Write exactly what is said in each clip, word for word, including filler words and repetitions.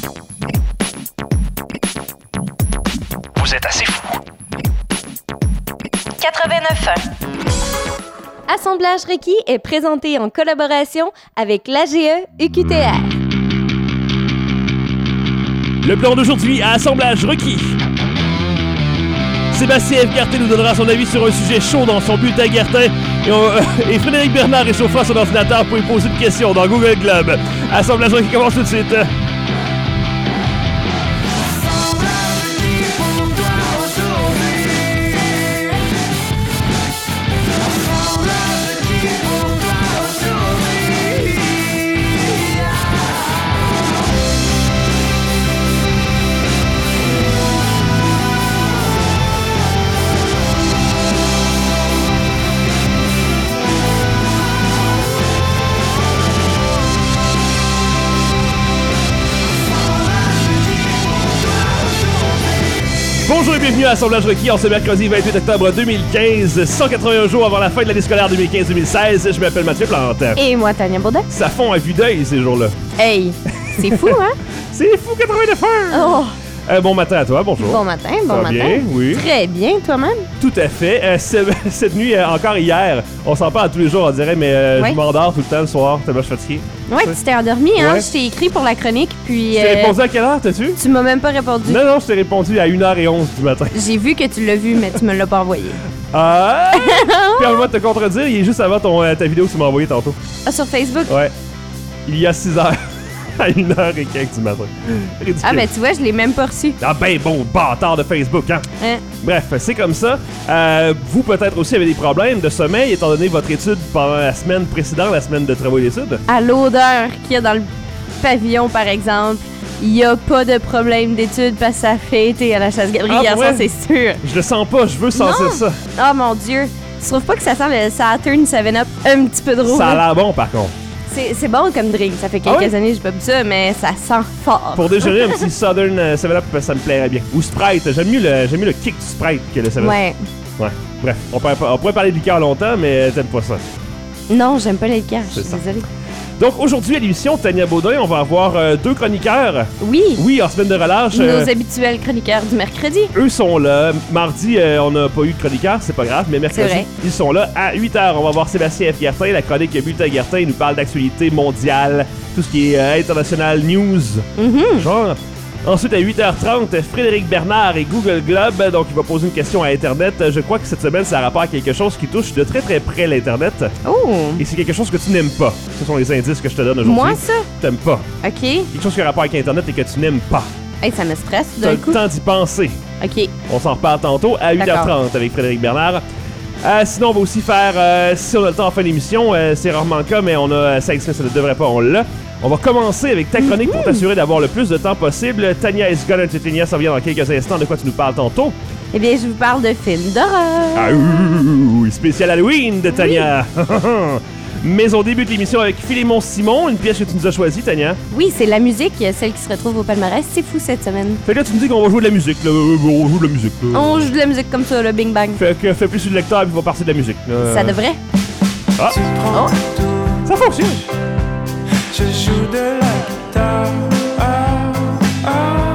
Vous êtes assez fou. quatre-vingt-neuf ans. Assemblage requis est présenté en collaboration avec l'A G E U Q T R. Le plan d'aujourd'hui à Assemblage requis. Sébastien F. Gartin nous donnera son avis sur un sujet chaud dans son bulletin Gartin et, on, euh, et Frédéric Bernard réchauffera son ordinateur pour lui poser une question dans Google Globe. Assemblage requis commence tout de suite. Bonjour et bienvenue à Assemblage requis en ce mercredi vingt-huit octobre deux mille quinze, cent quatre-vingts jours avant la fin de l'année scolaire deux mille quinze deux mille seize. Je m'appelle Mathieu Plante. Et moi, Tania Baudin. Ça fond à vue d'œil ces jours-là. Hey, c'est fou, hein? C'est fou quatre-vingt-neuf heures! Oh, Euh, bon matin à toi, bonjour. bon matin, bon Ça va matin. bien? Oui. Très bien, toi-même? Tout à fait. Euh, ce- cette nuit, euh, encore hier, on s'en parle tous les jours, on dirait, mais euh, Ouais. je m'endors tout le temps le soir, tellement je suis fatigué. Ouais, tu t'es endormi, hein? Ouais. Je t'ai écrit pour la chronique, puis... Tu t'es euh, répondu à quelle heure, t'as-tu? tu m'as même pas répondu. Non, non, je t'ai répondu à une heure onze du matin. J'ai vu que tu l'as vu, mais tu me l'as pas envoyé. Ah! Permets-moi de te contredire, il est juste avant ton, euh, ta vidéo que tu m'as envoyée tantôt. Ah, sur Facebook? Ouais. Il y a six heures. À une heure et quelques du matin. Ridicule. Ah, ben tu vois, je l'ai même pas reçu. Ah ben bon, bâtard de Facebook, hein? Hein? Bref, c'est comme ça. Euh, vous, peut-être aussi, avez des problèmes de sommeil, étant donné votre étude pendant la semaine précédente, la semaine de travaux et d'études. À l'odeur qu'il y a dans le pavillon, par exemple, il y a pas de problème d'études parce que ça a fêté à la chasse-galerie Ah, hier pour soir, vrai? c'est sûr. Je le sens pas, je veux sentir Non. ça. Oh mon Dieu. Tu trouves pas que ça sent le Saturn seven up un petit peu drôle? Ça a l'air bon, par contre. C'est, c'est bon comme drink. Ça fait quelques Ah ouais? années que j'ai pas bu ça, mais ça sent fort. Pour déjeuner, un petit Southern euh, seven up, ça me plairait bien. Ou Sprite, j'aime mieux le, j'aime mieux le kick du Sprite que le seven up. Ouais. Ouais. Bref, on pourrait, on pourrait parler de liqueur longtemps, mais t'aimes pas ça. Non, j'aime pas les liqueurs, je C'est suis ça. désolée. Donc aujourd'hui à l'émission, Tania Baudin, on va avoir euh, deux chroniqueurs. Oui, Oui, en semaine de relâche. nos euh, habituels chroniqueurs du mercredi. Eux sont là. Mardi, euh, on n'a pas eu de chroniqueur, c'est pas grave, mais mercredi, C'est vrai. ils sont là à huit heures. On va voir Sébastien F. Gartin, la chronique Bulletin Gartin. Il nous parle d'actualité mondiale, tout ce qui est euh, international news, Mhm. genre. Ensuite, à huit heures trente, Frédéric Bernard et Google Globe. Donc, il va poser une question à Internet. Je crois que cette semaine, ça a rapport à quelque chose qui touche de très très près l'Internet. Oh, Et c'est quelque chose que tu n'aimes pas. Ce sont les indices que je te donne aujourd'hui. moi ça? T'aimes pas. Ok. Quelque chose qui a rapport avec Internet et que tu n'aimes pas. Hey, ça me stresse T'as d'un le coup. temps d'y penser. Ok. On s'en reparle tantôt à huit heures trente avec Frédéric Bernard. Euh, sinon, on va aussi faire, euh, si on a le temps en fin d'émission, euh, c'est rarement le cas, mais on a cinq minutes, ça ne devrait pas, on l'a. On va commencer avec ta chronique pour t'assurer d'avoir le plus de temps possible. Tania is gonna entertain, ça revient dans quelques instants. De quoi tu nous parles tantôt? Eh bien, je vous parle de films d'horreur. Ah ouh, spécial Halloween de Tania. Mais on débute l'émission avec Philémon Simon, une pièce que tu nous as choisie, Tania. Oui, c'est la musique, celle qui se retrouve au palmarès. C'est fou cette semaine. Fait que là, tu me dis qu'on va jouer de la musique, là. Euh, On joue de la musique, là. On joue de la musique comme ça, le bing bang. Fait que fais plus sur le lecteur et puis va partir de la musique. là. Ça devrait. Ah, Oh, ça fonctionne. Je joue de la guitare. Ah, ah,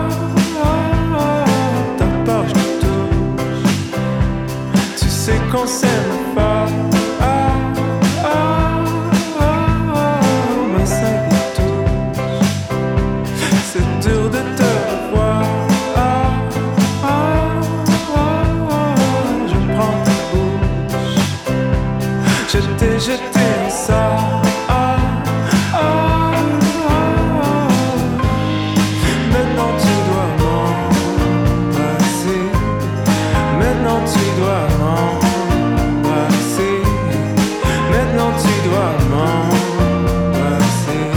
ah, ah. Ta porte je touche. Tu sais qu'on s'aime pas. Ah, ah, ah, ah. Mes seins me touchent. C'est dur de te revoir. Ah, ah, ah, ah. Je prends ta bouche. Je t'ai jeté un sort. Ah, ah, ah, ah. Maintenant tu dois m'embrasser. Maintenant tu dois m'embrasser. Maintenant tu dois m'embrasser.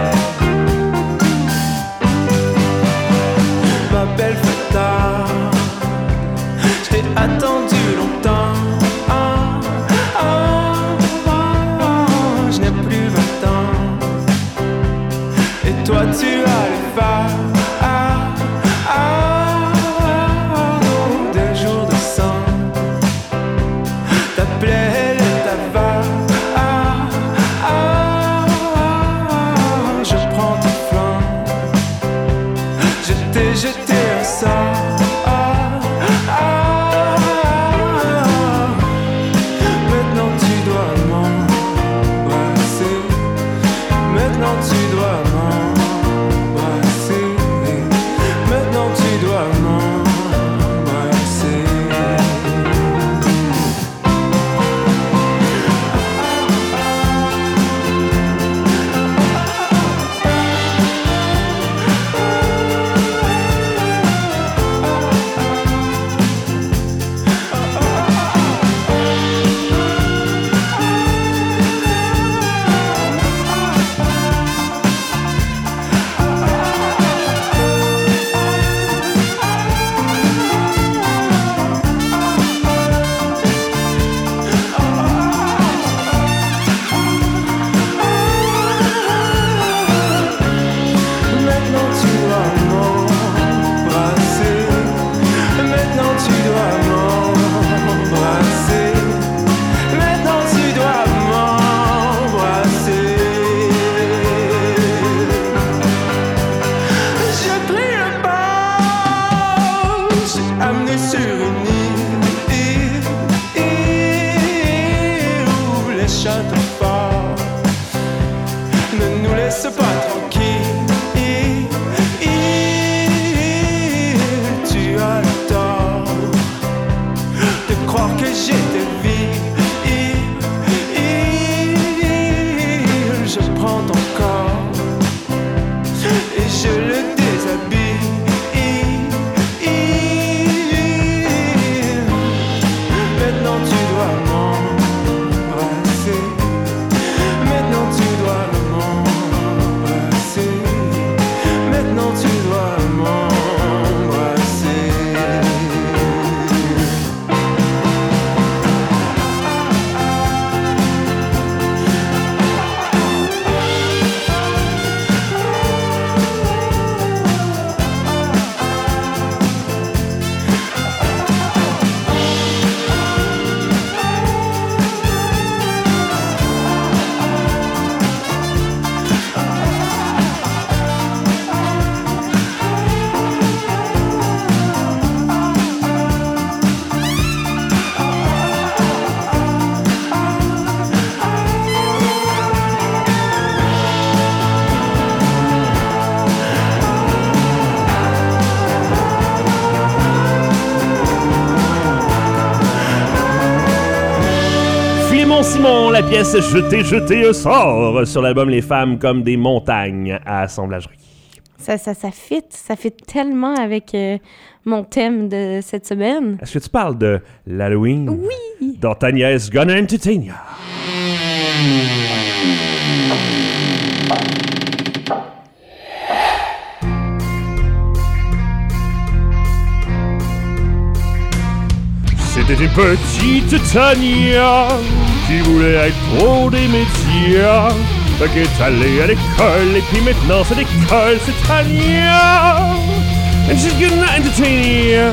Ma belle fatale, je t'ai attendu longtemps. Ah, ah, ah, ah. Je n'ai plus vingt ans. Et toi tu as le phare. Ah, ah, ah, oh, des jours de sang. Ta plaie elle est avare. Ah, ah, ah, ah, je prends ton flanc. t'ai jeté un sort. Ah, ah, ah. Maintenant tu dois m'embrasser. Maintenant tu dois m'embrasser. Maintenant tu dois m'embrasser. Simon, la pièce « Je t'ai jeté un sort » sur l'album Les femmes comme des montagnes à Assemblagerie. Ça, ça, ça fit, ça fit tellement avec euh, mon thème de cette semaine. Est-ce que tu parles de l'Halloween? Oui! Dans Tania's Gonna Entertain Ya. C'était une petite Tania qui voulait être pro des médias. Fait qu'elle est allée à l'école et puis maintenant c'est l'école, c'est Tania. And she's gonna entertain ya.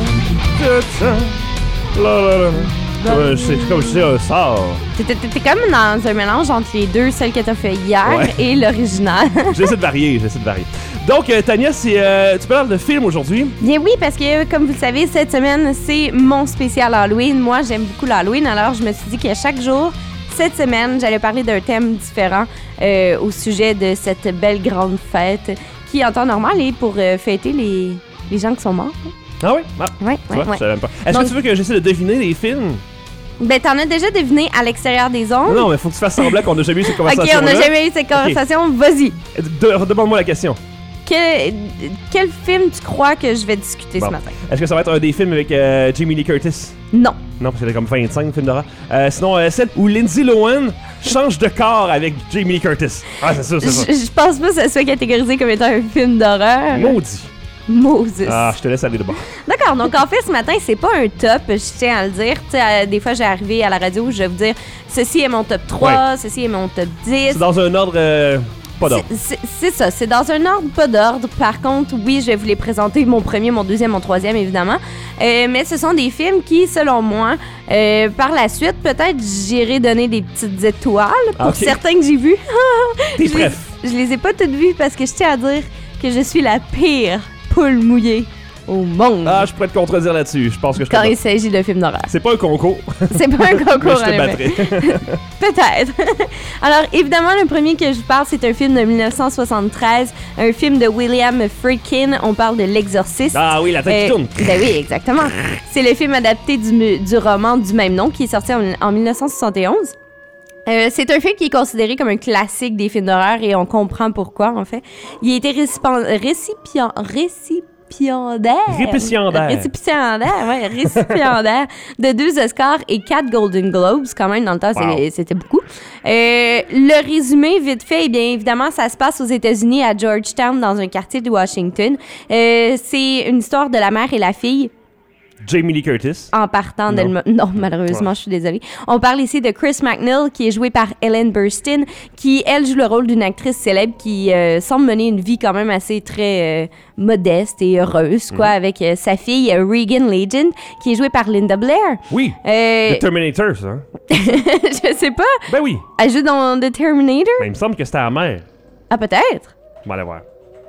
La la la. Ouais, c'est comme si un sort. T'es, t'es, t'es comme dans un mélange entre les deux, celle que t'as fait hier ouais. et l'original. J'essaie de varier, j'essaie de varier. Donc, euh, Tania, c'est, euh, tu parles de film aujourd'hui? Bien oui, parce que, comme vous le savez, cette semaine, c'est mon spécial Halloween. Moi, j'aime beaucoup l'Halloween, alors je me suis dit qu'à chaque jour, cette semaine, j'allais parler d'un thème différent euh, au sujet de cette belle grande fête qui, en temps normal, est pour euh, fêter les, les gens qui sont morts. Ah oui? Ah, ouais, tu ouais, vois, ouais. je savais même pas. Est-ce Donc, que tu veux que j'essaie de deviner les films? Ben, t'en as déjà deviné à l'extérieur des ondes. Non, mais faut que tu fasses semblant qu'on n'a jamais eu cette conversation. OK, on n'a jamais eu cette conversation. Okay. Vas-y. De- Demande-moi la question. Quel, quel film tu crois que je vais discuter bon. ce matin? Est-ce que ça va être un des films avec euh, Jamie Lee Curtis? Non. Non, parce qu'il y a comme vingt-cinq films d'horreur. Euh, sinon, euh, celle où Lindsay Lohan change de corps avec Jamie Lee Curtis. Ah, c'est ça, c'est ça. Je pense pas que ça soit catégorisé comme étant un film d'horreur. Maudit. Moses. Ah, je te laisse aller de bord. D'accord, donc en fait, ce matin, c'est pas un top, je tiens à le dire. Tu sais, des fois, j'ai arrivé à la radio, je vais vous dire, ceci est mon top trois, ouais. ceci est mon top dix. C'est dans un ordre euh, pas d'ordre. C'est, c'est, c'est ça, c'est dans un ordre pas d'ordre. Par contre, oui, je vais vous les présenter, mon premier, mon deuxième, mon troisième, évidemment. Euh, mais ce sont des films qui, selon moi, euh, par la suite, peut-être, j'irai donner des petites étoiles pour okay. certains que j'ai vus. T'es je bref. Les, je les ai pas toutes vues parce que je tiens à dire que je suis la pire poule mouillée au monde. Ah, je pourrais te contredire là-dessus. Je pense que je te Quand bats. il s'agit de films d'horreur. C'est pas un concours. C'est pas un concours, Mais je te en battrais. effet. Peut-être. Alors, évidemment, le premier que je vous parle, c'est un film de dix-neuf cent soixante-treize, un film de William Friedkin. On parle de L'Exorciste. Ah oui, la tête qui Euh, tourne. Ben oui, exactement. C'est le film adapté du, mu- du roman du même nom qui est sorti en, en dix-neuf cent soixante et onze. Euh, c'est un film qui est considéré comme un classique des films d'horreur et on comprend pourquoi, en fait. Il a été récipiendaire... Récipient, récipiendaire... Récipiendaire. Récipiendaire, ouais, récipiendaire de deux Oscars et quatre Golden Globes. Quand même, dans le temps, Wow. c'est- c'était beaucoup. Euh, le résumé, vite fait, eh bien évidemment, ça se passe aux États-Unis, à Georgetown, dans un quartier de Washington. Euh, c'est une histoire de la mère et la fille. Jamie Lee Curtis. En partant Non. de... Non, malheureusement, Ouais. je suis désolée. On parle ici de Chris McNeil, qui est joué par Ellen Burstyn, qui, elle, joue le rôle d'une actrice célèbre qui euh, semble mener une vie quand même assez très euh, modeste et heureuse, quoi, Mhm. avec euh, sa fille euh, Regan Legend, qui est jouée par Linda Blair. Oui. Euh, The Terminator, ça. hein? je sais pas. Ben oui. Elle joue dans The Terminator? Ben, il me semble que c'était la mère. Ah, peut-être. On va aller voir.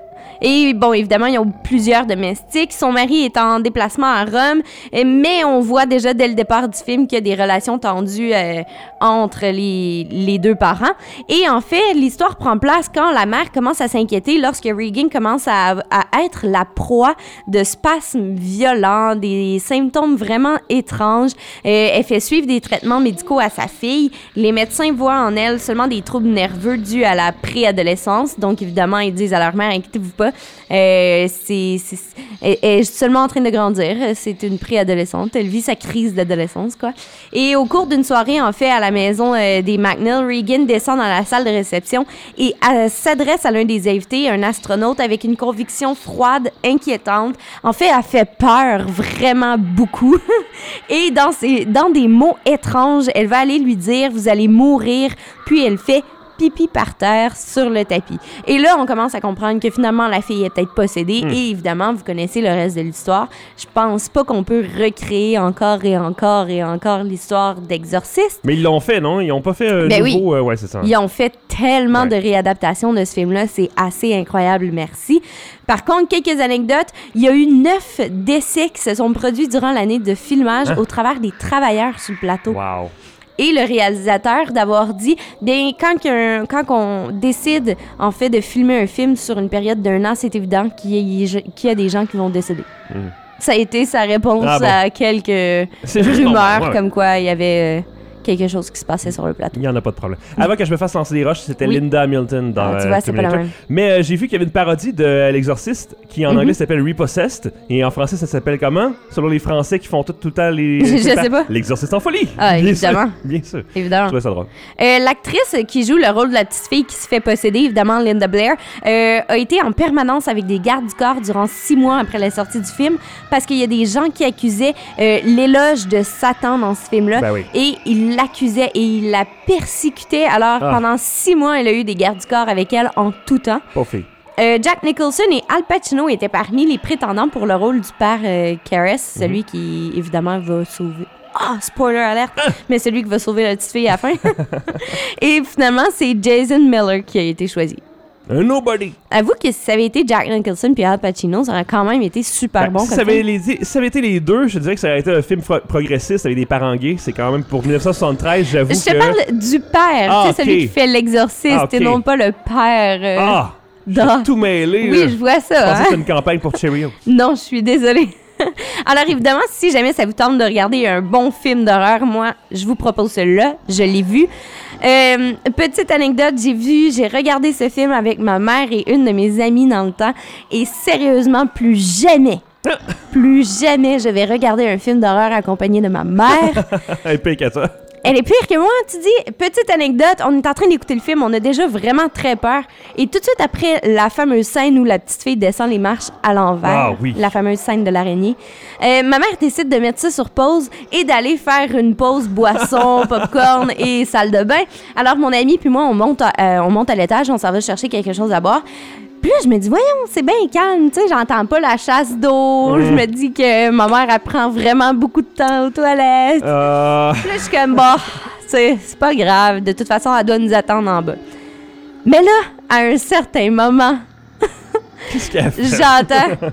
Et bon, évidemment, ils ont plusieurs domestiques. Son mari est en déplacement à Rome, euh, mais on voit déjà dès le départ du film qu'il y a des relations tendues euh, entre les, les deux parents. Et en fait, l'histoire prend place quand la mère commence à s'inquiéter lorsque Regan commence à, à être la proie de spasmes violents, des symptômes vraiment étranges. Euh, elle fait suivre des traitements médicaux à sa fille. Les médecins voient en elle seulement des troubles nerveux dus à la préadolescence. Donc, évidemment, ils disent à leur mère, inquiétez-vous pas, euh, c'est, c'est, elle elle est seulement en train de grandir. C'est une préadolescente. Elle vit sa crise d'adolescence, quoi. Et au cours d'une soirée, en fait, à la maison euh, des McNeil, Regan descend dans la salle de réception et euh, s'adresse à l'un des invités, un astronaute, avec une conviction froide, inquiétante. En fait, elle fait peur vraiment beaucoup. Et dans, ses, dans des mots étranges, elle va aller lui dire « Vous allez mourir », puis elle fait pipi par terre sur le tapis. Et là, on commence à comprendre que finalement, la fille est peut-être possédée. Mm. Et évidemment, vous connaissez le reste de l'histoire. Je pense pas qu'on peut recréer encore et encore et encore l'histoire d'Exorciste. Mais ils l'ont fait, non? Ils ont pas fait un Ben nouveau... euh, ouais, c'est ça. Ils ont fait tellement Ouais. de réadaptations de ce film-là, c'est assez incroyable, merci. Par contre, quelques anecdotes. Il y a eu neuf décès qui se sont produits durant l'année de filmage Hein? au travers des travailleurs sur le plateau. Wow. Et le réalisateur d'avoir dit, bien, quand, qu'un- quand on décide, en fait, de filmer un film sur une période d'un an, c'est évident qu'il y, a- qu'il y a des gens qui vont décéder. Mm. Ça a été sa réponse Ah bon. à quelques C'est juste rumeurs normal, ouais. comme quoi il y avait euh, quelque chose qui se passait sur le plateau. Il n'y en a pas de problème. Avant que je me fasse lancer des roches, c'était Oui. Linda Hamilton dans Ah, tu euh, vois, c'est pas la Terminator. même. Mais euh, j'ai vu qu'il y avait une parodie de L'Exorciste qui en Mhm. anglais s'appelle Repossessed et en français ça s'appelle comment? Selon les Français qui font tout, tout le temps les... Je sais pas. L'Exorciste en folie! Ah, Bien évidemment. sûr. Bien sûr. Je Évidemment. trouvais ça drôle. Euh, l'actrice qui joue le rôle de la petite fille qui se fait posséder, évidemment Linda Blair, euh, a été en permanence avec des gardes du corps durant six mois après la sortie du film parce qu'il y a des gens qui accusaient euh, l'éloge de Satan dans ce film-là. Ben oui. Et ils l'accusaient et ils la persécutaient. Alors, Ah. pendant six mois, elle a eu des gardes du corps avec elle en tout temps. Pas fait. Euh, Jack Nicholson et Al Pacino étaient parmi les prétendants pour le rôle du père euh, Karras, celui Mhm. qui, évidemment, va sauver... Ah, spoiler alert! Mais celui qui va sauver la petite fille à la fin. Et finalement, c'est Jason Miller qui a été choisi. Un nobody. Avoue que si ça avait été Jack Nicholson puis Al Pacino, ça aurait quand même été super Ben, bon si, comme ça avait film. les, si ça avait été les deux, je dirais que ça aurait été un film pro- progressiste avec des parents gays. C'est quand même pour dix-neuf cent soixante-treize, j'avoue Je te que... parle du père, Ah, tu sais, celui ok. qui fait l'exorciste Ah, ok. et non pas le père. euh, Ah! dans- J'ai tout mêlé, Oui, là. je vois Je ça. pensais hein. que c'était une campagne pour Cheerios. Non, je suis désolée. Alors évidemment, si jamais ça vous tente de regarder un bon film d'horreur, moi, je vous propose celui-là. Je l'ai vu. Euh, petite anecdote, j'ai vu, j'ai regardé ce film avec ma mère et une de mes amies dans le temps. Et sérieusement, plus jamais, plus jamais je vais regarder un film d'horreur accompagné de ma mère. Un pic à ça. Elle est pire que moi, tu dis. Petite anecdote, on est en train d'écouter le film, on a déjà vraiment très peur. Et tout de suite après la fameuse scène où la petite fille descend les marches à l'envers, Ah oui. la fameuse scène de l'araignée, euh, ma mère décide de mettre ça sur pause et d'aller faire une pause boisson, popcorn et salle de bain. Alors mon ami puis moi, on monte à, euh, on monte à l'étage, on s'en va chercher quelque chose à boire. Puis là, je me dis, voyons, c'est bien calme, tu sais, j'entends pas la chasse d'eau. Mm. Je me dis que ma mère, elle prend vraiment beaucoup de temps aux toilettes. Euh... Puis là, je suis comme, bah, c'est c'est pas grave. De toute façon, elle doit nous attendre en bas. Mais là, à un certain moment, Qu'est-ce qu'elle fait? J'entends.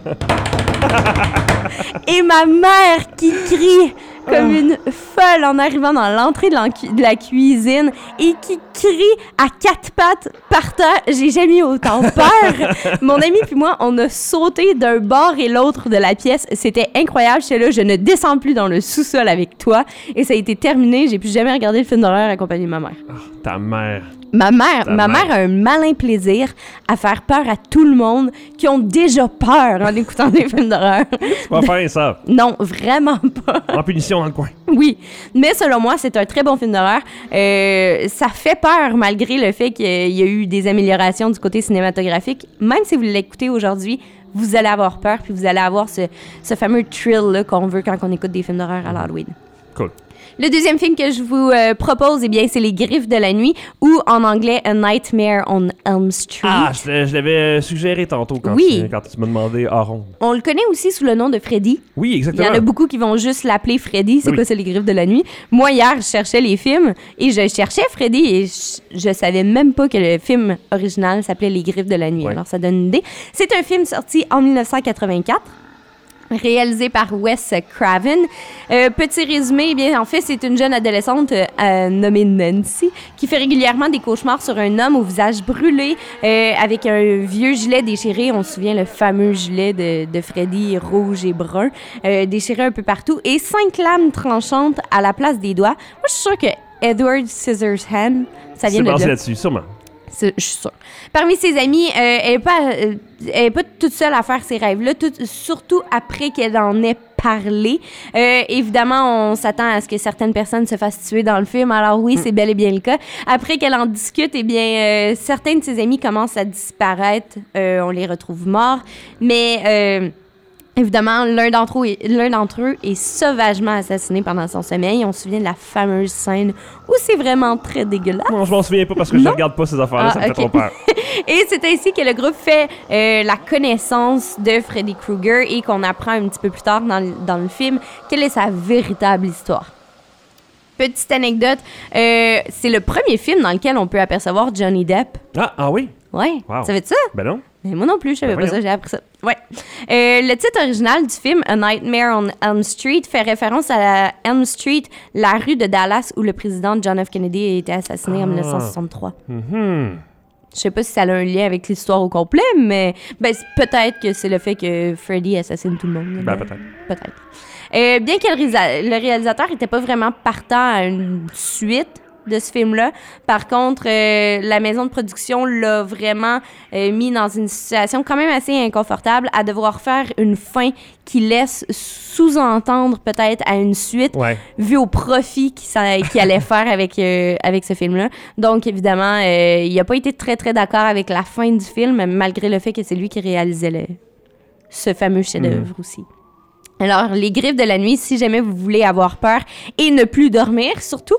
Et ma mère qui crie comme une folle en arrivant dans l'entrée de la, cu- de la cuisine et qui crie à quatre pattes par terre. J'ai jamais eu autant peur. Mon ami puis moi, on a sauté d'un bord et l'autre de la pièce. C'était incroyable. J'étais là, je ne descends plus dans le sous-sol avec toi. Et ça a été terminé. J'ai plus jamais regardé le film d'horreur accompagné de ma mère. Oh, ta mère. Ma mère, Ta ma mère. mère a un malin plaisir à faire peur à tout le monde qui ont déjà peur en écoutant des films d'horreur. Tu vas faire ça. Non, vraiment pas. En punition dans le coin. Oui, mais selon moi, c'est un très bon film d'horreur. Euh, ça fait peur malgré le fait qu'il y a eu des améliorations du côté cinématographique. Même si vous l'écoutez aujourd'hui, vous allez avoir peur puis vous allez avoir ce, ce fameux thrill là, qu'on veut quand on écoute des films d'horreur à l'Halloween. Cool. Le deuxième film que je vous euh, propose, eh bien, c'est Les Griffes de la nuit, ou en anglais A Nightmare on Elm Street. Ah, je, l'ai- je l'avais suggéré tantôt quand, Oui. tu, quand tu m'as demandé à ronde. On le connaît aussi sous le nom de Freddy. Oui, Il y exactement. en a beaucoup qui vont juste l'appeler Freddy. C'est Oui. quoi, c'est Les Griffes de la nuit? Moi, hier, je cherchais les films et je cherchais Freddy et je, je savais même pas que le film original s'appelait Les Griffes de la nuit. Ouais. Alors, ça donne une idée. C'est un film sorti en dix-neuf cent quatre-vingt-quatre. Réalisé par Wes Craven. Euh, petit résumé, eh bien, en fait, c'est une jeune adolescente euh, nommée Nancy qui fait régulièrement des cauchemars sur un homme au visage brûlé euh, avec un vieux gilet déchiré. On se souvient le fameux gilet de, de Freddy rouge et brun, euh, déchiré un peu partout, et cinq lames tranchantes à la place des doigts. Moi, je suis sûre que Edward Scissorhands, ça vient C'est de basé là. là-dessus, sûrement. C'est- Je suis sûre. Parmi ses amis, euh, elle n'est pas, euh, elle est pas toute seule à faire ces rêves-là, tout- surtout après qu'elle en ait parlé. Euh, évidemment, on s'attend à ce que certaines personnes se fassent tuer dans le film. Alors oui, c'est bel et bien le cas. Après qu'elle en discute, eh bien, euh, certains de ses amis commencent à disparaître. Euh, on les retrouve morts. Mais... euh, Évidemment, l'un d'entre eux, est, l'un d'entre eux est sauvagement assassiné pendant son sommeil. On se souvient de la fameuse scène où c'est vraiment très dégueulasse. Non, je m'en souviens pas parce que je Non. regarde pas ces affaires-là, Ah, ça me ok. fait trop peur. Et c'est ainsi que le groupe fait euh, la connaissance de Freddy Krueger et qu'on apprend un petit peu plus tard dans, le- dans le film quelle est sa véritable histoire. Petite anecdote, euh, c'est le premier film dans lequel on peut apercevoir Johnny Depp. Ah, ah oui? Ouais, Wow. savais-tu ça? Ben non. Mais moi non plus, je savais Ben pas ça, voyons. j'ai appris ça. Ouais. Euh, le titre original du film, A Nightmare on Elm Street, fait référence à la Elm Street, la rue de Dallas où le président John F. Kennedy a été assassiné en Ah. dix-neuf cent soixante-trois. Mhm. Je sais pas si ça a un lien avec l'histoire au complet, mais ben, c'est- peut-être que c'est le fait que Freddy assassine tout le monde. Ben peut-être. Peut-être. Euh, bien que le, résa- le réalisateur n'était pas vraiment partant à une suite de ce film-là, par contre, euh, la maison de production l'a vraiment euh, mis dans une situation quand même assez inconfortable à devoir faire une fin qui laisse sous-entendre peut-être à une suite, Ouais. vu au profit qu'il s'en- qu'il allait faire avec, euh, avec ce film-là. Donc, évidemment, euh, il n'a pas été très, très d'accord avec la fin du film, malgré le fait que c'est lui qui réalisait le, ce fameux chef-d'œuvre aussi. Alors, Les Griffes de la nuit, si jamais vous voulez avoir peur et ne plus dormir, surtout,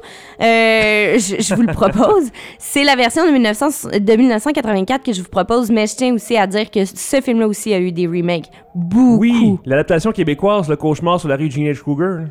euh, je, je vous le propose. C'est la version de, mille neuf cents, de dix-neuf cent quatre-vingt-quatre que je vous propose, mais je tiens aussi à dire que ce film-là aussi a eu des remakes. Beaucoup. Oui, l'adaptation québécoise, Le cauchemar sur la rue Jean H. Kruger.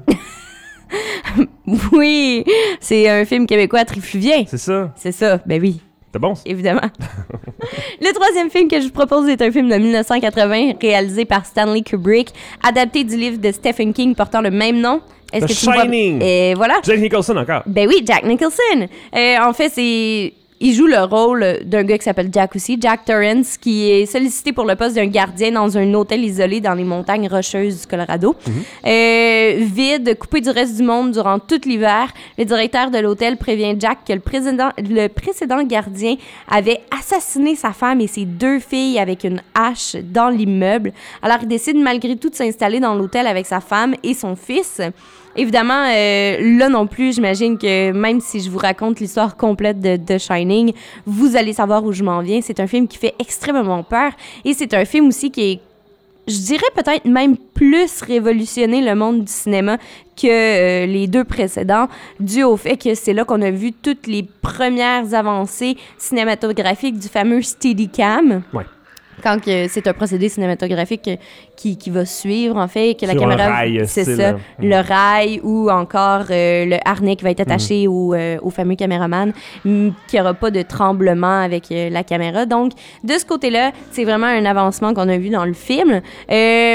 Oui, c'est un film québécois trifluvien. C'est ça. C'est ça, ben oui. C'est bon, ça. Évidemment. Le troisième film que je vous propose est un film de dix-neuf cent quatre-vingts réalisé par Stanley Kubrick, adapté du livre de Stephen King portant le même nom. Est-ce The que tu me vois- Shining. Et voilà. Jack Nicholson encore. Ben oui, Jack Nicholson. Euh, en fait, c'est... Il joue le rôle d'un gars qui s'appelle Jack aussi, Jack Torrance, qui est sollicité pour le poste d'un gardien dans un hôtel isolé dans les montagnes rocheuses du Colorado. Euh, vide, coupé du reste du monde durant tout l'hiver, le directeur de l'hôtel prévient Jack que le, président, le précédent gardien avait assassiné sa femme et ses deux filles avec une hache dans l'immeuble. Alors, il décide malgré tout de s'installer dans l'hôtel avec sa femme et son fils. Évidemment, euh, là non plus, j'imagine que même si je vous raconte l'histoire complète de The Shining, vous allez savoir où je m'en viens. C'est un film qui fait extrêmement peur et c'est un film aussi qui est, je dirais peut-être même plus révolutionné le monde du cinéma que euh, les deux précédents, dû au fait que c'est là qu'on a vu toutes les premières avancées cinématographiques du fameux Steadicam. Ouais. quand que c'est un procédé cinématographique qui, qui va suivre, en fait, que la Sur caméra... un rail, c'est style, ça, là. le rail ou encore euh, le harnais qui va être attaché Mm. au, euh, au fameux caméraman, mm, qu'il n'y aura pas de tremblement avec euh, la caméra. Donc, de ce côté-là, c'est vraiment un avancement qu'on a vu dans le film. Euh...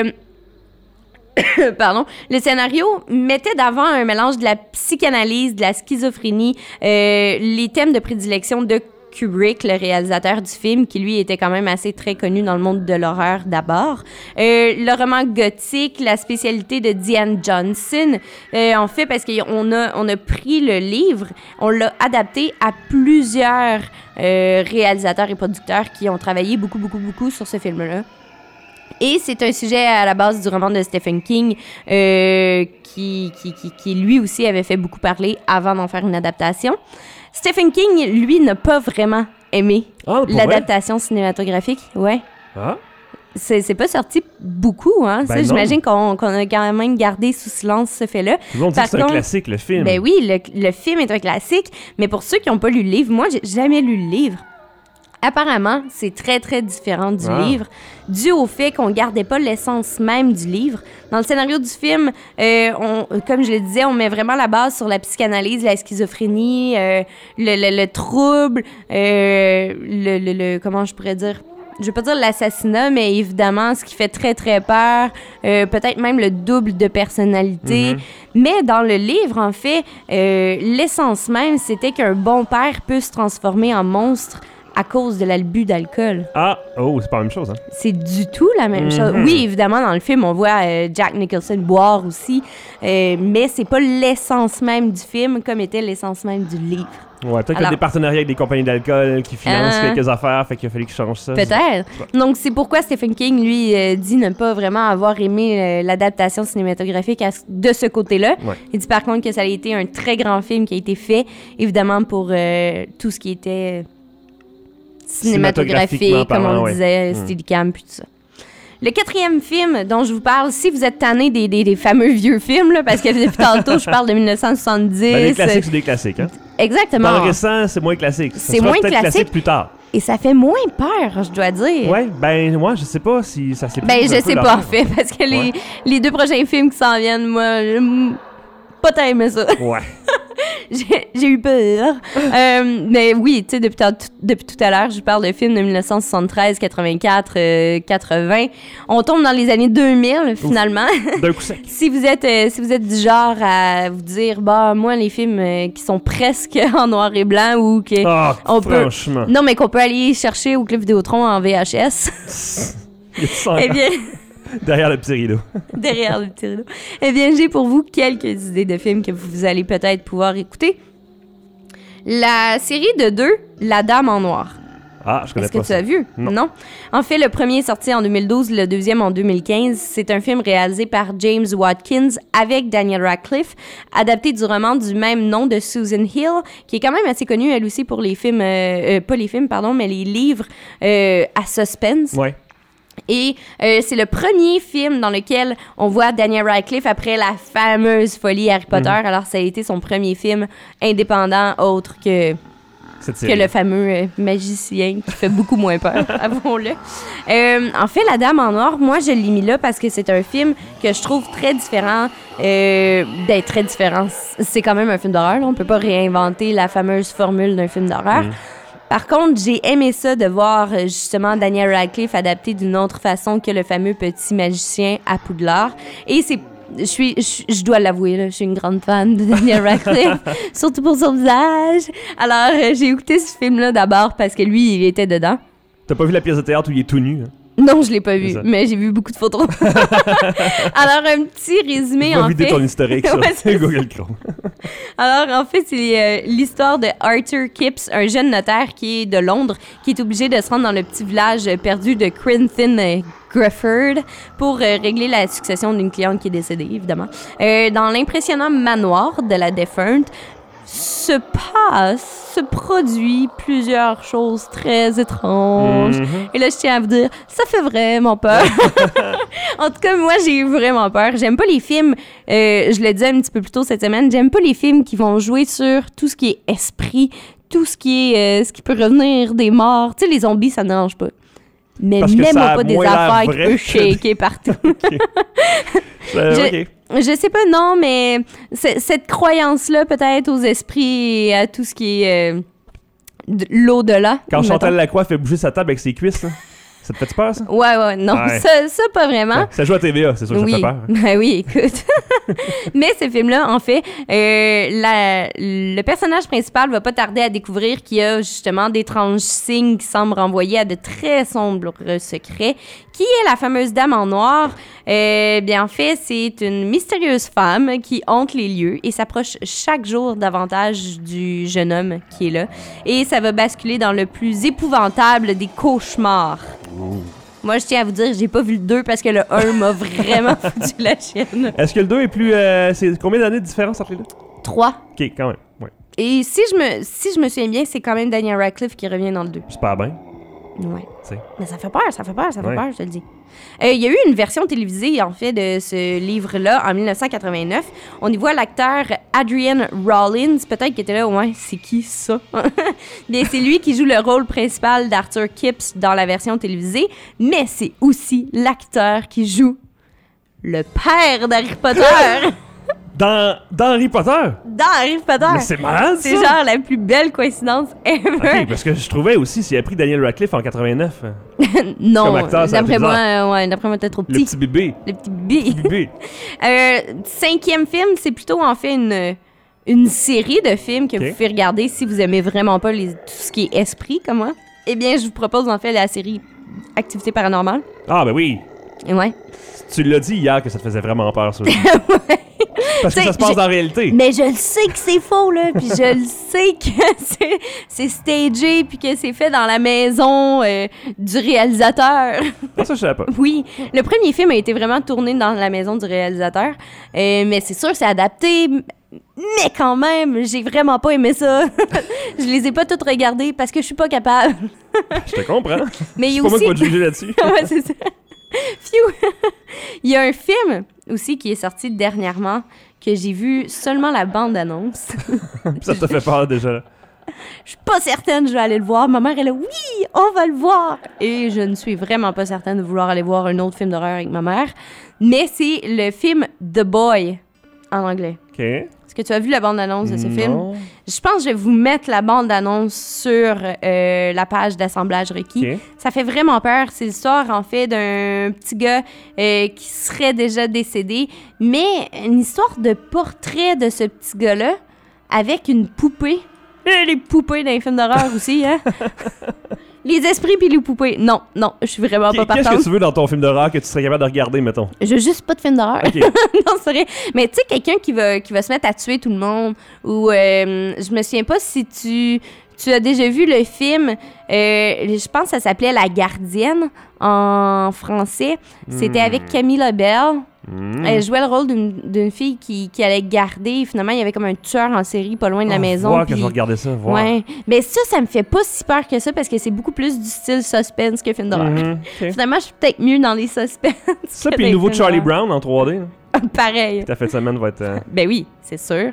Pardon. Le scénario mettait d'avant un mélange de la psychanalyse, de la schizophrénie, euh, les thèmes de prédilection de Kubrick, le réalisateur du film, qui lui était quand même assez très connu dans le monde de l'horreur d'abord. Euh, le roman gothique, la spécialité de Diane Johnson, euh, en fait, parce qu'on a, on a pris le livre, on l'a adapté à plusieurs euh, réalisateurs et producteurs qui ont travaillé beaucoup, beaucoup, beaucoup sur ce film-là. Et c'est un sujet à la base du roman de Stephen King euh, qui, qui, qui, qui, lui aussi, avait fait beaucoup parler avant d'en faire une adaptation. Stephen King, lui, n'a pas vraiment aimé Ah, pour l'adaptation cinématographique. Ouais. Ah? C'est, c'est pas sorti beaucoup, hein. Ben Ça, non. j'imagine qu'on, qu'on a quand même gardé sous silence ce fait-là. Tout le monde dit Par que c'est un contre, classique, le film. Ben oui, le, le film est un classique, mais pour ceux qui n'ont pas lu le livre, moi, j'ai jamais lu le livre. Apparemment, c'est très, très différent du Ah. livre, dû au fait qu'on gardait pas l'essence même du livre. Dans le scénario du film, euh, on, comme je le disais, on met vraiment la base sur la psychanalyse, la schizophrénie, euh, le, le, le trouble, euh, le, le, le... Comment je pourrais dire? Je veux pas dire l'assassinat, mais évidemment, ce qui fait très, très peur, euh, peut-être même le double de personnalité. Mhm. Mais dans le livre, en fait, euh, l'essence même, c'était qu'un bon père peut se transformer en monstre à cause de l'abus d'alcool. Ah, oh, c'est pas la même chose, hein? C'est du tout la même Mhm. chose. Oui, évidemment, dans le film, on voit euh, Jack Nicholson boire aussi, euh, mais c'est pas l'essence même du film comme était l'essence même du livre. Ouais, peut-être qu'il y a Alors- des partenariats avec des compagnies d'alcool qui financent Euh, quelques affaires, fait qu'il a fallu qu'ils changent ça. Peut-être. Donc, c'est pourquoi Stephen King, lui, euh, dit ne pas vraiment avoir aimé euh, l'adaptation cinématographique à ce- de ce côté-là. Ouais. Il dit par contre que ça a été un très grand film qui a été fait, évidemment, pour euh, tout ce qui était euh, cinématographique, Cinématographiquement comme on parlant, le ouais. disait, Mm. Steadicam, puis tout ça. Le quatrième film dont je vous parle, si vous êtes tanné des, des, des fameux vieux films, là, parce que depuis tantôt, je parle de dix-neuf cent soixante-dix. Ben, les classiques, c'est des classiques, hein? Exactement. Dans le récent, c'est moins classique. Ça C'est sera moins peut-être classique. plus tard. Et ça fait moins peur, je dois dire. Ouais, ben, moi, je sais pas si ça s'est Ben, je sais pas, en fait, parce que les, Ouais. les deux prochains films qui s'en viennent, moi, j'ai pas tant aimé ça. Ouais. j'ai, j'ai eu peur. euh, mais oui, tu sais, depuis, tant- tout- depuis tout à l'heure, je parle de films de dix-neuf cent soixante-treize, quatre-vingt-quatre, euh, quatre-vingts. On tombe dans les années deux mille, finalement. D'un coup sec. Si vous êtes euh, si vous êtes du genre à vous dire, bah, moi, les films euh, qui sont presque en noir et blanc ou que... Ah, on peut- franchement. Non, mais qu'on peut aller chercher au Clip Vidéotron en V H S. Il y a ça Eh bien... derrière le petit rideau. derrière le petit rideau. Eh bien, j'ai pour vous quelques idées de films que vous allez peut-être pouvoir écouter. La série de deux, La Dame en Noir. Ah, je connais Est-ce que pas tu ça. as vu? Non. En fait, le premier est sorti en deux mille douze, le deuxième en deux mille quinze. C'est un film réalisé par James Watkins avec Daniel Radcliffe, adapté du roman du même nom de Susan Hill, qui est quand même assez connue, elle aussi, pour les films, euh, euh, pas les films, pardon, mais les livres euh, à suspense. Ouais. Et euh, c'est le premier film dans lequel on voit Daniel Radcliffe après la fameuse folie Harry Potter. Mhm. Alors, ça a été son premier film indépendant, autre que, Cette que série. le fameux euh, magicien qui fait beaucoup moins peur, avouons-le. Euh, en fait, La Dame en Noir, moi, je l'ai mis là parce que c'est un film que je trouve très différent euh, d'être très différent. C'est quand même un film d'horreur, là. On peut pas réinventer la fameuse formule d'un film d'horreur. Mhm. Par contre, j'ai aimé ça de voir euh, justement Daniel Radcliffe adapté d'une autre façon que le fameux petit magicien à Poudlard. Et c'est, je suis, je, je dois l'avouer, là, je suis une grande fan de Daniel Radcliffe, surtout pour son visage. Alors, euh, j'ai écouté ce film-là d'abord parce que lui, il était dedans. T'as pas vu la pièce de théâtre où il est tout nu? Hein? Non, je l'ai pas vu, C'est ça. mais j'ai vu beaucoup de photos. Alors, un petit résumé, Va en vider fait. ton historique sur Ouais, c'est Google Chrome. Alors, en fait, c'est euh, l'histoire de Arthur Kipps, un jeune notaire qui est de Londres, qui est obligé de se rendre dans le petit village euh, perdu de Crinton euh, Grefford pour euh, régler la succession d'une cliente qui est décédée, évidemment. Euh, dans l'impressionnant manoir de la défunte, se passe, se produit plusieurs choses très étranges. Mhm. Et là, je tiens à vous dire, ça fait vraiment peur. En tout cas, moi, j'ai eu vraiment peur. J'aime pas les films, euh, je le disais un petit peu plus tôt cette semaine, j'aime pas les films qui vont jouer sur tout ce qui est esprit, tout ce qui est, euh, ce qui peut revenir des morts. Tu sais, les zombies, ça ne dérange pas. Mais Parce que ça mets-moi a pas des moins l'air affaires qui vrai peuvent que- shaker partout. Euh, Je- OK. Je sais pas, non, mais c- cette croyance-là, peut-être aux esprits et à tout ce qui est euh, de l'au-delà. Quand mettons. Chantal Lacroix fait bouger sa table avec ses cuisses, là, ça te fait peur, ça? Ouais, ouais, non, Ouais. Ça, ça, pas vraiment. Ça joue à T V A, c'est sûr que Oui, ça te fait peur. ben oui, écoute. Mais ce film-là, en fait, euh, la- le personnage principal va pas tarder à découvrir qu'il y a justement d'étranges signes qui semblent renvoyer à de très sombres secrets. Qui est la fameuse dame en noir? Euh, bien, en fait, c'est une mystérieuse femme qui hante les lieux et s'approche chaque jour davantage du jeune homme qui est là. Et ça va basculer dans le plus épouvantable des cauchemars. Moi, je tiens à vous dire, j'ai pas vu le deux parce que le un m'a vraiment foutu la chienne. Est-ce que le deux est plus... euh, c'est combien d'années de différence entre les deux? trois. OK, quand même. Ouais. Et si je me, si je me souviens bien, c'est quand même Daniel Radcliffe qui revient dans le deux. Super bien. Ouais. T'sais. Mais ça fait peur, ça fait peur, ça fait Ouais. peur, je te le dis. Euh, Il y a eu une version télévisée, en fait, de ce livre-là en dix-neuf cent quatre-vingt-neuf. On y voit l'acteur Adrian Rollins, peut-être qu'il était là, ouais, c'est qui ça? Mais c'est lui qui joue le rôle principal d'Arthur Kipps dans la version télévisée, mais c'est aussi l'acteur qui joue le père d'Harry Potter Dans, dans Harry Potter? dans Harry Potter. Mais c'est malade, ça! C'est genre la plus belle coïncidence ever. OK, parce que je trouvais aussi, s'il a pris Daniel Radcliffe en quatre-vingt-neuf, euh, Non, Comme acteur, ça a d'après été moi, euh, ouais, d'après moi, t'es trop le petit. petit bébé. Le petit bébé. Bébé. Euh, cinquième film, c'est plutôt en fait une, une série de films que Ok. vous pouvez regarder si vous aimez vraiment pas les, tout ce qui est esprit, comme moi. Eh bien, je vous propose en fait la série Activité paranormale. Ah, ben oui. Et ouais. Tu l'as dit hier que ça te faisait vraiment peur, ça. Parce que T'sais, ça se passe j'ai- dans la réalité. Mais je le sais que c'est faux, là. Puis je le sais que c'est, c'est stagé, puis que c'est fait dans la maison euh, du réalisateur. Ah, ça, je savais pas. Oui, le premier film a été vraiment tourné dans la maison du réalisateur, euh, mais c'est sûr c'est adapté, mais quand même, j'ai vraiment pas aimé ça. Je les ai pas toutes regardées parce que je suis pas capable. Je te comprends. Mais il y C'est a pas moi aussi... qui va te juger là-dessus. Ouais, c'est ça. Phew. Il y a un film aussi qui est sorti dernièrement que j'ai vu seulement la bande-annonce. Ça te fait peur déjà. Je suis pas certaine, je vais aller le voir. Ma mère, elle est là, oui, on va le voir. Et je ne suis vraiment pas certaine de vouloir aller voir un autre film d'horreur avec ma mère. Mais c'est le film The Boy en anglais. OK. Est-ce que tu as vu la bande-annonce de ce film? Non. Je pense que je vais vous mettre la bande-annonce sur euh, la page d'assemblage requis. OK. Ça fait vraiment peur. C'est l'histoire, en fait, d'un petit gars euh, qui serait déjà décédé, mais une histoire de portrait de ce petit gars-là avec une poupée. Et les poupées dans les films d'horreur aussi, hein? Les esprits puis les poupées. Non, non, je suis vraiment pas Qu'est-ce partante. que tu veux dans ton film d'horreur que tu serais capable de regarder, mettons? Je veux juste pas de film d'horreur. OK. Non, c'est vrai. Mais tu sais, quelqu'un qui va, qui va se mettre à tuer tout le monde, ou euh, je me souviens pas si tu, tu as déjà vu le film, euh, je pense que ça s'appelait La Gardienne en français. C'était Hmm. avec Camille Lebel. Hmm. Elle jouait le rôle d'une d'une fille qui, qui allait garder. Finalement, il y avait comme un tueur en série pas loin de la Oh, maison. Voir que puis- je vais regarder ça, voir. Ouais. Mais ça, ça me fait pas si peur que ça parce que c'est beaucoup plus du style suspense que film d'horreur. Mhm. OK. Finalement, je suis peut-être mieux dans les suspens. Ça, que puis dans le nouveau les Charlie films Brown en trois D. là. d'horreur. Pareil. Ta fin de semaine va être... euh, Ben oui, c'est sûr.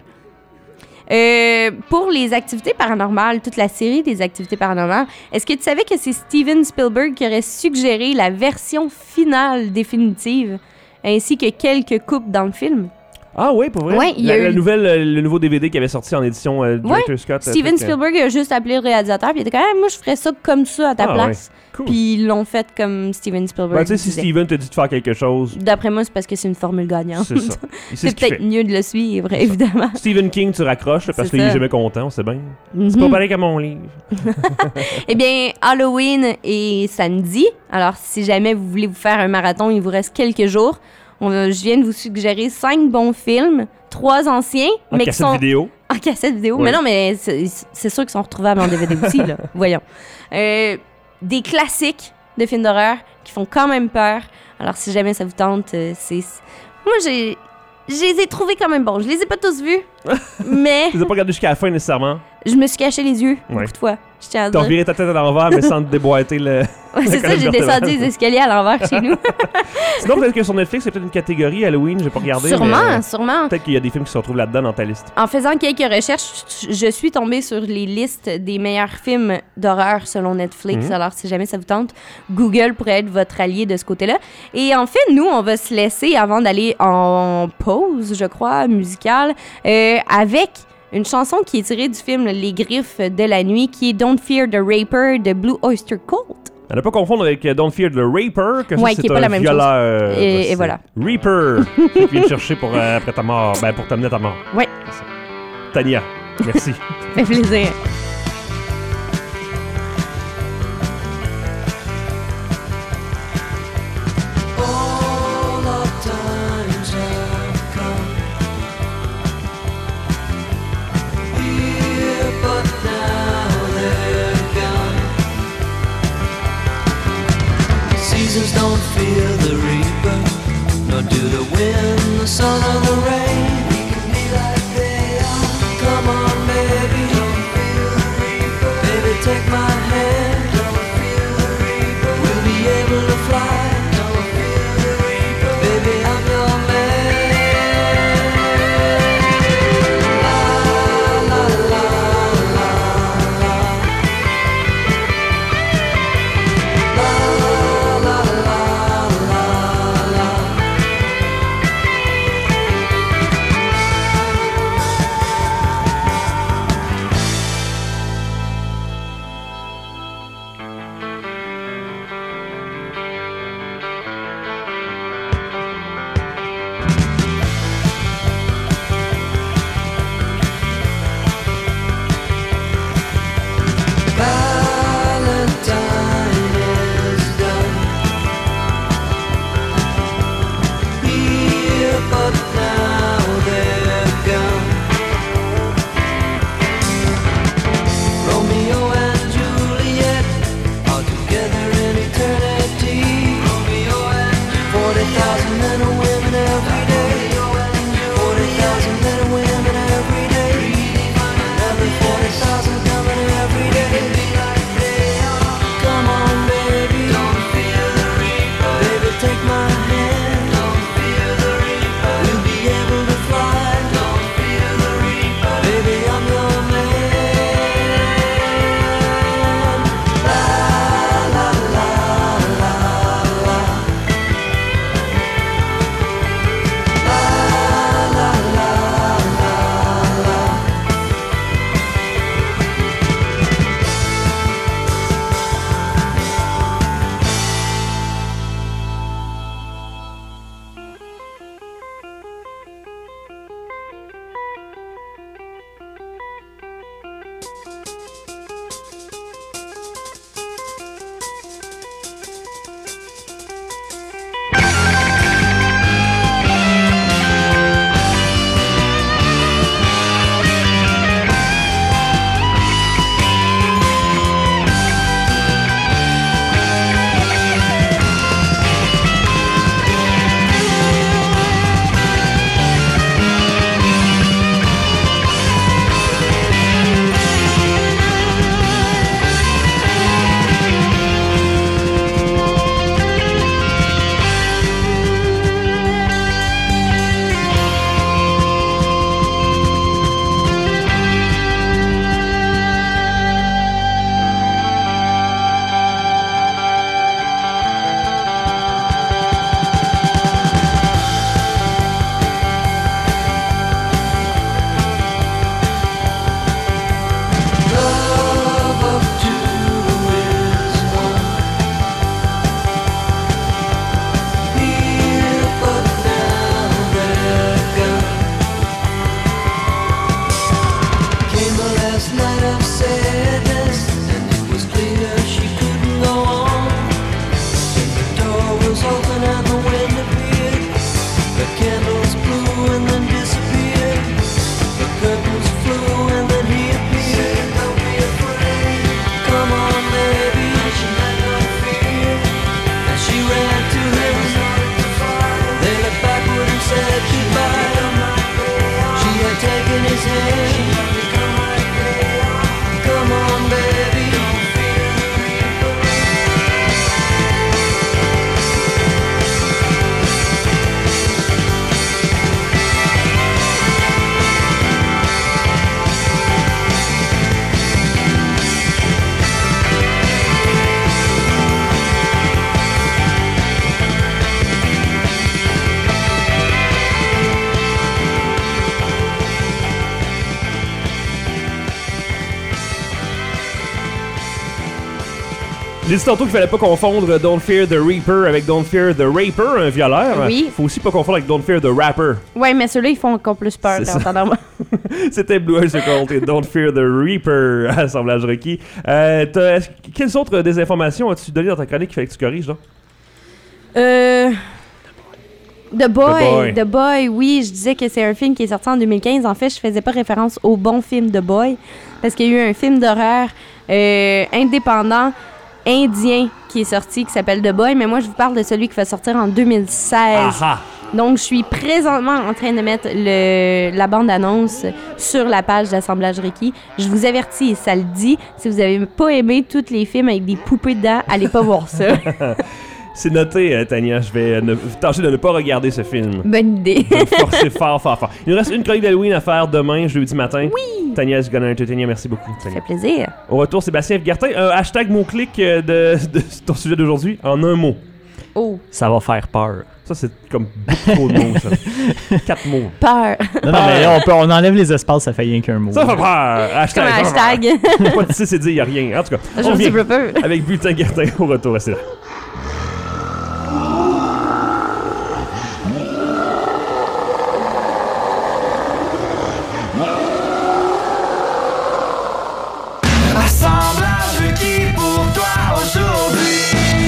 Euh, pour les activités paranormales, toute la série des activités paranormales, est-ce que tu savais que c'est Steven Spielberg qui aurait suggéré la version finale définitive ainsi que quelques coupes dans le film? Ah oui, pour vrai? Ouais, il y la, a la eu- nouvelle, euh, le nouveau D V D qui avait sorti en édition euh, Director's Scott. euh, Steven truc, euh, Spielberg a juste appelé le réalisateur puis il était comme ah, moi je ferais ça comme ça à ta Ah, place. Cool. Puis ils l'ont fait comme Steven Spielberg. Ben, tu sais, si disait. Steven te dit de faire quelque chose, D'après moi, c'est parce que c'est une formule gagnante. c'est ça. Il sait C'est ce qu'il peut-être fait. mieux de le suivre, évidemment. Stephen King, tu raccroches là, parce C'est qu'il est ça. jamais content, on sait bien. Mhm. C'est pas pareil qu'à mon livre. Eh bien, Halloween est samedi. Alors, si jamais vous voulez vous faire un marathon, il vous reste quelques jours. On va- je viens de vous suggérer cinq bons films, trois anciens, En mais qui cassette sont vidéo. en cassette vidéo. Ouais. Mais non, mais c'est c'est sûr qu'ils sont retrouvables en D V D aussi, là. Voyons. Euh, des classiques de films d'horreur qui font quand même peur. Alors, si jamais ça vous tente, euh, c'est... Moi, j'ai... Je les ai trouvés quand même bons. Je les ai pas tous vus, mais... Tu les as pas regardés jusqu'à la fin nécessairement. Je me suis caché les yeux Ouais. beaucoup de fois. Je tiens à T'as dire. reviré ta tête à l'envers, mais sans te déboîter le. Ouais, c'est la ça, j'ai colonne descendu vertébrale. les escaliers à l'envers chez nous. Sinon, peut-être que sur Netflix, c'est peut-être une catégorie Halloween, j'ai pas regardé. Sûrement, mais sûrement. peut-être qu'il y a des films qui se retrouvent là-dedans dans ta liste. En faisant quelques recherches, je suis tombée sur les listes des meilleurs films d'horreur selon Netflix. Mhm. Alors, si jamais ça vous tente, Google pourrait être votre allié de ce côté-là. Et en fait, nous, on va se laisser, avant d'aller en pause, je crois, musicale, euh, avec une chanson qui est tirée du film Les Griffes de la nuit, qui est Don't Fear the Raper de Blue Oyster Cult. À ne pas confondre avec euh, Don't Fear the Raper, que ça, Ouais, c'est qui est pas un la même violeur. chose. Et- Bah, et c'est voilà. Reaper, qui vient te chercher pour, euh, après ta mort. Ben, pour t'amener à ta mort. Ouais, Tania, merci. ça fait plaisir. All our times have come here, but now they're gone. Seasons don't fear the reaper, nor do the wind, the sun, or the rain. We can be like they are. Come on, baby, don't fear the reaper. Baby, take my hand. Don't fear the reaper. We'll be able to fly. Don't fear the reaper. Baby, I'm your man. La la la la la. La la la la la. Valentine is done here, but now they're gone. Romeo and Juliet are together in eternity. Romeo and Juliet. Forty thousand men and women every day. Forty thousand men and women every day. Another forty thousand coming every day. Come on, baby. Don't fear the reaper. Baby, take my hand. Don't fear the reaper. We'll be able to fly. Don't fear the reaper. Baby, I'm your man. La la la la la. La J'ai dit tantôt qu'il fallait pas confondre Don't Fear the Reaper avec Don't Fear the Raper, un violeur. Oui. Faut aussi pas confondre avec Don't Fear the Rapper. Ouais, mais ceux-là, ils font encore plus peur, C'est en entendant moi. C'était Blue Oyster Cult et Don't Fear the Reaper, assemblage requis. Euh, t'as- est-ce- quelles autres désinformations as-tu données dans ta chronique qu'il fallait que tu corriges, là? Euh... The Boy. The Boy. The Boy, oui, je disais que c'est un film qui est sorti en deux mille quinze. En fait, je faisais pas référence au bon film The Boy, parce qu'il y a eu un film d'horreur euh, indépendant, indien, qui est sorti, qui s'appelle The Boy, mais moi, je vous parle de celui qui va sortir en deux mille seize. Ah Donc, je suis présentement en train de mettre le, la bande-annonce sur la page d'Assemblage Requis. Je vous avertis, ça le dit, si vous avez pas aimé tous les films avec des poupées dedans, allez pas voir ça. C'est noté, euh, Tania. Je vais ne, tâcher de ne pas regarder ce film. Bonne idée. Je vais me forcer fort, fort, fort. Il nous reste une chronique d'Halloween à faire demain, jeudi matin. Oui! Tania is gonna entertain. Merci beaucoup, Ça Tania. fait plaisir. Au retour, Sébastien Gertin. Un hashtag mot-clic euh, de, de ton sujet d'aujourd'hui en un mot. Oh, Ça va faire peur. Ça, c'est comme beaucoup trop de mots, ça. Quatre mots. peur. Non, non, mais là, on, peut, on enlève les espaces, ça fait rien qu'un mot. Ça fait peur! Comme Hashtag. un hashtag. Pas de c'est dit, il n'y a rien. En tout cas, Je on me suis revient peu peur. avec Bulletin Gertin au retour. Restez là. Assemblage requis pour toi aujourd'hui.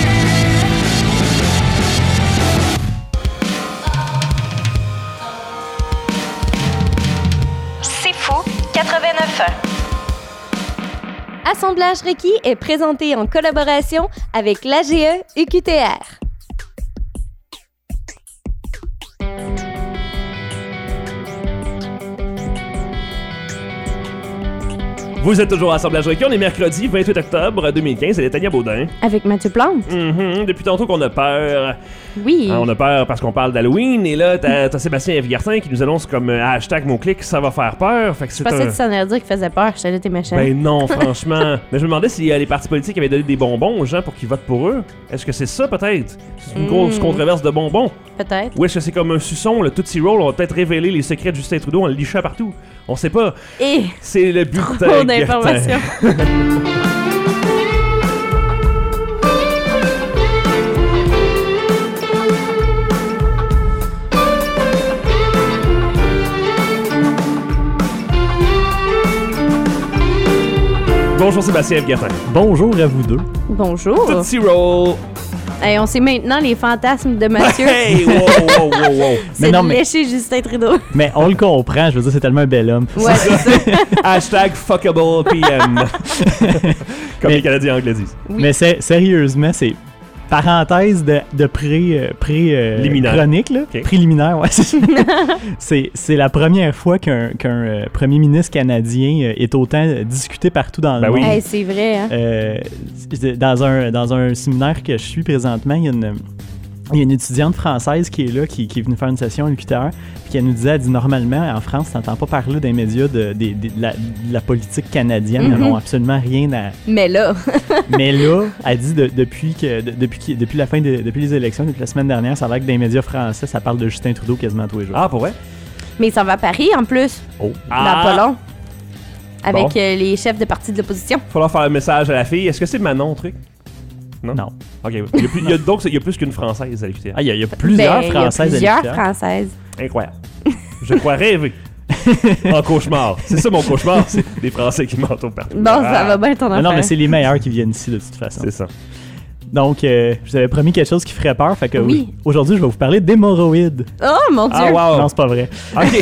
C'est fou, quatre-vingt-neuf ans. Assemblage Requis est présenté en collaboration avec l'A G E U Q T R. Vous êtes toujours à Assemblage Requis. On est mercredi vingt-huit octobre deux mille quinze. Elle est Tania Baudin. Avec Mathieu Plante. Mhm. Depuis tantôt qu'on a peur. Oui. Ah, on a peur parce qu'on parle d'Halloween. Et là, t'as, t'as Sébastien Gertin qui nous annonce comme euh, hashtag mot-clic, ça va faire peur. Fait que Je c'est pensais un... que ça allait dire qu'il faisait peur. J'étais là, t'es méchant. Ben non, franchement. Mais je me demandais si euh, les partis politiques avaient donné des bonbons aux gens pour qu'ils votent pour eux. Est-ce que c'est ça, peut-être? C'est une Mm. grosse controverse de bonbons. Peut-être. Ou est-ce que c'est comme un suçon, le Tootsie Roll? On va peut-être révéler les secrets de Justin Trudeau en le lichant partout. On sait pas. Et C'est le bulletin trop Gertin. d'informations. Bonjour Sébastien Gertin. Bonjour à vous deux. Bonjour. Tootsie Roll. Hey, on sait maintenant les fantasmes de Mathieu. Hey, wow, wow, wow, wow. C'est Mais non, de mais- lécher Justin Trudeau. Mais on le comprend, je veux dire, c'est tellement un bel homme. Ouais, c'est ça. Hashtag fuckable P M. Comme Mais- les Canadiens anglais disent. Oui. Mais c'est, sérieusement, c'est parenthèse de, de pré, euh, pré euh, Liminaire. chronique, là. Ok. Préliminaire, ouais, c'est ça. c'est, c'est la première fois qu'un, qu'un euh, premier ministre canadien euh, est autant euh, discuté partout dans le Ben oui. monde. Hey, c'est vrai, hein? Euh, dans, un, dans un séminaire que je suis présentement, il y a une, il y a une étudiante française qui est là, qui, qui est venue faire une session à l'U Q T R, puis qui elle nous disait, elle dit, normalement, en France, tu n'entends pas parler des médias de, de, de, de la, de la politique canadienne, Mhm. ils n'ont absolument rien à... Mais là, Mais là, elle dit, de- depuis, que, de- depuis, que- depuis la fin de, depuis les élections, depuis la semaine dernière, ça a l'air que dans les médias français, ça parle de Justin Trudeau quasiment tous les jours. Ah, pour vrai? mais ça va à Paris en plus, Oh. dans Ah! pas long. Avec Bon. euh, les chefs de parti de l'opposition. Falloir faire un message à la fille. Est-ce que c'est Manon, truc? Non? Non. Ok. Il y a plus, il y a, donc, il y a plus qu'une Française à l'U Q T R. Ah, il y, a- il y a plusieurs Ben, Françaises Il y a à plusieurs l'U Q T R. Françaises. Incroyable. Je crois rêver. En cauchemar. C'est ça mon cauchemar, c'est des Français qui mentent au parti. Bon, ça va bien ton Mais affaire. non, mais c'est les meilleurs qui viennent ici de toute façon. C'est ça. Donc, euh, je vous avais promis quelque chose qui ferait peur, fait que Oui. aujourd'hui, je vais vous parler d'hémorroïdes. Oh mon Dieu! Ah, wow. Non, c'est pas vrai.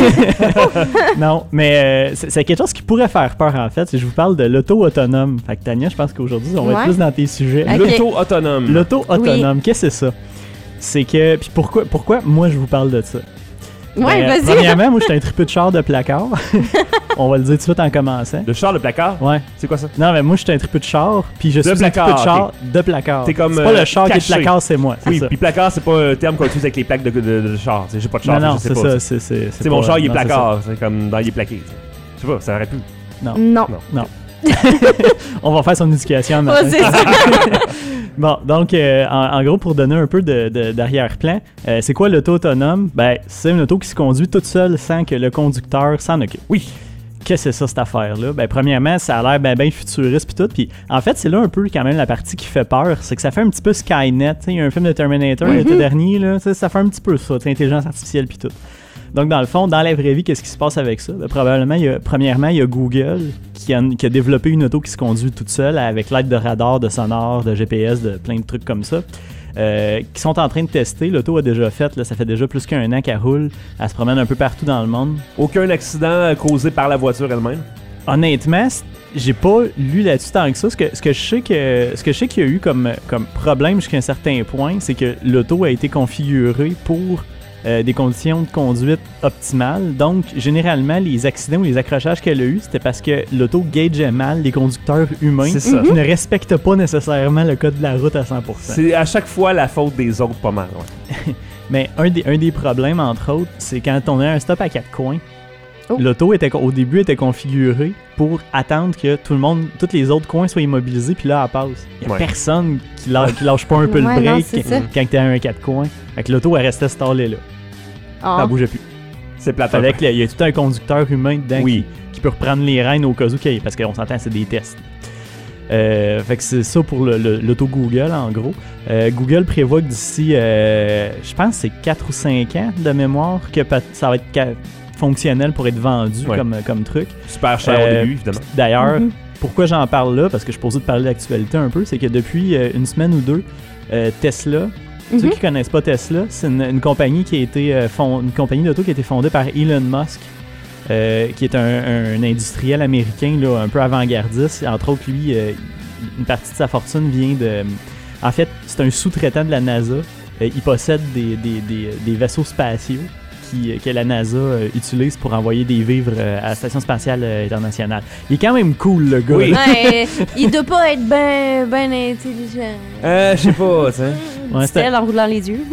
Ok. Non, mais euh, c'est c'est quelque chose qui pourrait faire peur, en fait. Si je vous parle de l'auto autonome. Fait que Tania, je pense qu'aujourd'hui, on va Ouais. être plus dans tes sujets. Ok. L'auto autonome. L'auto autonome, qu'est-ce que c'est ça? C'est que... Puis pourquoi, pourquoi moi, je vous parle de ça? Ouais, Ben, vas-y. Premièrement, moi, j'étais un tripeux de char de placard. On va le dire tout de suite en commençant. Le char, le placard? Ouais. C'est quoi ça? Non, mais moi, je suis un tripeux de char, puis je De suis placard, un tripeux de char de placard. T'es comme, c'est pas euh, le char qui est caché. de placard, c'est moi. C'est Oui, ça. puis placard, c'est pas un terme qu'on utilise avec les plaques de, de, de, de char. T'sais, j'ai pas de char, Non, non, je sais c'est pas. ça. C'est, c'est, C'est mon pas- char, il est non, c'est placard. C'est comme dans il est plaqué. t'sais. Je sais pas, ça aurait pu. Non. Non. Non. On va faire son éducation un Oh, matin. c'est ça. Bon, donc, euh, en, en gros, pour donner un peu de, de- d'arrière-plan, euh, c'est quoi l'auto autonome? Ben, c'est une auto qui se conduit toute seule sans que le conducteur s'en occupe. Oui. qu'est-ce que c'est ça, cette affaire-là? Ben, premièrement, ça a l'air bien ben futuriste pis tout. Puis en fait, c'est là un peu quand même la partie qui fait peur. C'est que ça fait un petit peu Skynet. Il y a un film de Terminator mm-hmm. l'été dernier, là, ça fait un petit peu ça, intelligence artificielle pis tout. Donc, dans le fond, dans la vraie vie, qu'est-ce qui se passe avec ça? Ben, probablement, il y a, premièrement, il y a Google qui a, qui a développé une auto qui se conduit toute seule avec l'aide de radars, de sonars, de G P S, de plein de trucs comme ça. Euh, qui sont en train de tester. L'auto a déjà fait, là, ça fait déjà plus qu'un an qu'elle roule. Elle se promène un peu partout dans le monde. Aucun accident causé par la voiture elle-même? Honnêtement, j'ai pas lu là-dessus tant que ça. Ce que, ce que je sais que ce que je sais qu'il y a eu comme, comme problème jusqu'à un certain point, c'est que l'auto a été configurée pour euh, des conditions de conduite optimales. Donc, généralement, les accidents ou les accrochages qu'elle a eu, c'était parce que l'auto gageait mal les conducteurs humains c'est ça. qui ne respectent pas nécessairement le code de la route à cent pour cent. C'est à chaque fois la faute des autres, pas mal. Ouais. Mais un des, un des problèmes, entre autres, c'est quand on a un stop à quatre coins, oh. l'auto était, au début était configurée pour attendre que tout le monde, tous les autres coins soient immobilisés, puis là, elle passe. Il n'y a ouais. personne qui lâche, qui lâche pas un peu ouais, le break non, quand, quand t'es à un quatre coins. Fait que l'auto, elle restait stallée là. Oh. Elle bougeait plus. C'est plate. Fallait qu'il y a tout un conducteur humain dedans oui. qui, qui peut reprendre les rênes au cas où, qu'il y ait, parce qu'on s'entend, c'est des tests. Euh, fait que c'est ça pour le, le, l'auto Google, en gros. Euh, Google prévoit que d'ici, euh, je pense que c'est quatre ou cinq ans de mémoire, que ça va être ca- fonctionnel pour être vendu ouais. comme, comme truc. Super cher euh, au début, évidemment. D'ailleurs, mm-hmm. pourquoi j'en parle là, parce que je suis posé de parler d'actualité un peu, c'est que depuis euh, une semaine ou deux, euh, Tesla, mm-hmm. ceux qui connaissent pas Tesla, c'est une, une compagnie qui a été euh, fond, une compagnie d'auto qui a été fondée par Elon Musk. Euh, qui est un, un industriel américain là, un peu avant-gardiste. Entre autres, lui, euh, une partie de sa fortune vient de... En fait, c'est un sous-traitant de la NASA. Euh, il possède des, des, des, des vaisseaux spatiaux qui, que la NASA euh, utilise pour envoyer des vivres euh, à la Station spatiale euh, internationale. Il est quand même cool, le gars. Oui. Ouais, il doit pas être bien ben intelligent. Euh, je sais pas, tu sais. Ouais, c'était elle en roulant les yeux.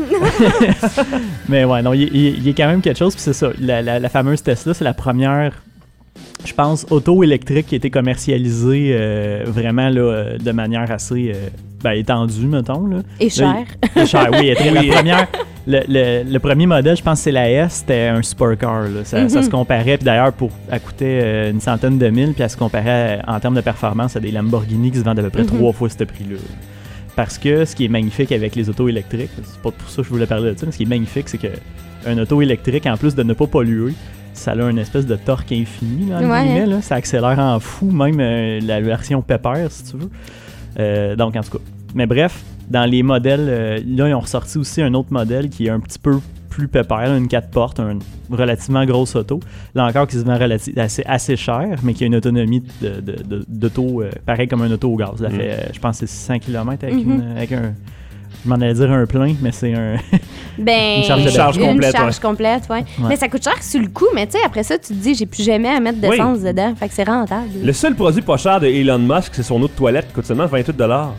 Mais ouais, non, il, il, il est quand même quelque chose. Puis c'est ça, la, la, la fameuse Tesla, c'est la première, je pense, auto électrique qui a été commercialisée euh, vraiment là, de manière assez euh, ben, étendue, mettons. Là. Et cher. Et cher, oui. Était la première, le, le, le premier modèle, je pense que c'est la S, c'était un supercar. Là. Ça, mm-hmm. ça se comparait, puis d'ailleurs, pour, elle coûtait euh, une centaine de mille, puis elle se comparait en termes de performance à des Lamborghini qui se vendent à peu près mm-hmm. trois fois ce prix-là. Parce que ce qui est magnifique avec les autos électriques, c'est pas pour ça que je voulais parler de ça, mais ce qui est magnifique, c'est qu'un auto électrique, en plus de ne pas polluer, ça a une espèce de torque infini, là, ouais. guillemets, là. Ça accélère en fou, même euh, la version Pepper, si tu veux. Euh, donc, en tout cas. Mais bref, dans les modèles, euh, là, ils ont ressorti aussi un autre modèle qui est un petit peu plus pépère, une quatre portes, une relativement grosse auto. Là encore, qui se vend relati- assez, assez cher, mais qui a une autonomie de, de, de, d'auto, euh, pareil comme un auto au gaz. Ça mm. fait, euh, je pense, que c'est six cents kilomètres avec, mm-hmm. une, avec un... Je m'en allais dire un plein, mais c'est un... ben, une charge, une charge complète. Une charge ouais. complète, ouais. ouais. Mais ça coûte cher sur le coup, mais tu sais, après ça, tu te dis, j'ai plus jamais à mettre d'essence oui. dedans. Fait que c'est rentable. Le seul produit pas cher de Elon Musk, c'est son eau de toilette qui coûte seulement vingt-huit dollars.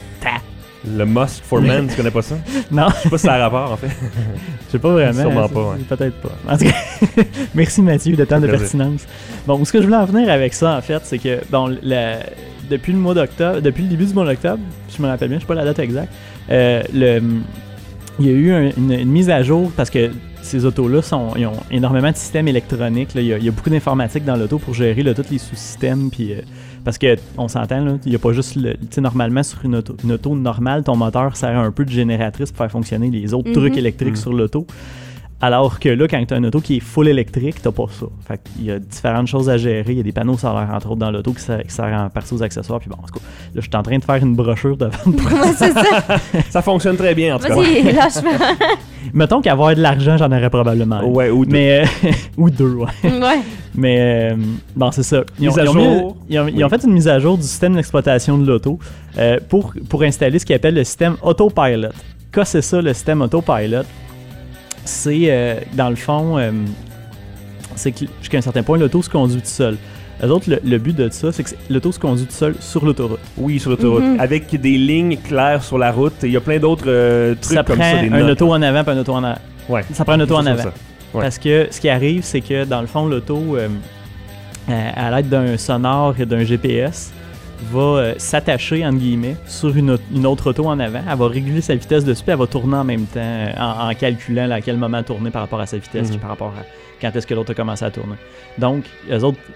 Le Musk for Men, tu connais pas ça? Non. Je sais pas si ça a rapport, en fait. Je sais pas vraiment. Sûrement hein, pas, ouais. Peut-être pas. En tout cas, merci Mathieu de tant de pertinence. Bon, ce que je voulais en venir avec ça, en fait, c'est que, bon, la, depuis le mois d'octobre, depuis le début du mois d'octobre, je me rappelle bien, je sais pas la date exacte, euh, le, il y a eu un, une, une mise à jour parce que ces autos-là sont, ils ont énormément de systèmes électroniques. Là. Il, y a, il y a beaucoup d'informatique dans l'auto pour gérer là, tous les sous-systèmes. Puis, euh, parce qu'on s'entend, là, il n'y a pas juste... Tu sais, normalement, sur une auto, une auto normale, ton moteur sert un peu de génératrice pour faire fonctionner les autres mm-hmm. trucs électriques mm-hmm. sur l'auto. Alors que là, quand tu as une auto qui est full électrique, t'as pas ça. Fait qu'il y a différentes choses à gérer. Il y a des panneaux solaires, entre autres, dans l'auto qui servent sert en partie aux accessoires. Puis bon, en tout cas, là, je suis en train de faire une brochure de vente pour ouais, c'est ça. Ça fonctionne très bien, en tout Vas-y, cas. lâche-moi. Mettons qu'avoir de l'argent, j'en aurais probablement. Ouais, ou deux. Mais, euh, ou deux, ouais. Ouais. Mais, euh, bon, c'est ça. Ils ont, mise à ils ont jour. Mis, ils ont, oui. ils ont fait une mise à jour du système d'exploitation de l'auto euh, pour, pour installer ce qu'ils appellent le système Autopilot. Qu'est-ce que c'est ça, le système Autopilot? C'est, euh, dans le fond, euh, c'est que jusqu'à un certain point, l'auto se conduit tout seul. Eux autres, le, le but de ça, c'est que l'auto se conduit tout seul sur l'autoroute. Oui, sur l'autoroute. Mm-hmm. Avec des lignes claires sur la route. Il y a plein d'autres euh, trucs ça comme prend ça. Des un notes. auto en avant et un auto en arrière. Ouais. Ça prend un auto en avant. Ça. Ouais. Parce que ce qui arrive, c'est que dans le fond, l'auto, euh, à, à l'aide d'un sonore et d'un G P S, va euh, s'attacher, entre guillemets, sur une, une autre auto en avant. Elle va réguler sa vitesse dessus, puis elle va tourner en même temps, euh, en, en calculant là, à quel moment tourner par rapport à sa vitesse, mm-hmm. puis par rapport à quand est-ce que l'autre a commencé à tourner. Donc, eux autres,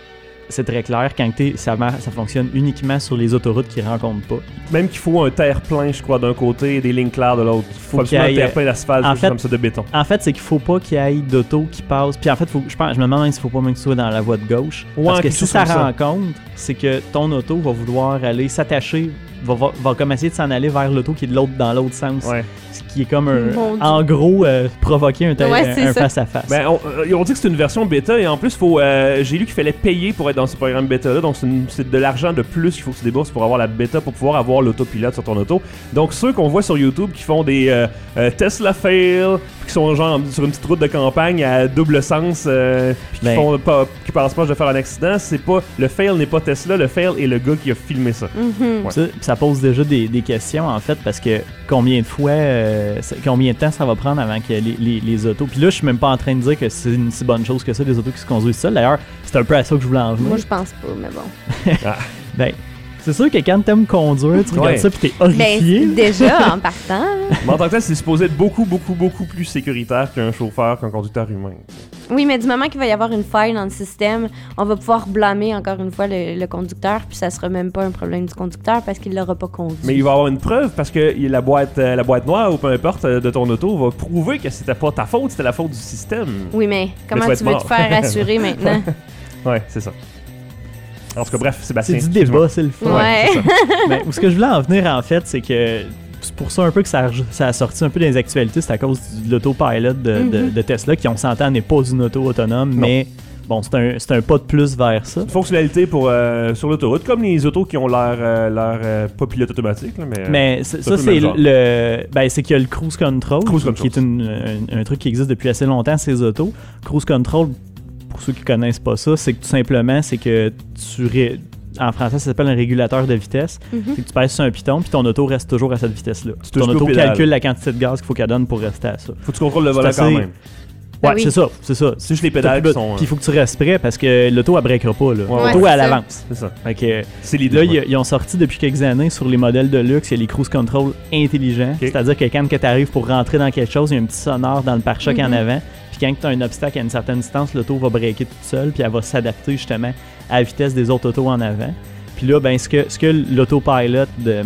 c'est très clair, quand t'es, ça, mar- ça fonctionne uniquement sur les autoroutes qui ne rencontrent pas. Même qu'il faut un terre-plein, je crois, d'un côté et des lignes claires de l'autre. Il faut, faut absolument un terre-plein d'asphalte, en quelque fait, chose comme ça, de béton. En fait, c'est qu'il faut pas qu'il y ait d'auto qui passe. Puis en fait, faut, je, pense, je me demande même s'il faut pas même que tu sois dans la voie de gauche. Ouais, parce que si ça ça rencontre, c'est que ton auto va vouloir aller s'attacher, va, va, va comme essayer de s'en aller vers l'auto qui est de l'autre, dans l'autre sens. Ouais. Ce qui est comme, un, Mon Dieu. en gros, euh, provoquer un, tel- Ouais, un, c'est un ça. face-à-face. Ben, on, euh, on dit que c'est une version bêta et en plus, faut, euh, j'ai lu qu'il fallait payer pour être dans ce programme bêta-là. Donc, c'est, une, c'est de l'argent de plus qu'il faut que tu débourses pour avoir la bêta, pour pouvoir avoir l'autopilote sur ton auto. Donc, ceux qu'on voit sur YouTube qui font des euh, euh, Tesla fail, qui sont genre sur une petite route de campagne à double sens, euh, puis qui, Ben. font pas, qui pensent pas de faire un accident, c'est pas le fail n'est pas Tesla, le fail est le gars qui a filmé ça. Mhm. Ouais. Ça, ça pose déjà des, des questions, en fait, parce que combien de fois, euh, ça- combien de temps ça va prendre avant que les, les, les autos... Puis là, je suis même pas en train de dire que c'est une si bonne chose que ça, les autos qui se conduisent seuls. D'ailleurs, c'est un peu à ça que je voulais en venir. Moi, je pense pas, mais bon. Ben, c'est sûr que quand t'aimes conduire, tu regardes Ouais. ça puis t'es Ben, horrifié. déjà, en partant. Mais en tant que tel, c'est supposé être beaucoup, beaucoup, beaucoup plus sécuritaire qu'un chauffeur, qu'un conducteur humain. Oui, mais du moment qu'il va y avoir une faille dans le système, on va pouvoir blâmer encore une fois le, le conducteur, puis ça sera même pas un problème du conducteur parce qu'il l'aura pas conduit. Mais il va avoir une preuve parce que la boîte, euh, la boîte noire ou peu importe euh, de ton auto va prouver que c'était pas ta faute, c'était la faute du système. Oui, mais comment Mais tu tu vas veux être te mort. faire assurer maintenant? Ouais, c'est ça. En tout cas, bref, C'est Sébastien. du excuse-moi. débat, c'est le fun. Ouais. c'est ça. Mais où ce que je voulais en venir, en fait, c'est que c'est pour ça un peu que ça a, ça a sorti un peu des actualités, c'est à cause de l'autopilot de, de, Mhm. de Tesla, qui, on s'entend, n'est pas une auto autonome, Non. mais bon, c'est un, c'est un pas de plus vers ça. Une fonctionnalité pour, euh, sur l'autoroute, comme les autos qui ont l'air, euh, l'air euh, pas pilote automatique. Là, mais, euh, Mais c'est- c'est un ça, peu le c'est même genre. le. Ben, c'est qu'il y a le cruise control, Cruise qui, control. qui est une- un, un truc qui existe depuis assez longtemps, ces autos. Cruise control, pour ceux qui connaissent pas ça, c'est que tout simplement, c'est que tu. Ré- En français, ça s'appelle un régulateur de vitesse. Mhm. C'est que tu pèses sur un piton, puis ton auto reste toujours à cette vitesse-là. Tu Ton touches plus auto aux pédales. calcule la quantité de gaz qu'il faut qu'elle donne pour rester à ça. Faut que tu contrôles le C'est volant assez- quand même. Ben Ouais, oui. c'est ça, c'est ça. C'est juste les T'as pédales plus qui de- sont. euh, Puis il faut que tu restes prêt parce que l'auto, elle breakera pas. Là. Ouais, L'auto, ouais, elle c'est ça. avance. C'est ça. Fait que, C'est l'idée. là, ouais. ils, ils ont sorti depuis quelques années sur les modèles de luxe, il y a les cruise control intelligents. C'est-à-dire que quand tu arrives pour rentrer dans quelque chose, il y a un petit sonore dans le pare-choc Mhm. en avant. Puis quand tu as un obstacle à une certaine distance, l'auto va breaker toute seule, puis elle va s'adapter justement à la vitesse des autres autos en avant. Puis là, ben, ce que, ce que l'autopilot de,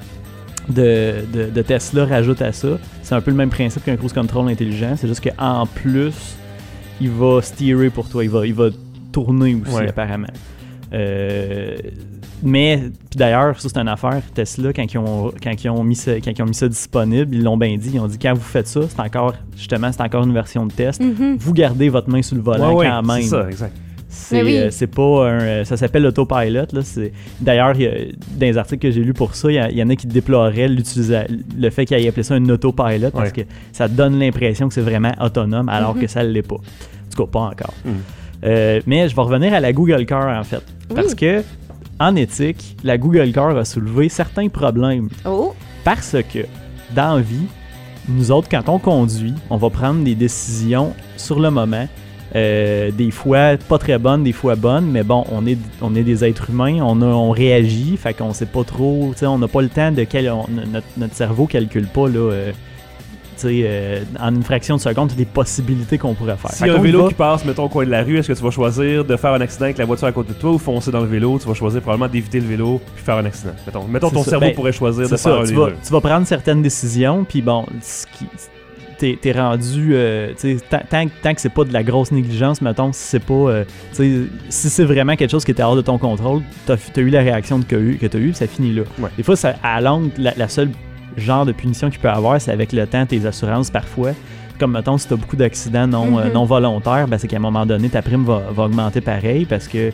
de, de, de Tesla rajoute à ça, c'est un peu le même principe qu'un cruise control intelligent. C'est juste qu'en plus, il va steerer pour toi, il va, il va tourner aussi Ouais. apparemment. Euh, mais, puis d'ailleurs, ça c'est une affaire, Tesla, quand ils ont, quand ils ont, mis, ça, quand ils ont mis ça disponible, ils l'ont bien dit, ils ont dit quand vous faites ça, c'est encore, justement, c'est encore une version de test, Mhm. vous gardez votre main sur le volant Ouais, ouais, quand même. c'est ça, exact. C'est, Mais oui. euh, c'est pas un. euh, ça s'appelle l'autopilot. Là, c'est, d'ailleurs, il y a- dans les articles que j'ai lus pour ça, il y, a- il y en a qui déploraient l'utilisa- le fait qu'ils aient appelé ça un autopilot parce Ouais. que ça donne l'impression que c'est vraiment autonome alors Mhm. que ça ne l'est pas. En tout cas, pas encore. Mhm. Euh, mais je vais revenir à la Google Car en fait. Parce Oui. que, en éthique, la Google Car a soulevé certains problèmes. Oh, Parce que, dans la vie, nous autres, quand on conduit, on va prendre des décisions sur le moment. Euh, des fois pas très bonnes, des fois bonnes, mais bon, on est, on est des êtres humains, on, a, on réagit, fait qu'on sait pas trop, tu sais, on n'a pas le temps de quel, on- notre, notre cerveau calcule pas là, euh, tu sais, euh, en une fraction de seconde, toutes les possibilités qu'on pourrait faire. S'il Fait y a un qu'on y vélo va. qui passe, mettons, au coin de la rue, est-ce que tu vas choisir de faire un accident avec la voiture à côté de toi ou foncer dans le vélo? Tu vas choisir probablement d'éviter le vélo puis faire un accident. Mettons, mettons C'est ton ça. cerveau Ben, pourrait choisir de C'est faire ça, un tu des vas, deux. tu vas prendre certaines décisions, puis bon, ce qui- t'es, t'es rendu, euh, tu sais, tant, tant, tant que c'est pas de la grosse négligence, mettons, si c'est pas, euh, tu sais, si c'est vraiment quelque chose qui était hors de ton contrôle, t'as, t'as eu la réaction que t'as eu, que t'as eu, ça finit là. Ouais. Des fois, ça, à la longue, la, la seule genre de punition qu'il peut avoir, c'est avec le temps, tes assurances parfois. Comme, mettons, si t'as beaucoup d'accidents non, euh, Mhm. non volontaires, ben, c'est qu'à un moment donné, ta prime va, va augmenter pareil parce que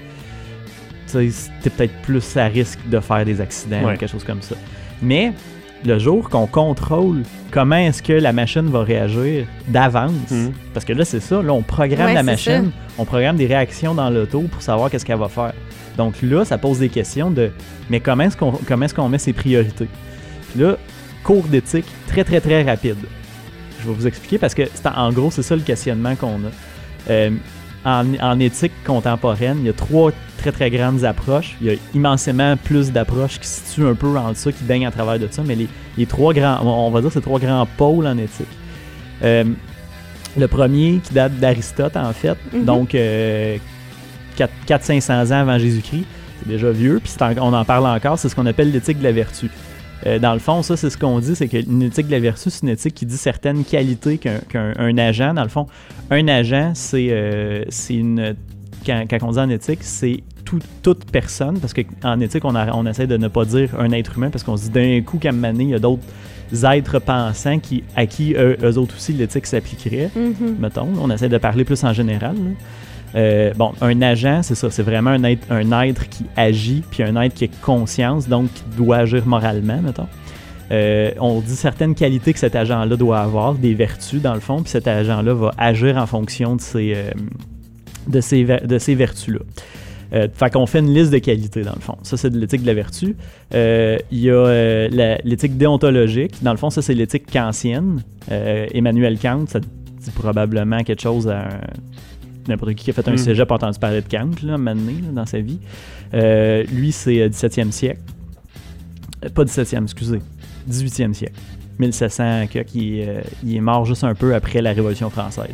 tu sais, t'es peut-être plus à risque de faire des accidents Ouais. ou quelque chose comme ça. Mais le jour qu'on contrôle comment est-ce que la machine va réagir d'avance, Mhm. parce que là, c'est ça, là, on programme Ouais, la c'est machine, on programme des réactions dans l'auto pour savoir qu'est-ce qu'elle va faire. Donc là, ça pose des questions de, mais comment est-ce qu'on, comment est-ce qu'on met ses priorités? Puis là, cours d'éthique très, très, très rapide. Je vais vous expliquer parce que, c'est, en gros, c'est ça le questionnement qu'on a. Euh, en, en éthique contemporaine, il y a trois très très grandes approches. Il y a immensément plus d'approches qui se situent un peu en dessous, qui baignent à travers de ça, mais les, les trois grands, on va dire c'est trois grands pôles en éthique. Euh, le premier qui date d'Aristote en fait, Mhm. donc euh, quatre cents à cinq cents ans avant Jésus-Christ. C'est déjà vieux, puis on en parle encore, c'est ce qu'on appelle l'éthique de la vertu. Euh, dans le fond, ça, c'est ce qu'on dit, c'est qu'une éthique de la vertu, c'est une éthique qui dit certaines qualités qu'un, qu'un un agent, dans le fond, un agent, c'est, euh, c'est une... Quand, quand on dit en éthique, c'est tout, toute personne, parce qu'en éthique, on, a, on essaie de ne pas dire un être humain, parce qu'on se dit d'un coup qu'à un moment donné, il y a d'autres êtres pensants qui, à qui eux, eux autres aussi l'éthique s'appliquerait, mm-hmm. mettons. On essaie de parler plus en général, là. Euh, bon, un agent, c'est ça, c'est vraiment un être, un être qui agit, puis un être qui a conscience, donc qui doit agir moralement, mettons. Euh, on dit certaines qualités que cet agent-là doit avoir, des vertus dans le fond, puis cet agent-là va agir en fonction de ces, euh, de ces, de ces vertus-là. Euh, fait qu'on fait une liste de qualités, dans le fond. Ça, c'est de l'éthique de la vertu. Il euh, y a euh, la, l'éthique déontologique. Dans le fond, ça, c'est l'éthique kantienne. Euh, Emmanuel Kant, ça dit probablement quelque chose à un... N'importe qui qui a fait un mm. cégep a entendu parler de Kant, là, un moment donné, là, dans sa vie. Euh, lui, c'est dix-septième siècle. Euh, pas dix-septième, excusez. dix-huitième siècle. mille sept cents, qui, euh, il est mort juste un peu après la Révolution française.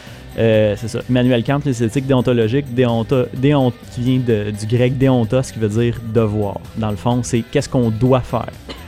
Euh, c'est ça. Emmanuel Kant, c'est l'éthique déontologique, déonto, déont, qui vient de, du grec déontos, qui veut dire devoir. Dans le fond, c'est qu'est-ce qu'on doit faire.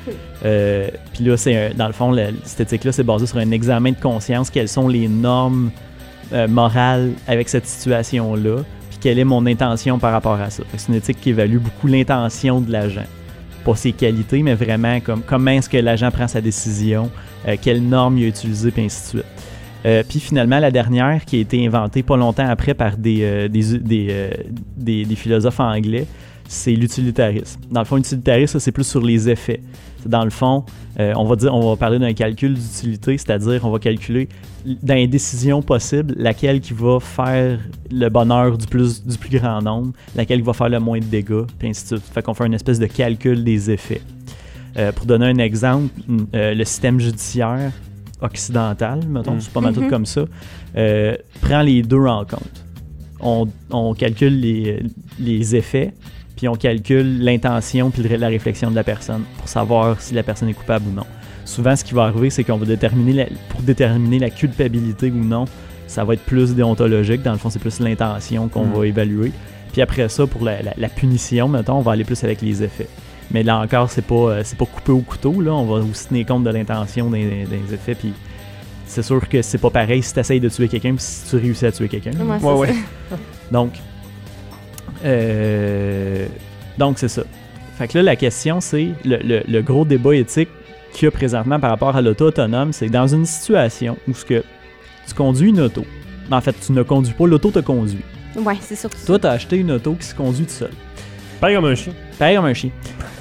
Euh, Puis là, c'est un, dans le fond, la, cette éthique-là, c'est basé sur un examen de conscience. Quelles sont les normes Euh, morale avec cette situation-là, puis quelle est mon intention par rapport à ça. Fait que c'est une éthique qui évalue beaucoup l'intention de l'agent. Pas ses qualités, mais vraiment comme comment est-ce que l'agent prend sa décision, euh, quelles normes il a utilisées, puis ainsi de suite. Euh, puis finalement, la dernière, qui a été inventée pas longtemps après par des, euh, des, des, euh, des, des philosophes anglais, c'est l'utilitarisme. Dans le fond, l'utilitarisme, c'est plus sur les effets. Dans le fond, euh, on va dire, on va parler d'un calcul d'utilité, c'est-à-dire on va calculer dans les décisions possibles laquelle qui va faire le bonheur du plus, du plus grand nombre, laquelle qui va faire le moins de dégâts, puis ainsi de suite. Fait qu'on fait une espèce de calcul des effets. Euh, pour donner un exemple, euh, le système judiciaire occidental, mettons, mm. c'est pas mal tout comme ça, euh, prend les deux en compte. On, on calcule les, les effets, puis on calcule l'intention puis la réflexion de la personne pour savoir si la personne est coupable ou non. Souvent, ce qui va arriver, c'est qu'on va déterminer, la, pour déterminer la culpabilité ou non, ça va être plus déontologique. Dans le fond, c'est plus l'intention qu'on mmh. va évaluer. Puis après ça, pour la, la, la punition, mettons, on va aller plus avec les effets. Mais là encore, c'est pas, c'est pas coupé au couteau, là. On va aussi tenir compte de l'intention des, des effets, puis c'est sûr que c'est pas pareil si tu essayes de tuer quelqu'un puis si tu réussis à tuer quelqu'un. Ouais, ouais, ouais. Donc... Euh, donc, c'est ça. Fait que là, la question, c'est le, le, le gros débat éthique qu'il y a présentement par rapport à l'auto autonome, c'est dans une situation où ce que tu conduis une auto. En fait, tu ne conduis pas, l'auto te conduit. Ouais, c'est surtout ça. Toi, tu as acheté une auto qui se conduit tout seul. Pareil comme un chien. Pareil comme un chien.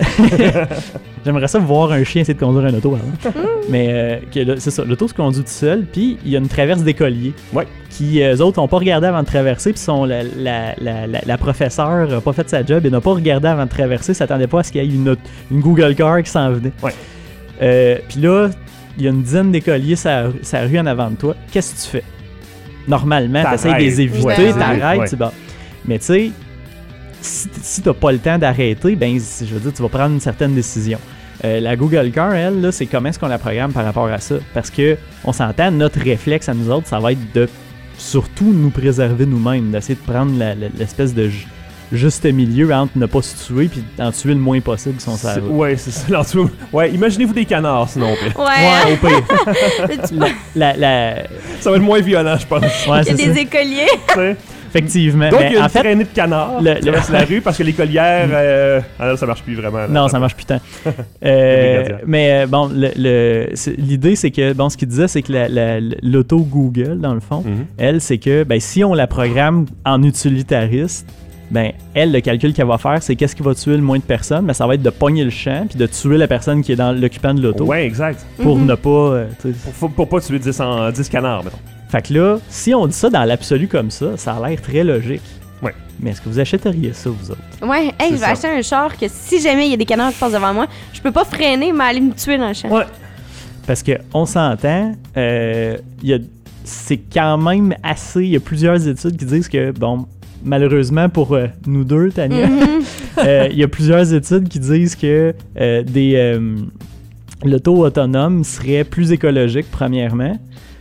J'aimerais ça voir un chien essayer de conduire une auto avant. Mais euh, que, là, c'est ça, l'auto se conduit tout seul, puis il y a une traverse d'écoliers. Ouais. Qui, eux autres, n'ont pas regardé avant de traverser, puis sont la, la, la, la, la professeure n'a pas fait sa job et n'a pas regardé avant de traverser, s'attendait pas à ce qu'il y ait une, une Google Car qui s'en venait. Ouais. Euh, puis là, il y a une dizaine d'écoliers sur la rue en avant de toi. Qu'est-ce que tu fais? Normalement, tu essaies de les éviter, ouais. t'arrêtes, ouais. tu bats. Mais tu sais, si, si t'as pas le temps d'arrêter, ben, je veux dire, tu vas prendre une certaine décision. Euh, la Google Car, elle, là, c'est comment est-ce qu'on la programme par rapport à ça? Parce que on s'entend, notre réflexe à nous autres, ça va être de surtout nous préserver nous-mêmes, d'essayer de prendre la, la, l'espèce de ju- juste milieu entre ne pas se tuer puis d'en tuer le moins possible si on s'en va. Ouais, c'est ça. Ouais, imaginez-vous des canards sinon. Pis. Ouais, ouais, au pire. la, la, la... Ça va être moins violent, je pense. Ouais, il y a des ça. écoliers. T'sais. Effectivement. Donc, mais il y a une en fait, traînée de canards le, qui le... traverse la rue parce que l'écolière, euh... ah là, ça marche plus vraiment. Là. Non, ça marche plus tant. euh, mais bon, le, le, c'est, l'idée, c'est que, bon, ce qu'il disait, c'est que la, la, l'auto Google, dans le fond, mm-hmm. elle, c'est que, ben, si on la programme en utilitariste, ben, elle, le calcul qu'elle va faire, c'est qu'est-ce qui va tuer le moins de personnes, mais ça va être de pogner le champ puis de tuer la personne qui est dans l'occupant de l'auto. Ouais, exact. Pour mm-hmm. ne pas... Euh, pour, pour pas tuer dix, en, dix canards, mettons. Fait que là, si on dit ça dans l'absolu comme ça, ça a l'air très logique. Ouais. Mais est-ce que vous achèteriez ça, vous autres? Ouais, hey, C'est je vais ça. acheter un char que si jamais il y a des canards qui passent devant moi, je peux pas freiner, mais aller me tuer dans le champ. Ouais. Parce qu'on s'entend, euh, y a, c'est quand même assez... Il y a plusieurs études qui disent que, bon, malheureusement pour euh, nous deux, Tania, il mm-hmm. euh, y a plusieurs études qui disent que euh, des, euh, l'auto autonome serait plus écologique, premièrement.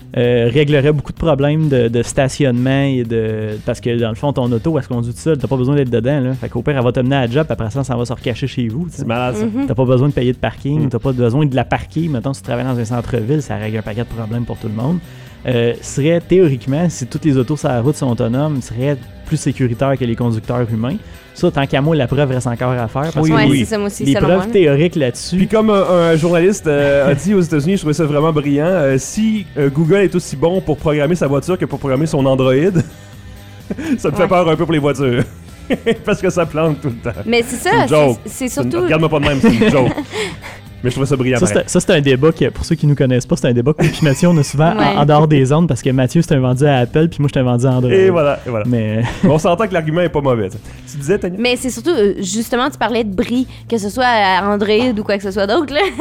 euh, réglerait beaucoup de problèmes de, de stationnement et de... Parce que dans le fond, ton auto, elle se conduit tout seul, t'as pas besoin d'être dedans, là. Fait qu'au pire, elle va te mener à la job, puis après ça, ça va se recacher chez vous. T'sais. C'est malade, ça. Mhm. T'as pas besoin de payer de parking, Mm. t'as pas besoin de la parquer. Mettons, si tu travailles dans un centre-ville, ça règle un paquet de problèmes pour tout le monde. Euh, serait théoriquement, si toutes les autos sur la route sont autonomes, serait plus sécuritaire que les conducteurs humains. Ça, tant qu'à moi, la preuve reste encore à faire. Parce Oui, que Ouais, oui. c'est ça, moi aussi, les selon preuves moi. théoriques Puis là-dessus. comme un, un journaliste euh, a dit aux États-Unis, je trouvais ça vraiment brillant, euh, si euh, Google est aussi bon pour programmer sa voiture que pour programmer son Android, ça me fait Ouais. peur un peu pour les voitures. Parce que ça plante tout le temps. Mais c'est ça, C'est une joke. c'est- c'est C'est une- surtout... Regarde-moi pas de même, c'est une joke. Mais je trouvais ça brillant. Ça, pareil. c'est, ça, c'est un débat que, pour ceux qui nous connaissent pas, c'est un débat que moi et Mathieu, on a souvent Ouais. en, en dehors des ondes parce que Mathieu, c'est un vendu à Apple, puis moi, je suis un vendu à Android. Et voilà, et voilà. Mais On s'entend que l'argument est pas mauvais. ça. Tu disais, Tania? Mais c'est surtout, euh, justement, tu parlais de bris, que ce soit à Android ou quoi que ce soit d'autre. là.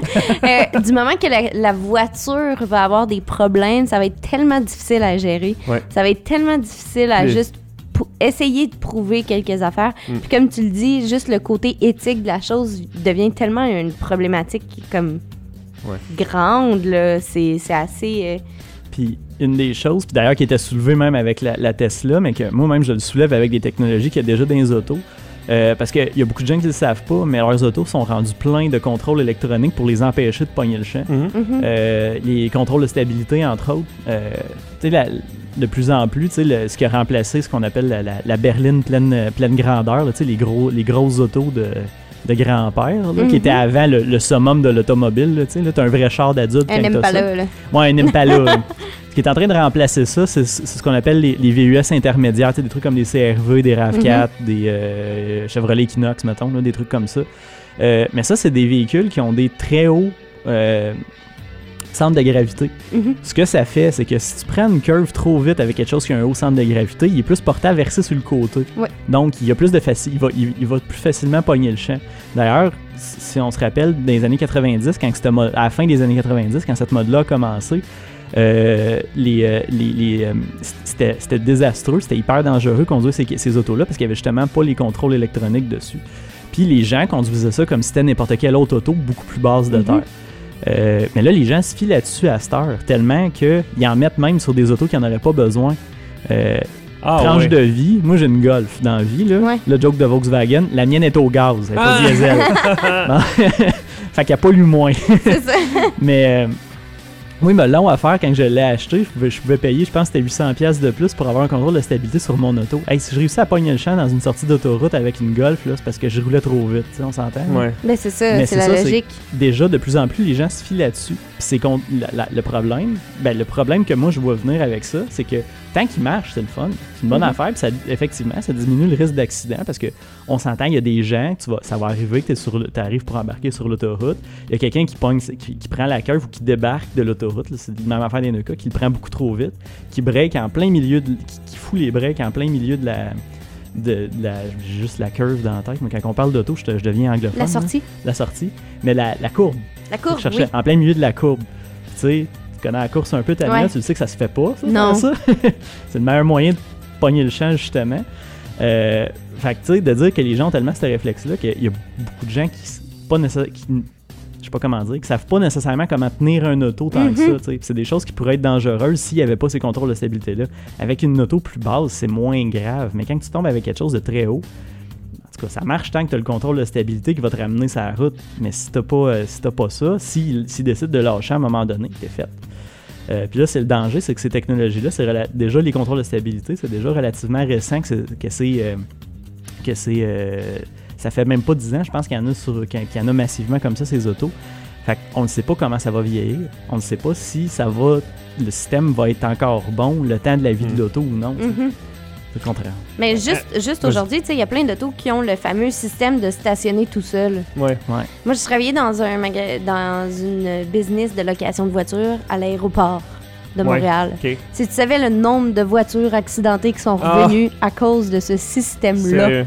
Euh, du moment que la, la voiture va avoir des problèmes, ça va être tellement difficile à gérer. Ouais. Ça va être tellement difficile à Mais- juste pou- essayer de prouver quelques affaires. Mm. Puis comme tu le dis, juste le côté éthique de la chose devient tellement une problématique comme Ouais. grande. Là. C'est, c'est assez... euh, Puis une des choses, puis d'ailleurs qui était soulevée même avec la, la Tesla, mais que moi-même je le soulève avec des technologies qu'il y a déjà dans les autos. Euh, parce qu'il y a beaucoup de gens qui ne le savent pas, mais leurs autos sont rendus pleins de contrôles électroniques pour les empêcher de pogner le champ. Mhm. mhm. Euh, les contrôles de stabilité, entre autres. Euh, tu sais, la- de plus en plus, tu sais, le- ce qui a remplacé ce qu'on appelle la, la- la berline pleine, pleine grandeur, là, tu sais, les, gros, les grosses autos de, de grand-père, là, Mhm. qui étaient avant le, le summum de l'automobile. Là, tu sais, là, t'as un vrai char d'adulte Un quand t'as ça. Impala, là. Ouais, un Impala. là. Ce qui est en train de remplacer ça, c'est, c'est ce qu'on appelle les, les V U S intermédiaires, tu sais, des trucs comme des C R V, des RAV quatre, des euh, Chevrolet Equinox, mettons, là, des trucs comme ça. Euh, mais ça, c'est des véhicules qui ont des très hauts euh, centres de gravité. Mhm. Ce que ça fait, c'est que si tu prends une curve trop vite avec quelque chose qui a un haut centre de gravité, il est plus porté à verser sur le côté. Ouais. Donc, il y a plus de facile, il va, il, il va plus facilement pogner le champ. D'ailleurs, si on se rappelle dans les années quatre-vingt-dix, quand cette mo- à la fin des années quatre-vingt-dix, quand cette mode-là a commencé, euh, les, euh, les, les, euh, c'était, c'était désastreux, c'était hyper dangereux conduire ces, ces autos-là parce qu'il n'y avait justement pas les contrôles électroniques dessus. Puis les gens conduisaient ça comme si c'était n'importe quelle autre auto beaucoup plus basse de Mhm. terre. Euh, mais là, les gens se fient là-dessus à cette heure, tellement qu'ils en mettent même sur des autos qui n'en auraient pas besoin. Euh, Ah, tranche ouais. de vie, moi j'ai une Golf dans la vie, là. Ouais. Le joke de Volkswagen, la mienne est au gaz, elle n'est pas Ah! diesel. Bon. Fait qu'elle a pas lu moins. C'est ça. Mais euh, oui, mais long à faire quand je l'ai acheté, je pouvais, je pouvais payer, je pense que c'était huit cents dollars de plus pour avoir un contrôle de stabilité sur mon auto. Hey, si je réussis à pogner le champ dans une sortie d'autoroute avec une Golf, là, c'est parce que je roulais trop vite, tu sais, on s'entend? là? Ouais. Ben, c'est ça, Mais c'est c'est la ça, c'est- logique. Déjà, de plus en plus, les gens se fient là-dessus. Puis c'est con- la- la- le problème, ben le problème que moi je vois venir avec ça, c'est que tant qu'il marche, c'est le fun. C'est une bonne Mhm. affaire, puis ça, effectivement, ça diminue le risque d'accident parce que on s'entend, il y a des gens, tu vas, ça va arriver que tu arrives pour embarquer sur l'autoroute, il y a quelqu'un qui pogne, qui, qui prend la curve ou qui débarque de l'autoroute, là, c'est la même affaire des deux cas, qui le prend beaucoup trop vite, qui break en plein milieu, de, qui, qui fout les breaks en plein milieu de la. De, de la j'ai juste la curve dans la tête, mais quand on parle d'auto, je, te- je deviens anglophone. La là. sortie. La sortie. Mais la, la courbe. La courbe, Je cherchais oui. en plein milieu de la courbe. Tu sais, tu connais la course un peu, Tania, Ouais. tu le sais que ça se fait pas, ça. Non. faire ça. C'est le meilleur moyen de pogner le champ, justement. Euh, fait que, tu sais, de dire que les gens ont tellement ce réflexe-là qu'il y a beaucoup de gens qui, s- pas nécessaire- qui je sais pas comment dire, qui savent pas nécessairement comment tenir un auto tant que Mhm. ça, tu sais. Puis c'est des choses qui pourraient être dangereuses s'il n'y avait pas ces contrôles de stabilité-là. Avec une auto plus basse, c'est moins grave. Mais quand tu tombes avec quelque chose de très haut, en tout cas, ça marche tant que tu as le contrôle de stabilité qui va te ramener sur la route. Mais si tu n'as pas, euh, si t'as pas ça, s'ils si décident de lâcher à un moment donné, t'es fait. Euh, Puis là, c'est le danger, c'est que ces technologies-là, c'est rela- déjà les contrôles de stabilité, c'est déjà relativement récent que c'est. Que c'est, euh, que c'est euh, ça fait même pas dix ans, je pense qu'il y en a, sur, qu'il y en a massivement comme ça, ces autos. Fait qu'on ne sait pas comment ça va vieillir. On ne sait pas si ça va. Le système va être encore bon le temps de la vie Mm. de l'auto ou non. tu sais. Mhm. C'est le contraire. Mais juste, juste vas-y. aujourd'hui, tu sais, il y a plein d'autos qui ont le fameux système de stationner tout seul. Ouais. Ouais. Moi, je travaillais dans un maga- dans une business de location de voitures à l'aéroport de Ouais. Montréal. OK. Si tu savais le nombre de voitures accidentées qui sont Ah. revenues à cause de ce système-là. Sérieux.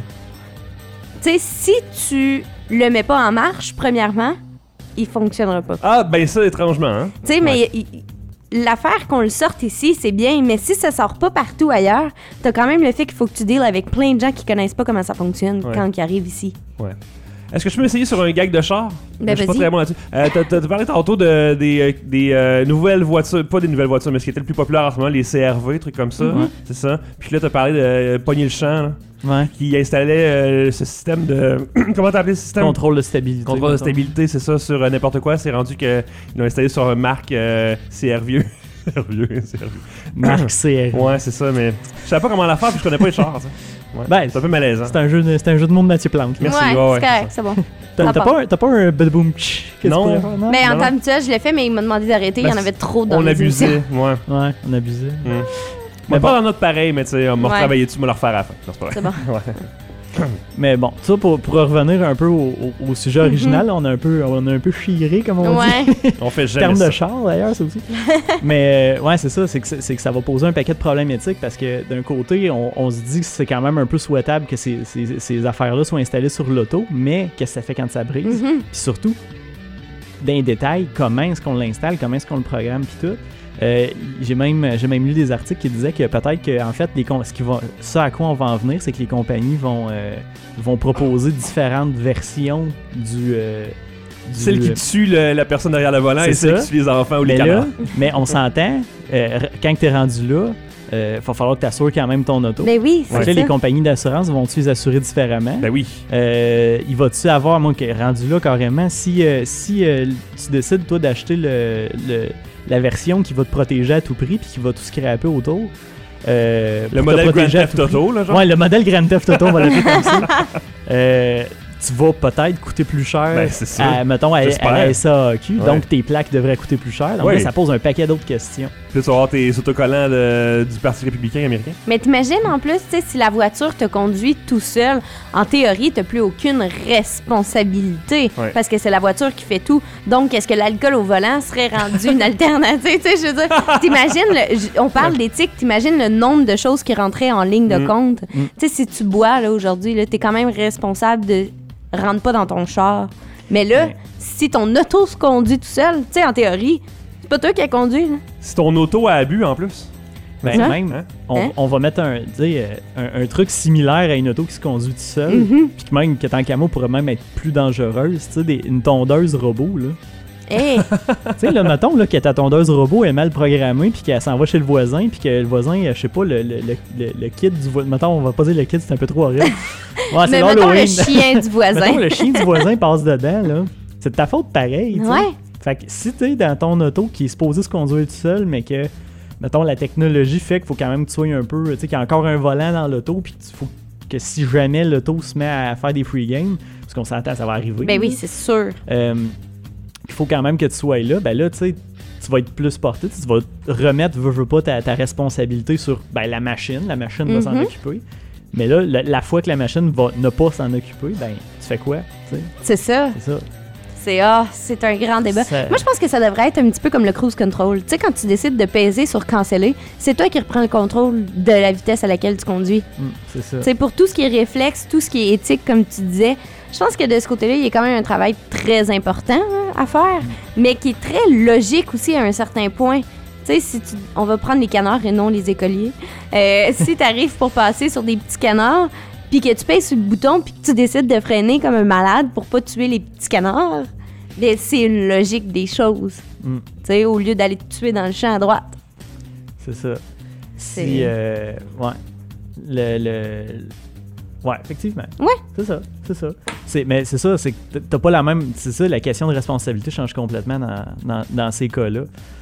Tu sais, si tu le mets pas en marche, premièrement, il fonctionnera pas. Ah, ben ça, étrangement, hein? Tu sais, mais il- il- l'affaire qu'on le sorte ici, c'est bien, mais si ça sort pas partout ailleurs, t'as quand même le fait qu'il faut que tu deals avec plein de gens qui connaissent pas comment ça fonctionne Ouais. quand ils arrivent ici. Est-ce que je peux essayer sur un gag de char? Ben, je suis pas vas-y. très bon là-dessus. Euh, t'as, t'as parlé tantôt de, des, euh, des euh, nouvelles voitures, pas des nouvelles voitures, mais ce qui était le plus populaire en ce moment, les C R V, trucs comme ça. Mhm. C'est ça. Puis là, t'as parlé de euh, pogner le champ, là, Ouais. qui installait euh, ce système de... Comment t'as appelé ce système? Contrôle de stabilité. Contrôle de mettons. stabilité, c'est ça, sur euh, n'importe quoi. C'est rendu qu'ils l'ont installé sur une marque euh, C R vieux. C R vieux, C R vieux. Marque C R. Ouais, c'est ça, mais je savais pas comment la faire puis je connais pas les chars. Ça. Ouais. Ben, c'est un peu malaisant. C'est un jeu de, c'est un jeu de monde Mathieu Plante. Merci, ouais, ouais, ouais, c'est correct, c'est c'est bon. T'as, Ah, t'as, bon. pas un, t'as pas un badaboom tch que tu Non. pourrais faire, non? Mais en non, tant que tel, je l'ai fait, mais il m'a demandé d'arrêter. Il y en Ben, avait trop dans On les abusait, émissions. ouais. Ouais, on abusait. Mm. Mais Mais bon. pas dans notre pareil, mais tu sais, on m'a Ouais. retravaillé dessus, on va le refaire à la fin. Non, c'est pas vrai. C'est bon. Ouais. Mais bon, ça pour, pour revenir un peu au, au- au sujet original, on a un peu on a un peu chiré comme on dit. Ouais. On fait jamais Terme ça. de char d'ailleurs, ça aussi. Mais euh, ouais, c'est ça, c'est que, c'est c'est que ça va poser un paquet de problèmes éthiques parce que d'un côté, on, on se dit que c'est quand même un peu souhaitable que ces, ces, ces affaires-là soient installées sur l'auto, mais qu'est-ce que ça fait quand ça brise? Mhm. Puis surtout, dans les détails, comment est-ce qu'on l'installe, comment est-ce qu'on le programme, puis tout. Euh, j'ai même j'ai même lu des articles qui disaient que peut-être que en fait les com- ce qui va ça à quoi on va en venir, c'est que les compagnies vont euh, vont proposer différentes versions du, euh, du Celle qui euh, tue le- la personne derrière le volant C'est et celle ça. qui tue les enfants ou les mais là, camarades. mais on s'entend, euh, r- quand t'es rendu là, il euh, va falloir que tu assures quand même ton auto. Ben oui, Fait que c'est là, les ça. compagnies d'assurance vont-tu les assurer différemment? Ben oui. Euh, il va-tu avoir, moi, que rendu là carrément, si, euh, si euh, tu décides, toi, d'acheter le, le- la version qui va te protéger à tout prix puis qui va tout scraper autour. Euh, Le pour te modèle Grand protéger à Theft tout prix. Auto, là, genre. Ouais, le modèle Grand Theft Auto, on va l'appeler comme ça. Euh, tu vas peut-être coûter plus cher, Ben, c'est ça. à, mettons, à, J'espère. à la S A A Q. Ouais. Donc, tes plaques devraient coûter plus cher. Donc Ouais. là, ça pose un paquet d'autres questions. Puis là, tu vas avoir tes autocollants de- du Parti républicain américain. Mais t'imagines en plus, tu sais, si la voiture te conduit tout seul, en théorie, t'as plus aucune responsabilité Ouais. parce que c'est la voiture qui fait tout. Donc, est-ce que l'alcool au volant serait rendu une alternative? Tu sais, je veux dire, t'imagines, le- j- on parle d'éthique, t'imagines le nombre de choses qui rentraient en ligne de Mm. compte. Mm. Tu sais, si tu bois là aujourd'hui, là, t'es quand même responsable de rentre pas dans ton char. Mais là, Ouais. si ton auto se conduit tout seul, tu sais, en théorie, c'est pas toi qui as conduit. Là. C'est ton auto à abus en plus. Ben, Hein? même, Hein? on, Hein? on va mettre un, tu sais, euh, un, un truc similaire à une auto qui se conduit tout seul, Mhm. puis que même que tant qu'à moi pourrait même être plus dangereuse, tu sais, des- une tondeuse robot, là. Hey, Tu sais, là, mettons là, que ta tondeuse robot est mal programmée, puis qu'elle s'en va chez le voisin, puis que le voisin, euh, je sais pas, le, le, le, le, le kid du voisin. Mettons, on va pas dire le kid, c'est un peu trop horrible. Ouais, mais c'est mettons le l'Halloween. chien du voisin. Mettons, le chien du voisin passe dedans, là. C'est de ta faute pareil, tu sais. Ouais. Fait que si t'es dans ton auto qui est supposé se conduire tout seul, mais que, mettons, la technologie fait qu'il faut quand même que tu sois un peu, tu sais, qu'il y a encore un volant dans l'auto, puis qu'il faut que si jamais l'auto se met à faire des free games, parce qu'on s'entend, ça va arriver. Ben oui, là. c'est sûr. Euh, il faut quand même que tu sois là. Ben là, tu sais, tu vas être plus porté. Tu vas remettre, veux, veux pas, ta, ta responsabilité sur ben, la machine. La machine va s'en Mhm. occuper. Mais là, la, la fois que la machine va ne pas s'en occuper, ben, tu fais quoi? Tu sais, C'est ça. c'est ça. C'est ah, c'est un grand débat. Ça- Moi, je pense que ça devrait être un petit peu comme le cruise control. Tu sais, quand tu décides de peser sur canceller, c'est toi qui reprends le contrôle de la vitesse à laquelle tu conduis. Hum, c'est ça. Tu sais, pour tout ce qui est réflexe, tout ce qui est éthique, comme tu disais, je pense que de ce côté-là, il y a quand même un travail très important hein, à faire, mais qui est très logique aussi à un certain point. Tu sais, si tu, on va prendre les canards et non les écoliers. Euh, si tu arrives pour passer sur des petits canards, puis que tu pèses sur le bouton, puis que tu décides de freiner comme un malade pour pas tuer les petits canards, ben, c'est une logique des choses. Mm. Tu sais, au lieu d'aller te tuer dans le champ à droite. C'est ça. C'est- Si, euh, ouais. Le, le... Ouais, effectivement. Ouais. C'est ça, c'est ça. C'est, mais c'est ça, c'est que t'as- t'as pas la même... C'est ça, la question de responsabilité change complètement dans, dans, dans ces cas-là.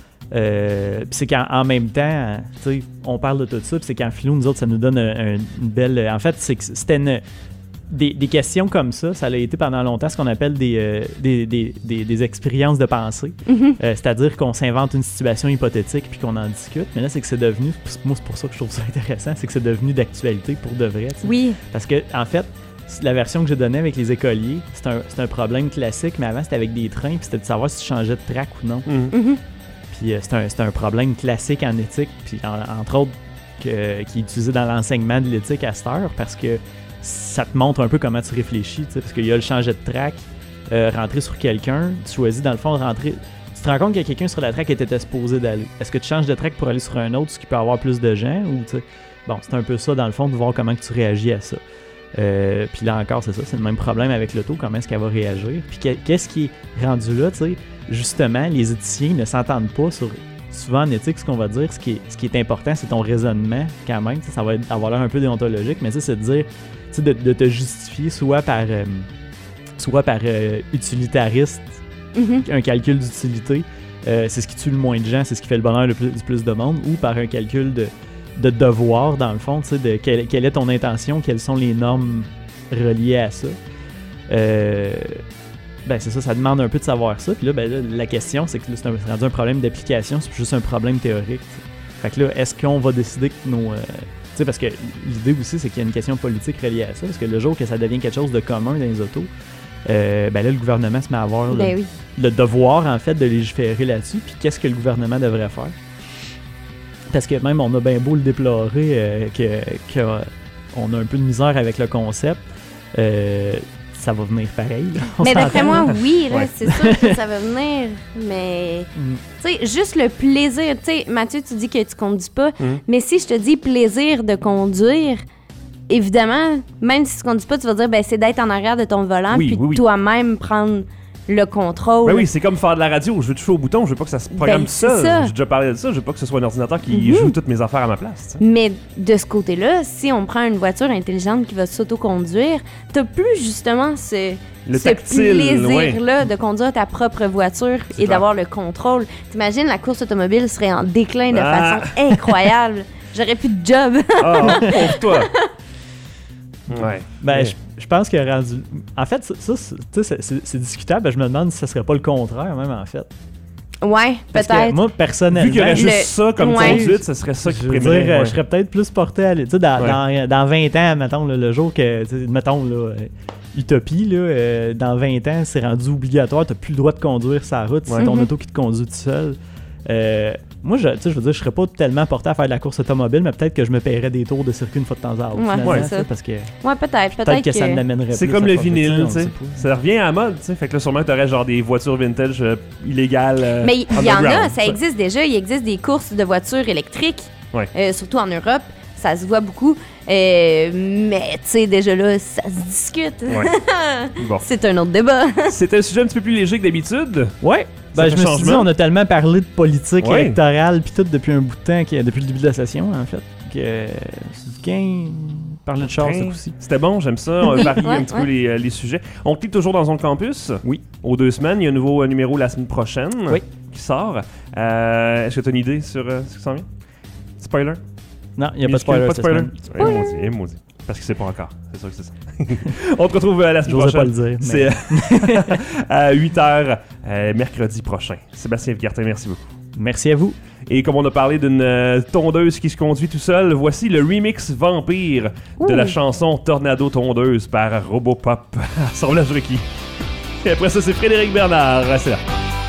Euh, puis c'est qu'en en même temps, tu sais, on parle de tout ça, puis c'est qu'en philo, nous autres, ça nous donne un- un- une belle... En fait, c'est que c'était une... Des, des questions comme ça, ça a été pendant longtemps ce qu'on appelle des, euh, des, des, des, des expériences de pensée. Mhm. Euh, c'est-à-dire qu'on s'invente une situation hypothétique puis qu'on en discute. Mais là, c'est que c'est devenu... Moi, c'est pour ça que je trouve ça intéressant, c'est que c'est devenu d'actualité pour de vrai. tu sais. Oui. Parce que, en fait, la version que j'ai donnée avec les écoliers, c'est un, c'est un problème classique, mais avant, c'était avec des trains, puis c'était de savoir si tu changeais de track ou non. Mhm. Mhm. Puis euh, c'est un, c'est un problème classique en éthique, puis en- entre autres, que- qui est utilisé dans l'enseignement de l'éthique à cette heure, parce que ça te montre un peu comment tu réfléchis, tu sais, parce qu'il y a le changer de track, euh, rentrer sur quelqu'un, tu choisis dans le fond de rentrer... Tu te rends compte qu'il y a quelqu'un sur la track qui était supposé d'aller. Est-ce que tu changes de track pour aller sur un autre, ce qui peut avoir plus de gens, ou tu sais... Bon, c'est un peu ça dans le fond, de voir comment que tu réagis à ça. Euh, puis là encore, c'est ça, c'est le même problème avec l'auto, comment est-ce qu'elle va réagir. Puis que- qu'est-ce qui est rendu là, tu sais, justement, les éthiciens ne s'entendent pas sur... Souvent en éthique, ce qu'on va dire, ce qui est, ce qui est important, c'est ton raisonnement quand même. Tu sais, ça va être- avoir l'air un peu déontologique, mais tu sais, c'est de dire, tu sais, de, de te justifier soit par, euh, soit par euh, utilitariste, Mhm. un calcul d'utilité, euh, c'est ce qui tue le moins de gens, c'est ce qui fait le bonheur le plus, du plus de monde, ou par un calcul de, de devoir, dans le fond, tu sais, de quelle, quelle est ton intention, quelles sont les normes reliées à ça. Euh, ben c'est ça, ça demande un peu de savoir ça. Puis là, ben là, la question, c'est que là, c'est, un, c'est rendu un problème d'application, c'est juste un problème théorique. T'sais. Fait que là, est-ce qu'on va décider que nos... Euh, tu sais, parce que l'idée aussi, c'est qu'il y a une question politique reliée à ça, parce que le jour que ça devient quelque chose de commun dans les autos, euh, ben là, le gouvernement se met à avoir Ben le, oui. le devoir, en fait, de légiférer là-dessus. Puis qu'est-ce que le gouvernement devrait faire? Parce que même, on a bien beau le déplorer, euh, que, que, euh, on a un peu de misère avec le concept, euh, ça va venir pareil. Là. On Mais d'après s'entend, moi, là. oui, là, Ouais. c'est sûr que ça va venir. Mais, Mm. tu sais, juste le plaisir. Tu sais, Mathieu, tu dis que tu conduis pas. Mhm. Mais si je te dis plaisir de conduire, évidemment, même si tu conduis pas, tu vas dire, ben, c'est d'être en arrière de ton volant, Oui, puis oui, oui. toi-même prendre le contrôle. Ben oui, c'est comme faire de la radio. Je veux toucher au bouton, je veux pas que ça se programme Ben, tout c'est seul. ça. J'ai déjà parlé de ça, je veux pas que ce soit un ordinateur qui Mhm. joue toutes mes affaires à ma place. tu sais. Mais de ce côté-là, si on prend une voiture intelligente qui va s'autoconduire, t'as plus justement ce, Le ce tactile, plaisir-là de conduire ta propre voiture C'est et clair. d'avoir le contrôle. T'imagines, la course automobile serait en déclin de Ah. façon incroyable. J'aurais plus de job. Ah, pauvre toi. Ouais. Ben, Ouais. je, je pense que rendu. En fait, ça, ça, c'est, tu sais, c'est, c'est- c'est discutable. Ben, je me demande si ça serait pas le contraire, même, en fait. Ouais, Parce que peut-être. moi, personnellement. Vu qu'il y aurait Le- juste ça comme ouais. conduite, ce serait ça qui je veux dire, primerait. euh, ouais. je serais peut-être plus porté à aller. Tu sais, dans, Ouais. dans, dans vingt ans, mettons, là, le jour que. tu sais, Mettons, là, euh, Utopie, là, euh, dans vingt ans, c'est rendu obligatoire. T'as plus le droit de conduire sa route. Ouais. C'est ton Mhm. auto qui te conduit tout seul. Euh, moi, je, tu sais, je veux dire, je serais pas tellement porté à faire de la course automobile, mais peut-être que je me paierais des tours de circuit une fois de temps à autre. Ouais, finalement, c'est tu sais, ça. Parce que Ouais, peut-être. Peut-être, peut-être que, ça m'amènerait C'est plus comme à le faire ça, vinyle, on tu sais. sait pas. Ça revient à la mode, tu sais. Fait que là, sûrement, t'aurais genre des voitures vintage euh, illégales. euh, Mais il y en a, underground, ça existe déjà. Il existe des courses de voitures électriques, Ouais. euh, surtout en Europe. Ça se voit beaucoup. Euh, mais, tu sais, déjà là, ça se discute. Ouais. Bon. C'est un autre débat. C'était un sujet un petit peu plus léger que d'habitude. Ouais. Ça Ben, fait je me suis dit, changement. on a tellement parlé de politique Ouais. électorale puis tout depuis un bout de temps, que, depuis le début de la session, en fait, que euh, c'est du gain. Parler de char, Okay. ça aussi. C'était bon, j'aime ça. On va varier Ouais, un petit ouais. peu les, euh, les sujets. On clique toujours dans Zone Campus. Oui. Aux deux semaines. Il y a un nouveau euh, numéro la semaine prochaine Oui. qui sort. Euh, Est-ce que tu as une idée sur euh, ce qui s'en vient? Spoiler? Non, il n'y a pas de Minuscule, spoiler. Pas de cette spoiler? semaine. Eh, maudit, eh, maudit. Parce que c'est pas encore. C'est sûr que c'est ça. On te retrouve euh, la semaine J'osais pas prochaine. le dire. C'est mais- euh, à huit heures euh, mercredi prochain. Sébastien Vigartin, merci beaucoup. Merci à vous. Et comme on a parlé d'une euh, tondeuse qui se conduit tout seul, voici le remix vampire de Ouh. la chanson Tornado Tondeuse par Robopop. Assemblage requis. Et après ça, c'est Frédéric Bernard. C'est là.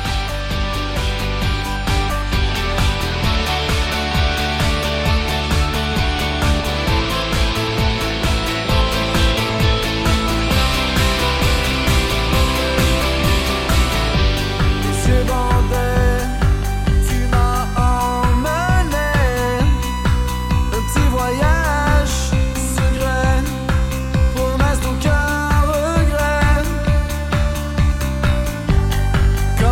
Les yeux bandés, tu m'as emmené. Un petit voyage secret, promesse d'aucun regret.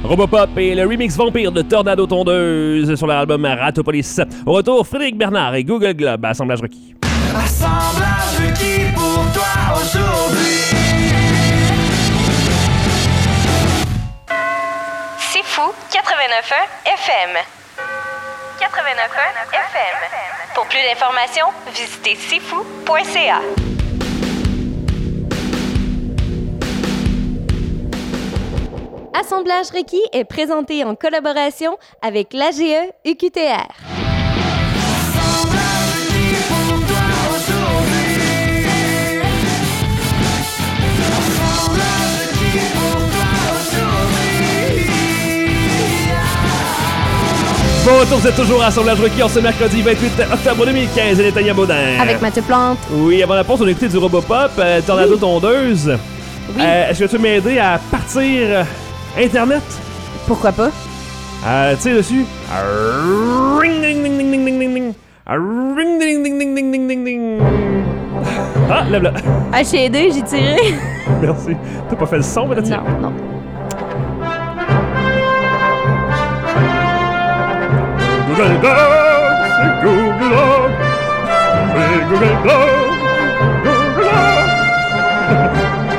Robopop et le remix vampire de Tornado Tondeuse sur leur album Ratopolis. Au retour, Frédéric Bernard et Google Globe, assemblage requis. Assemblage requis pour toi aujourd'hui. C'est fou, quatre-vingt-neuf un F M. quatre-vingt-neuf un F M. Pour plus d'informations, visitez sifou point c a. Assemblage requis est présenté en collaboration avec l'A G E U Q T R. Bon retour, vous êtes toujours à Assemblage requis en ce mercredi vingt-huit octobre deux mille quinze et les Tania Baudin. Avec Mathieu Plante. Oui, avant la pause, on a écouté du Robopop, euh, Tornado Oui. Tondeuse. Oui. Euh, Est-ce que tu peux m'aider à partir euh, Internet? Pourquoi pas? Euh, tu sais, dessus. Ah, ring ding ding ding ding ding ding ding. Ah, ring ding ding ding ding ding ding ding. Ah, lève-le. Ah, j'ai aidé, j'ai tiré. Merci. T'as pas fait le son, mais t'as tiré. Non, non. Google Globe, c'est Google Globe. C'est Google Globe. Google Globe.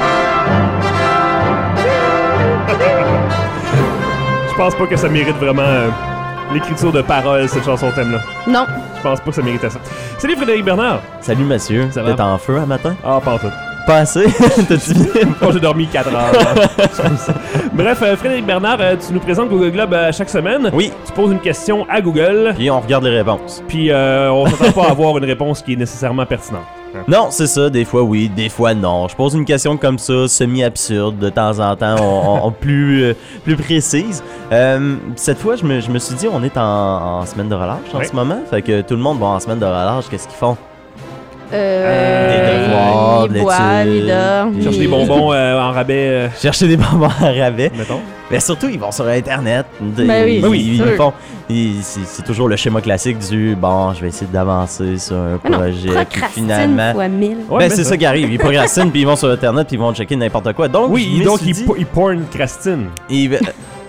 Je pense pas que ça mérite vraiment euh, l'écriture de paroles, cette chanson thème-là. Non. Je pense pas que ça méritait ça. Salut Frédéric Bernard. Salut monsieur, Ça va? t'es en feu un matin? Ah, pas en tout. Pas assez? T'as-tu bien? Oh, j'ai dormi quatre heures. Bref, euh, Frédéric Bernard, euh, tu nous présentes Google Globe euh, chaque semaine. Oui, Tu poses une question à Google, puis on regarde les réponses. puis euh, on s'attend pas à avoir une réponse qui est nécessairement pertinente. Non, c'est ça, des fois oui, des fois non. Je pose une question comme ça, semi-absurde, de temps en temps, on, on- on plus, euh, plus précise. Euh, cette fois, je me, je me suis dit, on est en, en semaine de relâche en Oui. ce moment, fait que tout le monde va en semaine de relâche, qu'est-ce qu'ils font? Euh, Des devoirs, il de boit, l'étude. il dort. Puis- Cherche des bonbons euh, en rabais, euh, Chercher des bonbons à rabais. mettons. Mais surtout, ils vont sur Internet. Ben oui, ils, ben oui, ils- ils sûr. font. ils- c'est, c'est toujours le schéma classique du bon, je vais essayer d'avancer sur un Mais non, projet. Puis procrastine finalement. fois mille. Ouais, ben, mais c'est ça qui arrive. Ils procrastinent puis ils vont sur Internet puis ils vont checker n'importe quoi. Donc, Oui, je me donc suis il, dit- po- il porn crastine. ils-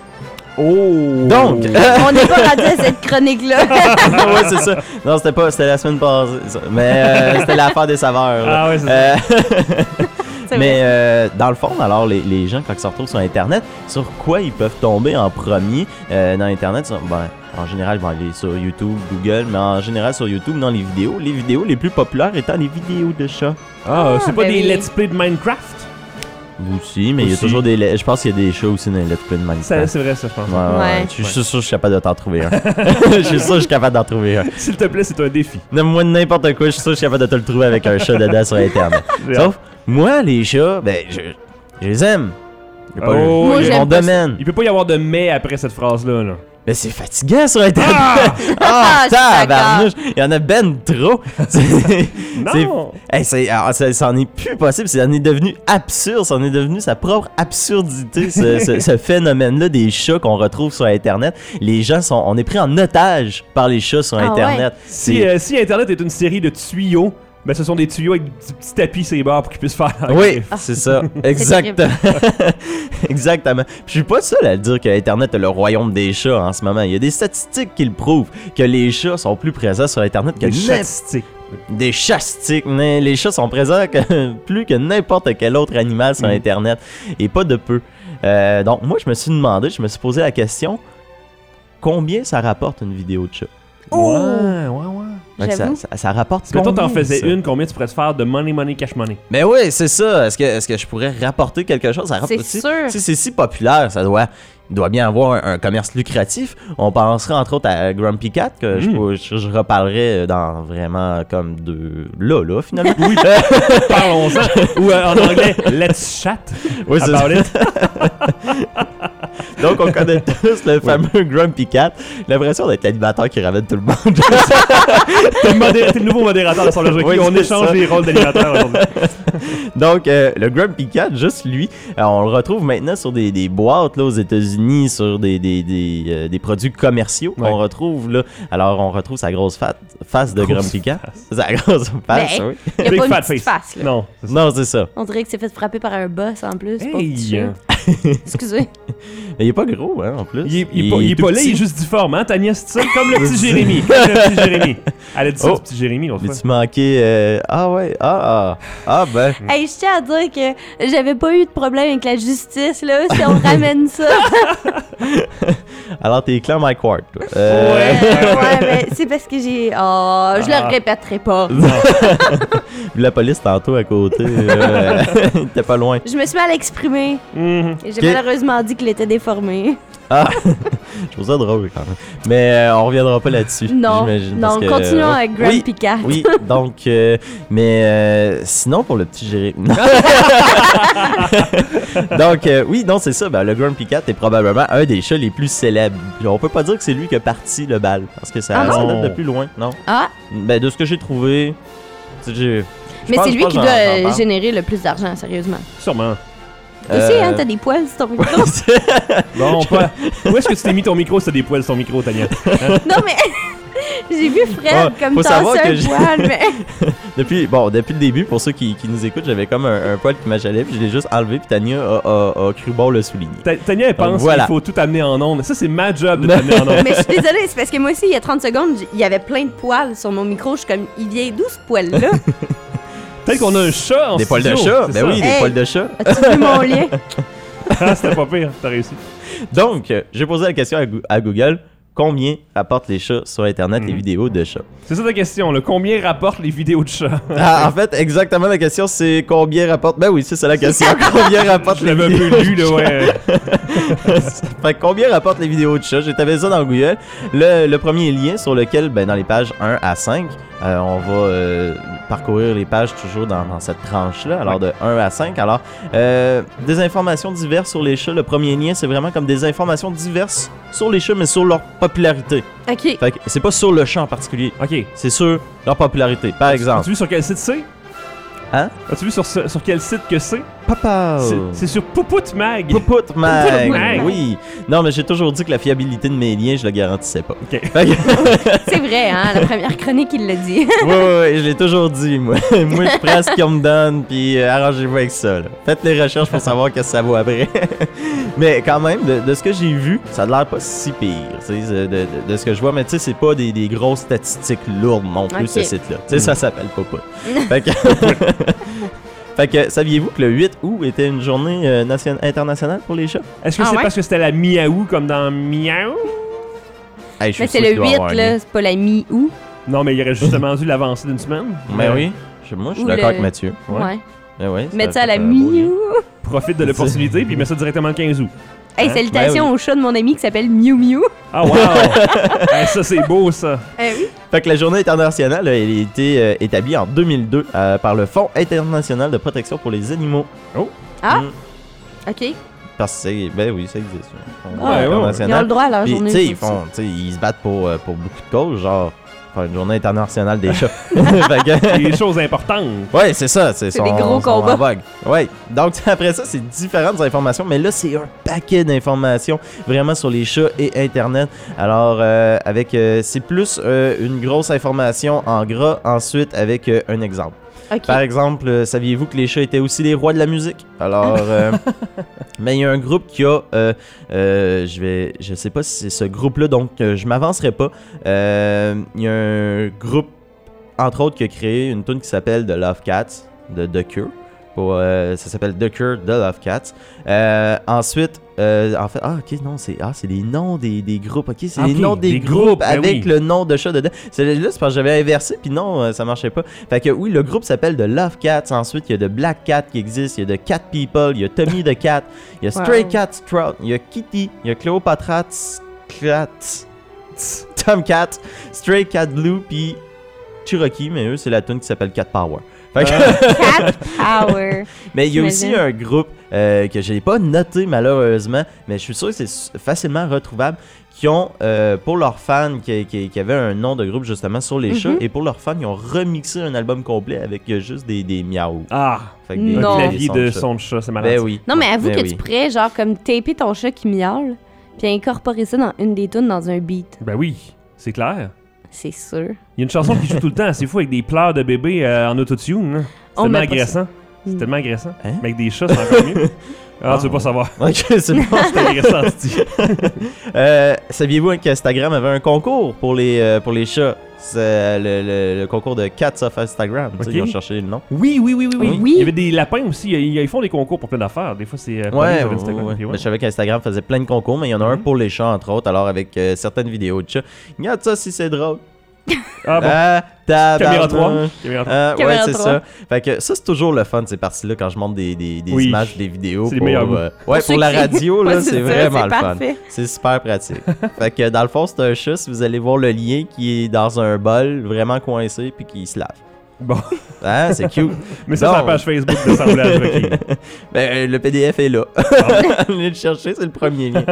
Oh! Donc, On n'est pas rendu à cette chronique-là. ouais, c'est ça. Non, c'était pas, c'était la semaine passée. ça. Mais euh, c'était l'affaire des saveurs. là. Ah ouais, c'est ça. Euh, C'est Mais vrai. euh, dans le fond, alors, les, les gens, quand ils se retrouvent sur Internet, sur quoi ils peuvent tomber en premier euh, dans Internet? Sur- ben, en général, ils vont aller sur YouTube, Google, mais en général sur YouTube, dans les vidéos. Les vidéos les plus populaires étant les vidéos de chats. Ah, c'est pas ben des oui. let's play de Minecraft? Aussi, mais il y a Aussi. toujours des... le- Je pense qu'il y a des chats aussi dans les let's play de Ça, Minecraft. c'est vrai, ça, je pense. Ouais, ouais, Ouais. Je suis- je suis sûr que je suis capable de t'en trouver un. Je suis sûr que je suis capable d'en trouver un. S'il te plaît, c'est un défi. Donne-moi n'importe quoi, je suis sûr que je suis capable de te le trouver avec un chat dedans sur Internet. J'ai Sauf, moi, les chats, ben, je, je les aime. C'est pas Oh, Moi, c'est j'aime mon pas domaine. Il peut pas y avoir de mais après cette phrase-là. Là. Mais c'est fatigant sur Internet. Ah, Ah, je suis d'accord. tabarnouche. Il y en a ben trop. C'est- c'est- Non! Hey, c'est, alors, ça, ça en est plus possible. Ça en est devenu absurde. Ça en est devenu sa propre absurdité, ce, ce- ce phénomène-là des chats qu'on retrouve sur Internet. Les gens sont... On est pris en otage par les chats sur Ah Internet. Si, C'est- euh, si Internet est une série de tuyaux, ben ce sont des tuyaux avec des petits tapis sur les bords pour qu'ils puissent faire la Oui, griffe. c'est ça. Exactement. Exactement. Puis je suis pas seul à le dire que Internet est le royaume des chats en ce moment. Il y a des statistiques qui le prouvent que les chats sont plus présents sur Internet que Des n'importe- statistiques. Des chastiques. Mais les chats sont présents que- plus que n'importe quel autre animal sur Mm. Internet. Et pas de peu. Euh, donc, moi, je me suis demandé, je me suis posé la question combien ça rapporte une vidéo de chat? Ouais, ouais, ouais. Fait que ça, J'avoue. ça, ça rapporte Si mettons, t'en combien, faisais ça? une, combien tu pourrais te faire de money, money, cash money? Mais oui, c'est ça. Est-ce que, est-ce que je pourrais rapporter quelque chose? Ça C'est rapporte- si- sûr. Si c'est si populaire, ça doit, il doit bien avoir un, un commerce lucratif. On penserait entre autres à Grumpy Cat, que je, Mm. je, je reparlerai dans vraiment comme de... Là, là, finalement. Oui, parlons-en. Ou euh, en anglais, let's chat. Oui, c'est About it. Donc, on connaît tous le fameux Grumpy Cat. L'impression d'être l'animateur qui ramène tout le monde. T'es le, modé- t'es le nouveau modérateur de son logique. Oui, On c'est échange ça. les rôles d'animateur aujourd'hui. Donc, euh, le Grumpy Cat, juste lui, euh, on le retrouve maintenant sur des, des boîtes là, aux États-Unis, sur des, des, des, euh, des produits commerciaux. Ouais. On retrouve là, alors on retrouve sa grosse fat- face de Grosse Grumpy Cat. Sa grosse face, Ben, oui. Il n'y a Big pas une fat petite face. face, là. Non, c'est ça. Non, c'est ça. On dirait que c'est fait frapper par un boss en plus. pas Hey! petit chat. Excusez. Mais il est pas gros, hein, en plus. Il est, il est pas, il est tout pas laid, petit. il est juste difforme, hein, Tania, c'est ça? Comme le petit Jérémy. Comme le petit Jérémy. Elle a dit ça Oh. du petit Jérémy l'autre fois. Mais tu manquais. euh, Ah ouais, ah, ah, ah ben. Hey, je tiens à dire que j'avais pas eu de problème avec la justice, là, si on ramène ça. Alors t'es clan Mike Ward, toi. Euh, ouais, ouais, mais c'est parce que j'ai... Oh, je Ah. le répéterai pas. Vu la police tantôt à côté, euh, t'es pas loin. Je me suis mal exprimée. Mhm. Et j'ai Ok. malheureusement dit qu'il était déformé. Ah, je trouve ça drôle quand même. Mais euh, on reviendra pas là-dessus. Non, j'imagine, non, parce que, continuons euh, avec Grand oui, Picat. Oui, donc, euh, mais euh, sinon pour le petit Jérémy. donc, euh, oui, non, c'est ça. Ben, le Grand Picat est probablement un des chats les plus célèbres. Puis on peut pas dire que c'est lui qui a parti le bal, parce que ça, Ah ça non? date de plus loin, non? Ah, Ben, de ce que j'ai trouvé, tu sais, j'ai- je mais pense- c'est je lui pense qui j'en- doit j'en euh, parle. générer le plus d'argent, sérieusement. Sûrement. Aussi, Euh, hein, t'as des poils sur ton micro. Bon, pas. Où est-ce que tu t'es mis ton micro si t'as des poils sur ton micro, Tania? Non, mais j'ai vu Fred Ouais, comme faut savoir tasser que un j'ai- poil, mais... Depuis, bon, depuis le début, pour ceux qui, qui nous écoutent, j'avais comme un, un poil qui m'achalait, puis je l'ai juste enlevé, puis Tania a, a, a cru bon le souligner. Ta- Tania, elle pense voilà. qu'il faut tout amener en ondes. Ça, c'est ma job de t'amener en ondes. mais je suis désolée, c'est parce que moi aussi, il y a trente secondes, j- il y avait plein de poils sur mon micro. Je suis comme, il vient d'où ce poil-là? Peut-être qu'on a un chat en Des poils de studio, chat, c'est ben ça. oui, des Hey. poils de chat. As-tu vu mon lien? Ah, c'était pas pire, t'as réussi. Donc, euh, j'ai posé la question à, Goo- à Google, combien rapportent les chats sur Internet, les Mhm. vidéos de chats? C'est ça ta question, là. Combien rapportent les vidéos de chats? Ah, en fait, exactement la question, c'est combien rapporte... Ben oui, c'est ça la question. Combien rapportent Je les l'avais un vidéos peu lu, là, ouais. Fait que combien rapportent les vidéos de chats? J'ai tapé ça dans Google. Le, le premier lien sur lequel, ben, dans les pages un à cinq, euh, on va euh, parcourir les pages toujours dans, dans cette tranche-là, alors de un à cinq. Alors, euh, des informations diverses sur les chats. Le premier lien, c'est vraiment comme des informations diverses sur les chats, mais sur leur popularité. OK. Fait que c'est pas sur le chat en particulier, Ok. c'est sur leur popularité. Par exemple, As-tu vu sur quel site c'est? Hein? As-tu vu sur, ce- sur quel site que c'est? Papa! C'est- C'est sur Poupout Mag. Poupout Mag! Mag. Oui! Non, mais j'ai toujours dit que la fiabilité de mes liens, je la garantissais pas. Ok. Fait que- C'est vrai, hein, la première chronique, il l'a dit. Ouais, ouais, ouais, je l'ai toujours dit, moi. Moi, je prends ce qu'on me donne, puis euh, arrangez-vous avec ça. Là. Faites les recherches pour savoir qu'est-ce que ça vaut après. Mais quand même, de, de ce que j'ai vu, ça a l'air pas si pire, tu sais, de, de, de ce que je vois. Mais tu sais, c'est pas des, des grosses statistiques lourdes non plus, Ok. ce site-là. Tu sais, ça s'appelle Poupout. Fait que... Fait que, saviez-vous que le huit août était une journée euh, nation- internationale pour les chats? Est-ce que Ah c'est ouais? parce que c'était la miaou comme dans Miaou? Hey, je suis Mais c'est sûr le qu'il doit y huit, avoir un lien. là, c'est pas la mi-août. Non, mais il aurait justement dû l'avancer d'une semaine. Mais oui, je- moi, je suis Ou d'accord le- avec Mathieu. Ouais. Mais ouais, Mettre ça à la fait un beau lien. mi-août. Profite de l'opportunité puis met ça directement le quinze août. Hey, Hein? salutations Ben oui. au chat de mon ami qui s'appelle Miu Miu. Ah, wow! Hey, ça, c'est beau, ça. Eh oui. Fait que la journée internationale a été euh, établie en deux mille deux euh, par le Fonds international de protection pour les animaux. Ah, Mm. OK. Parce que c'est... Ben oui, ça existe. Le Fonds Ah, ouais, ouais. Ils ont international. le droit à leur Puis, journée. tu sais, ils aussi. font, tu sais, ils se battent pour, euh, pour beaucoup de causes, genre faire une journée internationale des chats. Fait que- Des choses importantes. Ouais, c'est ça. C'est C'est son- des gros son combats. en vogue. Ouais. Donc, après ça, c'est différentes informations. Mais là, c'est un paquet d'informations vraiment sur les chats et Internet. Alors, euh, avec, euh, c'est plus euh, une grosse information en gras. Ensuite, avec euh, un exemple. OK. Par exemple, euh, saviez-vous que les chats étaient aussi les rois de la musique? Alors, euh, mais il y a un groupe qui a, euh, euh, je vais, je sais pas si c'est ce groupe-là, donc euh, je m'avancerai pas. Euh, Il y a un groupe, entre autres, qui a créé une tune qui s'appelle The Love Cats, de The Cure. Pour, euh, ça s'appelle The Cure, The Love Cats. Euh, ensuite, euh, en fait, ah ok, non, c'est ah, c'est les noms des, des groupes, ok, c'est Ah, les ok, noms des, des groupes, groupes, ben avec oui. le nom de chat dedans. C'est là, c'est parce que j'avais inversé, puis non, euh, ça marchait pas. Fait que oui, le groupe s'appelle The Love Cats. Ensuite, il y a The Black Cat qui existe, il y a The Cat People, il y a Tommy the Cat, il y a Stray Wow. Cat Strout, il y a Kitty, il y a Cléopatra Cat, Tomcat, Stray Cat Blue, puis Cherokee, mais eux, c'est la tune qui s'appelle Cat Power. Fait que- Cat Power. mais il y a aussi J'imagine. un groupe euh, que je n'ai pas noté malheureusement, mais je suis sûr que c'est s- facilement retrouvable, qui ont, euh, pour leurs fans, qui, qui, qui avaient un nom de groupe justement sur les chats, Mhm. et pour leurs fans, ils ont remixé un album complet avec euh, juste des, des miaou. Ah! Fait que des- Non. Un des clavier sons de chat. son de chat, c'est malade. Ben oui. Non, mais avoue Ben que oui. tu pourrais, genre, comme taper ton chat qui miaule, puis incorporer ça dans une des tunes dans un beat. Ben oui, c'est clair. C'est sûr. Il y a une chanson qui joue tout le temps, c'est fou, avec des pleurs de bébé euh, en autotune. hein. C'est On tellement met pas agressant. Mm. C'est tellement agressant. Hein? Mais avec des chats, c'est encore mieux. Ah, tu veux pas savoir. Ok, c'est bon. C'est intéressant, tu dis. Euh, saviez-vous qu'Instagram avait un concours pour les, euh, pour les chats? C'est le, le, le concours de Cats of Instagram. Tu sais, Ok. Ils ont cherché le nom. Oui, oui, oui, oui, oui. Oui. Il y avait des lapins aussi. Ils, ils font des concours pour plein d'affaires. Des fois, c'est. euh, Ouais, sur ouais, Instagram, ouais. puis ouais. Mais je savais qu'Instagram faisait plein de concours, mais il y en a un Mhm. pour les chats, entre autres. Alors, avec euh, certaines vidéos de chats. Regarde ça si c'est drôle. Ah bon. Ah, tabarnak. Caméra trois. Caméra trois. Ah, ouais, Caméra c'est trois. ça. Fait que ça, c'est toujours le fun, ces parties-là, quand je montre des, des, des Oui. images, des vidéos. C'est les pour, meilleurs bouts. euh, ouais, Pour ceux pour la qui- radio, là, Ouais, c'est ça, vraiment c'est le fun. parfait. C'est super pratique. Fait que dans le fond, c'est un chat, si vous allez voir le lien qui est dans un bol, vraiment coincé, puis qui se lave. Bon. Ah, c'est cute. Mais ça, c'est la Donc. page Facebook d'assemblage requis. Ben, le P D F est là. Allez le chercher, c'est le premier lien.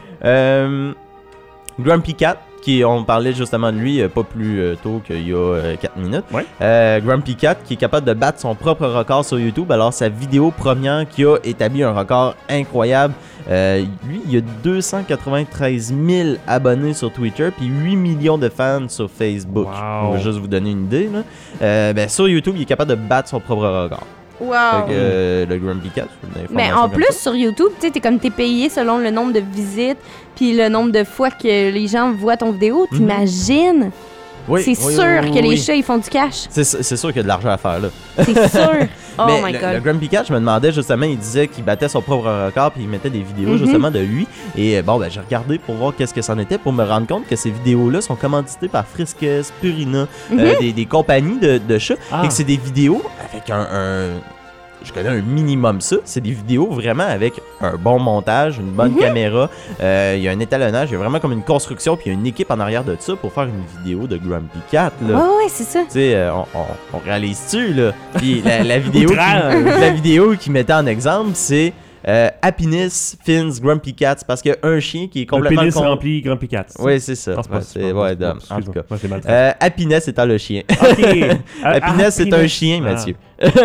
euh, Grumpy Cat, qui on parlait justement de lui euh, pas plus euh, tôt qu'il y a quatre minutes. Ouais. Euh, Grumpy Cat qui est capable de battre son propre record sur YouTube. Alors sa vidéo première qui a établi un record incroyable. Euh, lui, il y a deux cent quatre-vingt-treize mille abonnés sur Twitter puis huit millions de fans sur Facebook. Wow. On va juste vous donner une idée. Là. Euh, ben, sur YouTube, il est capable de battre son propre record. Wow. Fait que, euh, le Grumpy Cat, c'est une Mais information en comme plus, ça. sur YouTube, tu sais, t'es comme t'es payé selon le nombre de visites puis le nombre de fois que les gens voient ton vidéo. Mhm. T'imagines? Oui, c'est oui, sûr oui, oui, que les oui. chats, ils font du cash. C'est, c'est sûr qu'il y a de l'argent à faire là. C'est sûr. Oh Mais my le, God. le Grumpy Cat, je me demandais justement, il disait qu'il battait son propre record puis il mettait des vidéos Mhm. justement de lui. Et euh, bon, ben j'ai regardé pour voir qu'est-ce que c'en était pour me rendre compte que ces vidéos-là sont commanditées par Friskes, Purina, Mhm. euh, des, des compagnies de, de chats. Ah. Et que c'est des vidéos avec un... un- je connais un minimum ça. C'est des vidéos vraiment avec un bon montage, une bonne Mhm. caméra. Euh, Il y a un étalonnage, il y a vraiment comme une construction puis il y a une équipe en arrière de ça pour faire une vidéo de Grumpy Cat. Là. Ouais, ouais, c'est ça. Tu sais, euh, on, on, on réalise-tu, là? Puis la, la vidéo Outrage. qui, la vidéo qui mettait en exemple, c'est euh, Happiness Fins Grumpy Cats, parce qu'il y a un chien qui est Le complètement... pénis con- rempli Grumpy Cat. Oui, c'est ça. Non, c'est pas Ouais, ça. c'est, ouais, Dom, en tout cas. Moi, c'est mal traité. Euh, Happiness étant le chien. Ok. Happiness, c'est un Happiness. chien, Ah. Mathieu.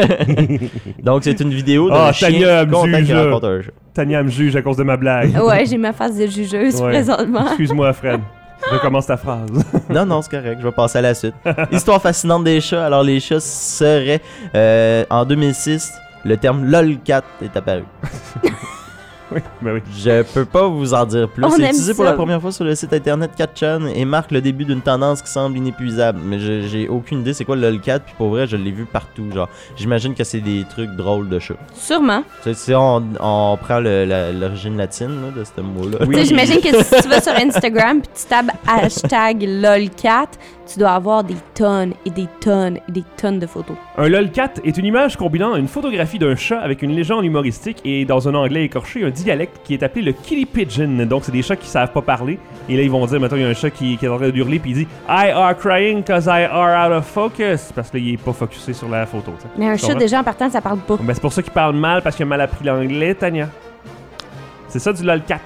Donc, c'est une vidéo d'un Ah, chien Tania me content juge, qu'il là. rencontre un chat. Tania me juge à cause de ma blague. Ouais, j'ai ma face de jugeuse Ouais. présentement. Excuse-moi, Fred. Recommence ta phrase. Non, non, c'est correct, je vais passer à la suite. Histoire fascinante des chats. Alors, les chats seraient... euh, en deux mille six, le terme lolcat est apparu. Oui, ben oui. Je peux pas vous en dire plus. On C'est aime utilisé pour ça. la première fois sur le site internet Catchan et marque le début d'une tendance qui semble inépuisable. Mais je- j'ai aucune idée c'est quoi le lolcat, puis pour vrai, je l'ai vu partout. Genre, j'imagine que c'est des trucs drôles de chats. Sûrement. Tu sais, si on, on prend le- la- l'origine latine là, de ce mot-là. Oui. Tu sais, j'imagine que si tu vas sur Instagram puis tu tapes hashtag lolcat, tu dois avoir des tonnes et des tonnes et des tonnes de photos. Un lolcat est une image combinant une photographie d'un chat avec une légende humoristique et dans un anglais écorché, un dialecte qui est appelé le kitty pigeon. Donc, c'est des chats qui savent pas parler. Et là, ils vont dire, maintenant, il y a un chat qui, qui est en train d'hurler puis il dit I are crying cause I are out of focus. Parce que là, il est pas focusé sur la photo. t'sais. Mais un Tu chat, comprends? déjà, en partant, ça parle pas. Ben, c'est pour ça qu'il parle mal parce qu'il a mal appris l'anglais, Tania. C'est ça du lolcat.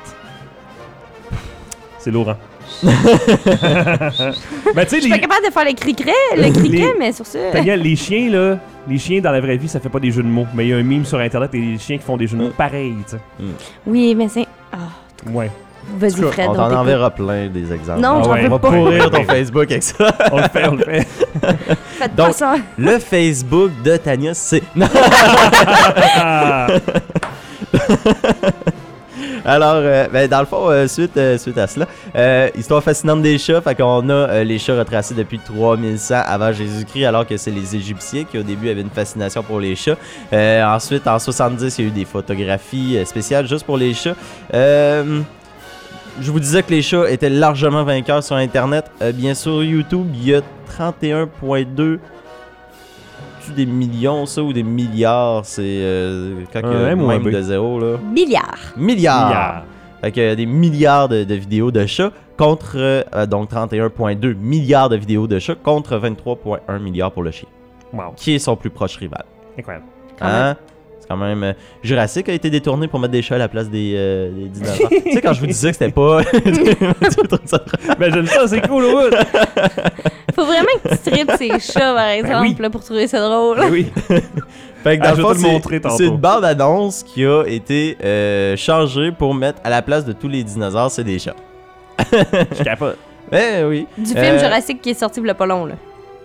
C'est lourd, hein? ben, tu sais, Je suis les... pas capable de faire le cri-cri, le cri-cri, mais sur ça... Tania, les chiens, là, les chiens dans la vraie vie, ça fait pas des jeux de mots. Mais il y a un meme sur internet et les chiens qui font des jeux de mots pareils, tu sais. Oui, mais c'est... Ah, Ouais. vas-y, En tout cas, Fred, On on t'en t'écoute. enverra plein des exemples. Non, Ah j'en ouais. veux On va pas. pourrir ton Ouais. Facebook avec ça. On le fait, on le fait. Faites Donc- pas ça. Le Facebook de Tania, c'est... Non. Ah, Alors, euh, ben, dans le fond, euh, suite, euh, suite à cela, euh, histoire fascinante des chats, fait qu'on a euh, les chats retracés depuis trois mille cent avant Jésus-Christ, alors que c'est les Égyptiens qui au début avaient une fascination pour les chats. Euh, ensuite, en soixante-dix, il y a eu des photographies euh, spéciales juste pour les chats. Euh, je vous disais que les chats étaient largement vainqueurs sur Internet. Euh, bien sûr, YouTube, il y a trente et un virgule deux des millions, ça, ou des milliards, c'est euh, quand il y a Un M ou un même B? de zéro, là. Milliard. Milliards! milliard. Fait que euh, des milliards de, de vidéos de chats contre, euh, donc trente et un virgule deux milliards de vidéos de chats contre vingt-trois virgule un milliards pour le chien. Wow, Qui est son plus proche rival? incroyable. Quand même. Hein? C'est quand même... euh, Jurassic a été détourné pour mettre des chats à la place des, euh, des dinosaures. Tu sais, quand je vous disais que c'était pas... Tu trouves ça drôle? Ben, j'aime ça, c'est cool, ouais. Faut vraiment que tu strippes ces chats, par exemple, oui. là, pour trouver ça drôle. Ben oui. Fait que Ah, dans je le vais fond, te le montrer c'est tantôt. c'est une bande-annonce qui a été euh, changée pour mettre à la place de tous les dinosaures, c'est des chats. Je capote. Eh oui. Du film Euh, Jurassic qui est sorti il y a pas long, là.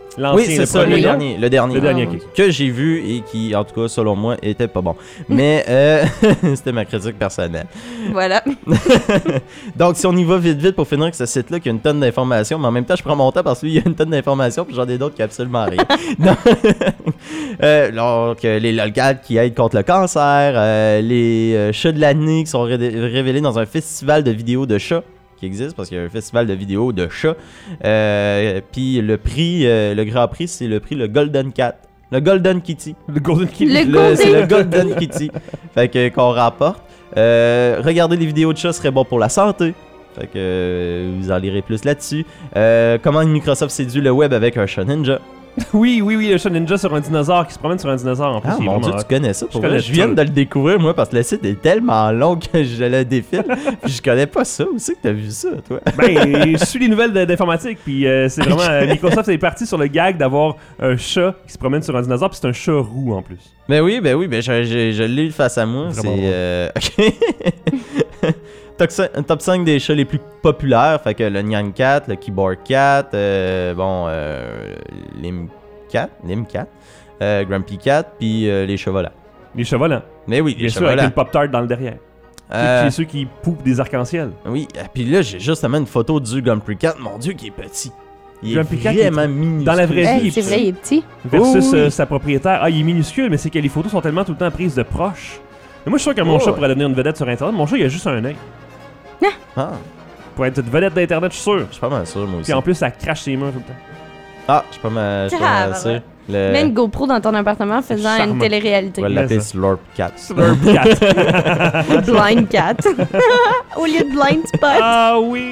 L'ancien, Oui, c'est le ça, premier, le là? dernier, le dernier. Le dernier, ok. Que j'ai vu et qui, en tout cas, selon moi, était pas bon. Mais euh, c'était ma critique personnelle. Voilà. Donc, si on y va vite, vite pour finir avec ce site-là qui a une tonne d'informations, mais en même temps, je prends mon temps parce qu'il y a une tonne d'informations, puis j'en ai d'autres qui absolument rien. Donc, euh, donc, euh, les lolcats qui aident contre le cancer, euh, les euh, chats de l'année qui sont ré- révélés dans un festival de vidéos de chats qui existe parce qu'il y a un festival de vidéos de chats. Euh, puis le prix, euh, le grand prix, c'est le prix le Golden Cat. Le Golden Kitty. Le Golden Kitty. Le Le- Golden- C'est le Golden Kitty. Fait que qu'on rapporte. Euh, regarder les vidéos de chats serait bon pour la santé. Fait que euh, vous en lirez plus là-dessus. Euh, comment Microsoft séduit le web avec un chat ninja. Oui, oui, oui, le chat ninja sur un dinosaure qui se promène sur un dinosaure en plus. Ah il est mon vraiment dieu, hot. tu connais ça pour Je vrai? connais Je viens ça. de le découvrir moi parce que le site est tellement long que je le défile. Puis je connais pas ça. Où c'est que t'as vu ça, toi? Ben, je suis les nouvelles de- d'informatique, puis euh, c'est vraiment. euh, Microsoft est parti sur le gag d'avoir un chat qui se promène sur un dinosaure, puis c'est un chat roux en plus. Ben oui, ben oui, ben je, je, je l'ai face à moi. Vraiment C'est. drôle. Euh, ok. Top cinq, top cinq des chats les plus populaires. Fait que le Nyan Cat, le Keyboard Cat, euh, bon, euh, Lim Cat, Lim Cat, euh, Grumpy Cat, puis euh, les chevalants. Les chevalants. Mais oui, Bien les sûr, avec chevalants. une pop-tart dans le derrière. Euh, C'est ceux qui poupent des arcs-en-ciel. oui, et puis là, j'ai justement une photo du Grumpy Cat. Mon dieu, qui est petit. Il Grumpy est Cat, il est- vraiment minuscule. dans la vraie vie, Hey, il c'est est vrai, il est petit. Versus Oh, oui. euh, sa propriétaire. Ah, il est minuscule, mais c'est que les photos sont tellement tout le temps prises de proche. Mais moi, je suis sûr que mon Oh, chat ouais. pourrait devenir une vedette sur Internet. Mon chat, il a juste un œil. Ah, Pour être une vedette d'Internet, je suis sûr. je suis pas mal sûr, moi aussi. Puis en plus, ça crache ses murs tout le temps. Ah, je suis pas mal, je suis pas mal Ah, sûr. ouais. Le... Mets une GoPro dans ton appartement faisant charmant. une télé-réalité. On va Mais l'appeler ça. Slurp Cat. Slurp cat. Blind cat. Au lieu de blind spot. Ah oui!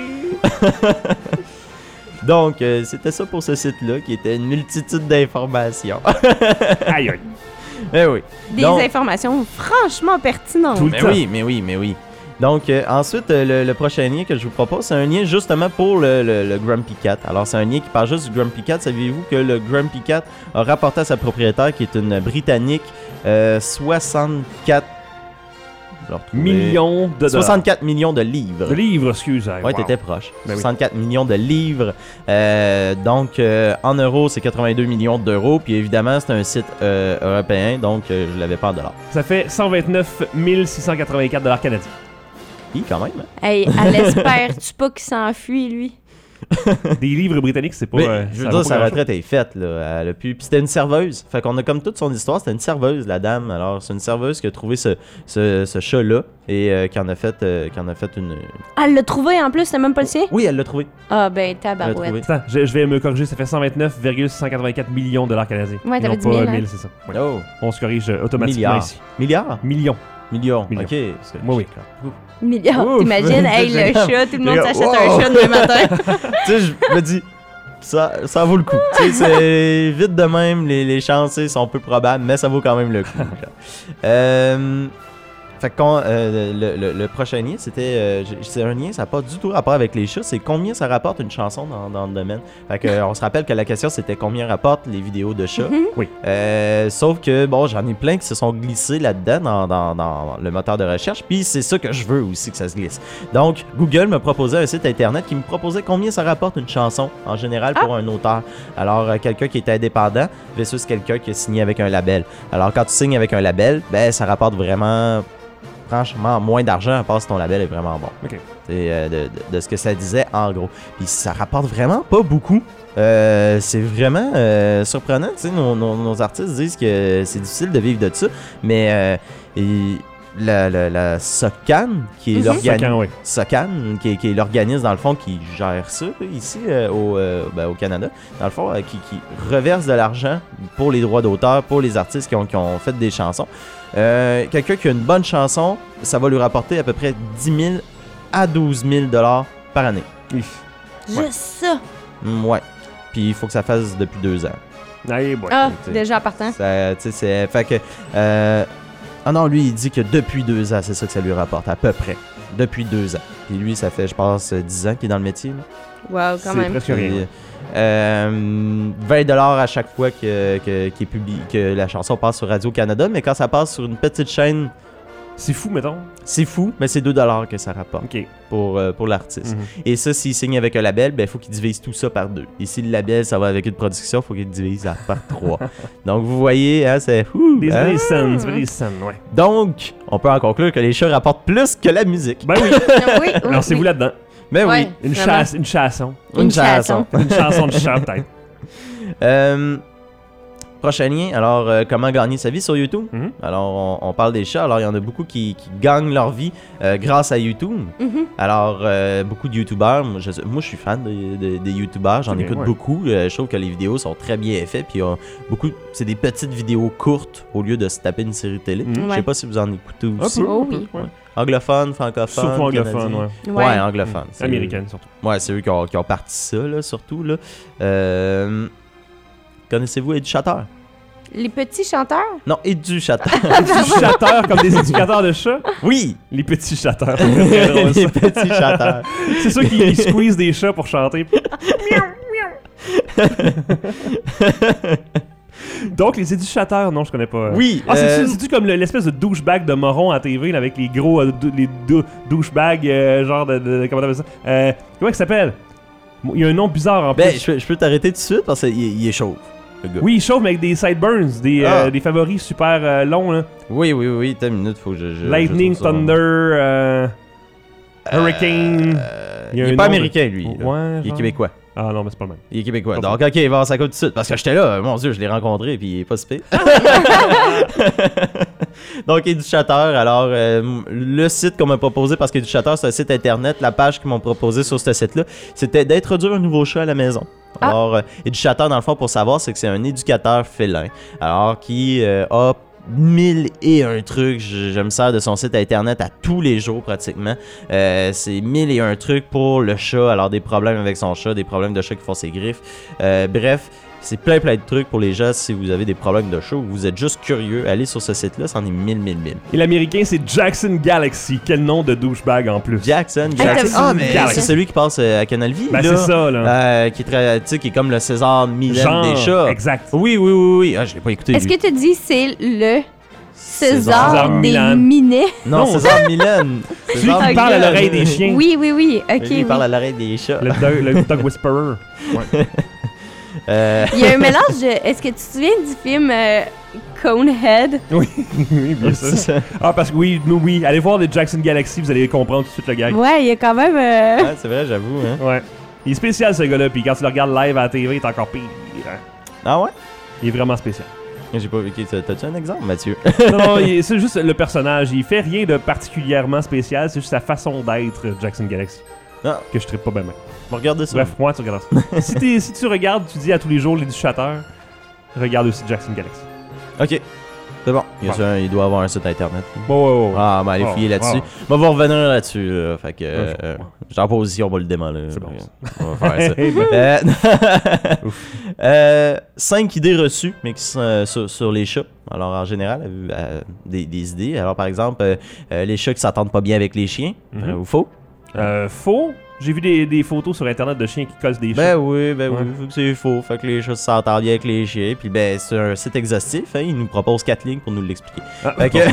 Donc, euh, c'était ça pour ce site-là, qui était une multitude d'informations. Aïe aïe. Eh oui. Des Donc- informations franchement pertinentes. Tout le Mais temps. oui, mais oui, mais oui. Donc, euh, ensuite, euh, le, le prochain lien que je vous propose, c'est un lien justement pour le, le- le Grumpy Cat. Alors, c'est un lien qui parle juste du Grumpy Cat. Saviez-vous que le Grumpy Cat a rapporté à sa propriétaire, qui est une Britannique, euh, soixante-quatre... je vais retrouver- Millions de dollars. soixante-quatre millions de livres. De livres, excuse. Ouais, t'étais proche. Ben oui. soixante-quatre millions de livres. Euh, donc, euh, en euros, c'est quatre-vingt-deux millions d'euros. Puis évidemment, c'est un site euh, européen, donc euh, je l'avais pas en dollars. Ça fait cent vingt-neuf mille six cent quatre-vingt-quatre dollars canadiens. Hi, quand même. Hein? Hey, elle espère-tu pas qu'il s'enfuit, lui? Des livres britanniques, c'est pas. Mais, euh, je veux ça dire, vaut pas sa grand-chose. retraite est faite. Là. Elle a pu... Puis c'était une serveuse. Fait qu'on a comme toute son histoire. C'était une serveuse, la dame. Alors, c'est une serveuse qui a trouvé ce, ce, ce chat-là et euh, qui, en a fait, euh, qui en a fait une. Elle l'a trouvé en plus, c'est même pas le sien? Oui, elle l'a trouvé. Ah, ben, Elle l'a tabarouette. trouvé. Attends, je, je vais me corriger, ça fait cent vingt-neuf virgule six cent quatre-vingt-quatre millions de dollars canadiens. Ouais, t'avais Non, dit pas mille, hein. mille, c'est ça. Ouais. Oh, On se corrige euh, automatiquement milliard. ici. Milliard? Millions. Millions. Millions. Ok. parce que- Oui, oui. Milliard, Ouf. t'imagines? Hey, le chat, tout le monde Wow. s'achète un chat demain matin. Tu sais, je me dis, ça, ça vaut le coup. Tu sais, c'est vite de même, les, les chances tu sais, sont peu probables, mais ça vaut quand même le coup. euh, fait que quand, euh, le, le, le prochain lien, c'était. euh, j'ai- c'est un lien, ça n'a pas du tout rapport avec les chats, c'est combien ça rapporte une chanson dans, dans le domaine. Fait que, euh, on se rappelle que la question c'était combien rapportent les vidéos de chats. Oui. Euh, sauf que, bon, j'en ai plein qui se sont glissés là-dedans dans, dans, dans le moteur de recherche, puis c'est ça que je veux aussi que ça se glisse. Donc, Google me proposait un site internet qui me proposait combien ça rapporte une chanson en général pour un auteur. Alors, euh, quelqu'un qui est indépendant versus quelqu'un qui est signé avec un label. Alors, quand tu signes avec un label, ben, ça rapporte vraiment, franchement, moins d'argent à part si ton label est vraiment bon. Ok. C'est euh, de, de- de ce que ça disait en gros. Puis ça rapporte vraiment pas beaucoup. Euh, c'est vraiment euh, surprenant. Tu sais, nos, nos- nos artistes disent que c'est difficile de vivre de ça, mais euh, et la, la, la SOCAN, qui est Mhm. l'organisme. Socan, oui. SOCAN, qui, est- qui est l'organisme, dans le fond, qui gère ça, là, ici, euh, au, euh, ben, au Canada, dans le fond, euh, qui, qui reverse de l'argent pour les droits d'auteur, pour les artistes qui ont, qui ont fait des chansons. Euh, quelqu'un qui a une bonne chanson, ça va lui rapporter à peu près dix mille à douze mille dollars par année. If. Juste ça. Mm, ouais. Puis il faut que ça fasse depuis deux ans. Allez, boy. Ah, t'sais. déjà partant. Ça, tu sais, c'est. Fait que. Euh, ah non, lui, il dit que depuis deux ans, c'est ça que ça lui rapporte, à peu près. Depuis deux ans. Puis lui, ça fait, je pense, dix ans qu'il est dans le métier. Là. Wow, quand C'est même. presque rien. Puis, euh, vingt dollars à chaque fois que, que, qu'il est publié- que la chanson passe sur Radio-Canada, mais quand ça passe sur une petite chaîne C'est fou, mettons. C'est fou, mais c'est deux dollars que ça rapporte OK. pour, euh, pour l'artiste. Mhm. Et ça, s'il signe avec un label, ben, il faut qu'il divise tout ça par deux. Et si le label, ça va avec une production, il faut qu'il divise par trois. Donc, vous voyez, hein, c'est... ouh, Des hein? vraies scènes, c'est des scènes, ouais. Donc, on peut en conclure que les chats rapportent plus que la musique. Ben oui, oui, oui, lancez-vous oui. là-dedans. Mais Ouais. oui, Une, Vraiment. chasse, une chanson. une, Une chanson. chanson. Une chanson de chat, peut-être. Euh, prochain lien, alors, euh, comment gagner sa vie sur YouTube? Mhm. Alors, on, on parle des chats. Alors, il y en a beaucoup qui, qui gagnent leur vie euh, grâce à YouTube. Mhm. Alors, euh, beaucoup de YouTubeurs, moi je, moi, je suis fan de- de- des YouTubeurs, j'en Ok, écoute ouais. beaucoup. Euh, je trouve que les vidéos sont très bien faites. Puis, euh, beaucoup, c'est des petites vidéos courtes au lieu de se taper une série télé. Mhm. Je sais Ouais. pas si vous en écoutez Un aussi. peu, Oh un peu, oui. ouais. Anglophone, francophone, Surtout anglophone, canadien. ouais. Ouais, Ouais. anglophone. c'est- Américaine, surtout. Ouais, c'est eux qui ont, qui ont parti ça, là, surtout. Là. Euh, Connaissez-vous Éducateur? Les petits chanteurs? Non, Éducateur. Des chatteurs comme des éducateurs de chats. Oui! Les petits chatteurs. C'est très drôle, ça. Les petits chatteurs. C'est ceux qui ils squeezent des chats pour chanter. Donc, les éducateurs, non, je connais pas. Oui! Ah, c'est-tu, euh, c'est-tu comme le- l'espèce de douchebag de moron à T V là, avec les gros euh, dou- les dou- douchebags, euh, genre de, de- Comment t'appelles ça? Euh, comment il s'appelle? Il y a un nom bizarre en ben, plus. je peux, je peux t'arrêter tout de suite parce qu'il il est chauve, le gars. Oui, il chauffe mais avec des sideburns, des, euh, Ah. des favoris super euh, longs. Là. Oui, oui, oui, t'as une minute, faut que je. je Lightning, je trouve ça. Thunder, euh, Hurricane. Euh, Il y il a est un pas nom de- américain, lui. là. Ouais, Il est genre. québécois. Ah non, mais c'est pas le même. Il est québécois. Pas Donc, ok, bon, ça compte tout de suite. Parce que j'étais là, mon Dieu, je l'ai rencontré, puis il est pas si pire. Donc, Éducateur, alors, euh, le site qu'on m'a proposé, parce qu'Éducateur, c'est un site internet, la page qu'ils m'ont proposé sur ce site-là, c'était d'introduire un nouveau chat à la maison. Ah. Alors, euh, Éducateur, dans le fond, pour savoir, c'est que c'est un éducateur félin. Alors, qui euh, a mille et un trucs, je, je me sers de son site internet à tous les jours pratiquement. Euh, c'est mille et un trucs pour le chat, alors des problèmes avec son chat, des problèmes de chat qui font ses griffes. Euh, bref, c'est plein plein de trucs pour les gens si vous avez des problèmes de chat ou vous êtes juste curieux, allez sur ce site-là, c'en est mille, mille, mille. Et l'américain, c'est Jackson Galaxy. Quel nom de douchebag en plus. Jackson, Ah, Jackson, t'as- ah, mais Galaxy. c'est celui qui passe euh, à Canal Vie, Ben, là. c'est ça, là. Euh, qui, est très- tu sais, qui est comme le César Milan Genre, des chats. exact. Oui, oui, oui, oui. Ah, je l'ai pas écouté. Est-ce lui. que tu dis c'est le César César des Milan. Minets? Non, Non. César Milan. Celui qui parle à l'oreille des chiens. Oui, oui, oui. Ok, Lui, il oui. parle à l'oreille des chats. Le, dog, le dog whisperer. Ouais. Euh, Il y a un mélange de... Est-ce que tu te souviens du film euh, Conehead? Oui, oui, bien c'est sûr. ça. Ah, parce que oui, nous, oui. Allez voir les Jackson Galaxy, vous allez comprendre tout de suite le gag. Ouais, il y a quand même... euh, Ouais, c'est vrai, j'avoue. Hein. Ouais. Il est spécial, ce gars-là, puis quand tu le regardes live à la T V, il est encore pire. hein. Ah ouais? Il est vraiment spécial. J'ai pas vu. Ok, t'as- T'as-tu un exemple, Mathieu? Non, non, il- c'est juste le personnage. Il fait rien de particulièrement spécial, c'est juste sa façon d'être, Jackson Galaxy. Ah. Que je trippe pas bien. bien. On va regarder ça. Bref, moi, tu regardes ça. si, t'es- si tu regardes, tu dis à tous les jours l'éducateur, regarde aussi Jackson Galaxy. Ok. C'est bon. Il, y a Ouais. ça, il doit avoir un site internet. Bon, ouais, ouais, ouais. Ah, ben allez Oh, fouiller là-dessus. oh. Moi, on va revenir là-dessus. Là. Fait que. euh, Ouais, euh, J'étais en position, on va le démolir. C'est bon, On va faire ça. Eh ben. Euh, Ouf. euh, cinq idées reçues, mais qui sont euh, sur, sur les chats. Alors, en général, euh, euh, des, des idées. Alors, par exemple, euh, euh, les chats qui s'entendent pas bien avec les chiens. Mhm. Vrai ou faux? Euh, faux. J'ai vu des, des photos sur internet de chiens qui collent des Ben chats. oui, ben Ouais. oui, faut que c'est faux. Fait que les chats s'entendent bien avec les chiens. Puis ben, c'est un site exhaustif. Hein, il nous propose quatre lignes pour nous l'expliquer. Ah, Fait que...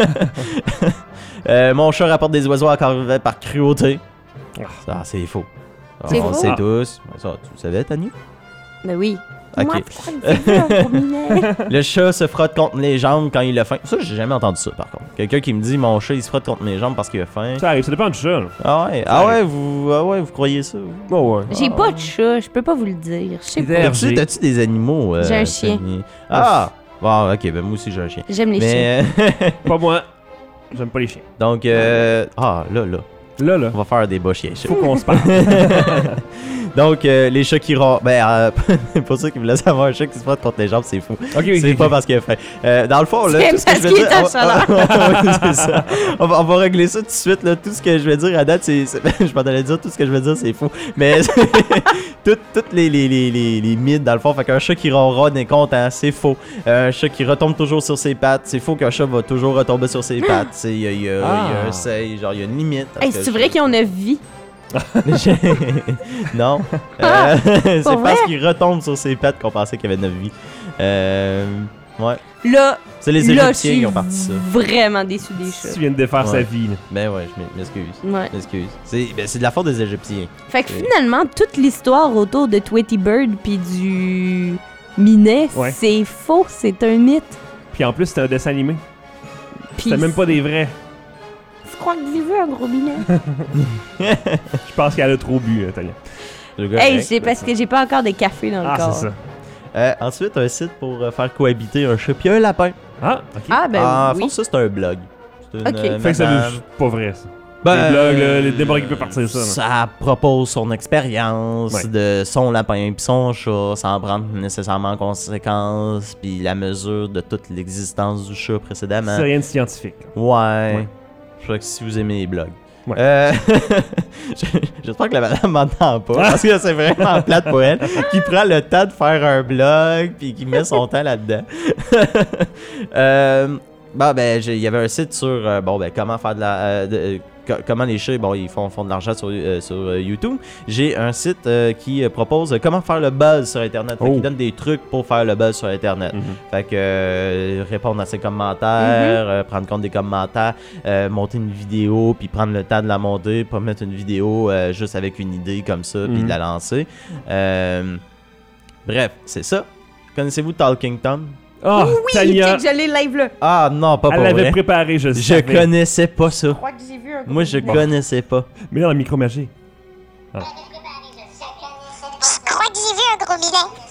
Euh, mon chat rapporte des oiseaux encore vivants par cruauté. Ça, c'est faux. C'est on faux? le sait Ah. tous. Ça, tu le savais, Tania? Ben oui. Ok. Moi, putain, c'est ça, pour Minet. Le chat se frotte contre les jambes quand il a faim. Ça, j'ai jamais entendu ça, par contre. Quelqu'un qui me dit, mon chat, il se frotte contre mes jambes parce qu'il a faim. Ça arrive, ça dépend du chat. là. Ah ouais, ah ouais, vous, ah ouais, vous croyez ça? vous? Oh, ouais. J'ai pas de chat, je peux pas vous le dire. Je sais pas. D'ailleurs, T'as-tu, j'ai- t'as-tu des animaux? euh, J'ai un chien. Tania? Ah! Bon, ok, ben moi aussi j'ai un chien. J'aime les chiens. Mais, Pas moi. J'aime pas les chiens. donc, euh, ah, là, là, Là, là. on va faire des bas chiens. Faut qu'on se parle. Donc, euh, les chats qui ronflent. Ben, euh, pour ceux qui voulaient savoir un chat qui se frotte contre les jambes, c'est fou. Ok, ok, C'est ok. pas parce qu'il a faim. Euh, dans le fond, là, C'est tout ce que parce je veux qu'il dire. est en on- chaleur. Oui, c'est ça. On va, on va régler ça tout de suite, là. Tout ce que je vais dire à date, c'est. c'est- je m'en allais dire, tout ce que je vais dire, c'est faux. Mais, toutes toutes les, les, les, les, les mythes, dans le fond. Fait qu'un chat qui ronronne est content, c'est faux. Euh, un chat qui retombe toujours sur ses pattes, c'est faux qu'un chat va toujours retomber sur ses pattes. C'est- Il y a, il y a- il y a Ah. un seuil, genre, il y a une limite. à Hey, ce que c'est je- vrai qu'ils ont neuf vies. non. Euh, c'est Pour parce vrai? qu'il retombe sur ses pattes qu'on pensait qu'il y avait neuf vies. Euh, Ouais. Là, C'est les là, je Égyptiens suis qui ont parti ça. vraiment déçu des chats. Tu viens de défaire Ouais. sa vie. Là. Ben ouais, je m'excuse. Ouais. M'excuse. C'est ben, c'est de la faute des Égyptiens. Fait que Et- finalement, toute l'histoire autour de Tweety Bird puis du minet, Ouais. c'est faux, c'est un mythe. Puis en plus, c'était un dessin animé. Puis C'était même pas des vrais. je crois que j'ai vu un gros minet. Je pense qu'elle a trop bu, euh, Tania. Le gars, Hey, correct, c'est parce que j'ai pas encore de café dans le Ah, corps. c'est ça. Euh, ensuite, un site pour euh, faire cohabiter un chat puis un lapin. Ah, ok. Ah, ben Ah, en oui. fond, ça, c'est un blog. C'est une, Ok. euh, Fait que ça, madame- c'est pas vrai, ça. Ben, les blogs, là, les débats qui peuvent partir ça. là. Ça propose son expérience Ouais. de son lapin puis son chat sans prendre nécessairement en conséquence puis la mesure de toute l'existence du chat précédemment. C'est rien de scientifique. Ouais. Ouais. Je crois que si vous aimez les blogs. Ouais. Euh, J'espère que la madame m'entend pas parce que c'est vraiment plate pour elle qui prend le temps de faire un blog puis qui met son temps là-dedans. euh, Bon, ben, j'ai- il y avait un site sur euh, bon, ben, comment faire de la. euh, de- euh, co- comment les chats, bon, ils font, font de l'argent sur, euh, sur euh, YouTube. J'ai un site euh, qui euh, propose euh, comment faire le buzz sur Internet. Fait Oh. qu'il donne des trucs pour faire le buzz sur Internet. Mhm. Fait que euh, répondre à ses commentaires, euh, prendre compte des commentaires, euh, monter une vidéo, puis prendre le temps de la monter, pas mettre une vidéo euh, juste avec une idée comme ça, puis Mhm. de la lancer. Euh, bref, c'est ça. Connaissez-vous Talking Tom? Ah, Oui, Tania, check, je l'ai live là. Ah non, pas elle pour l'avait vrai. préparé, je Je savais. connaissais pas ça. Je crois que j'ai vu un gros Moi, je minet. connaissais pas. Mais là, le micro magique. Je crois que j'ai vu un gros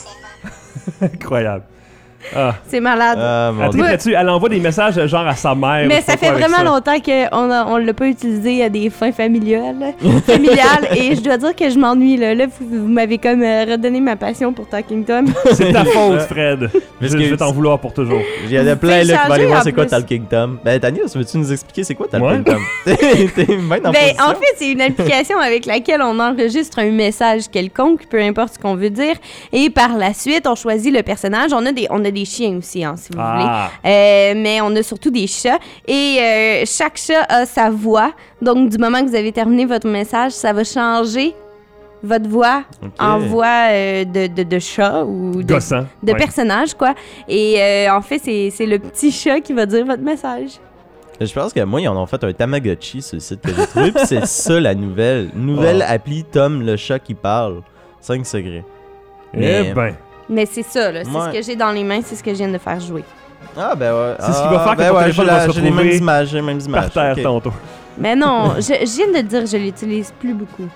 minet. Incroyable. Ah. C'est malade. Ah, mon Elle Dieu. tripe là-dessus, elle envoie des messages euh, genre à sa mère. Mais ou je sais ça pas fait quoi avec vraiment ça. longtemps qu'on a- on l'a pas utilisé à des fins familiales. familiales et je dois dire que je m'ennuie là. Là, vous, vous m'avez comme euh, redonné ma passion pour Talking Tom. C'est ta faute, Fred. Mais je, ce que- je vais t'en vouloir pour toujours. Il y en a Vous plein pouvez là qui vont aller changer, voir en c'est quoi plus. Talking Tom. Ben Tania, veux-tu nous expliquer c'est quoi Talking Ouais. Tom? T'es t'es bien en Ben, position. en fait, c'est une application avec laquelle on enregistre un message quelconque, peu importe ce qu'on veut dire, et par la suite, on choisit le personnage. On a des, on a des chiens aussi, hein, si vous voulez. Ah. Euh, mais on a surtout des chats. Et euh, chaque chat a sa voix. Donc, du moment que vous avez terminé votre message, ça va changer votre voix Ok. en voix euh, de, de, de chat ou de, Gossant. de Ouais. personnage, quoi. Et euh, en fait, c'est c'est le petit chat qui va dire votre message. Je pense que moi, ils en ont fait un Tamagotchi sur le site que j'ai trouvé. Puis c'est ça la nouvelle. Nouvelle Oh. appli Tom le chat qui parle. cinq secrets. Eh Mais- ben. Mais c'est ça, là. C'est Ouais. ce que j'ai dans les mains, c'est ce que je viens de faire jouer. Ah ben ouais. C'est ce qui Ah, va faire que ben ton ouais, téléphone j'ai va la- se j'ai les mêmes retrouver images, j'ai les mêmes images. Par terre ok. tantôt. Mais non, je, je viens de dire que je l'utilise plus beaucoup.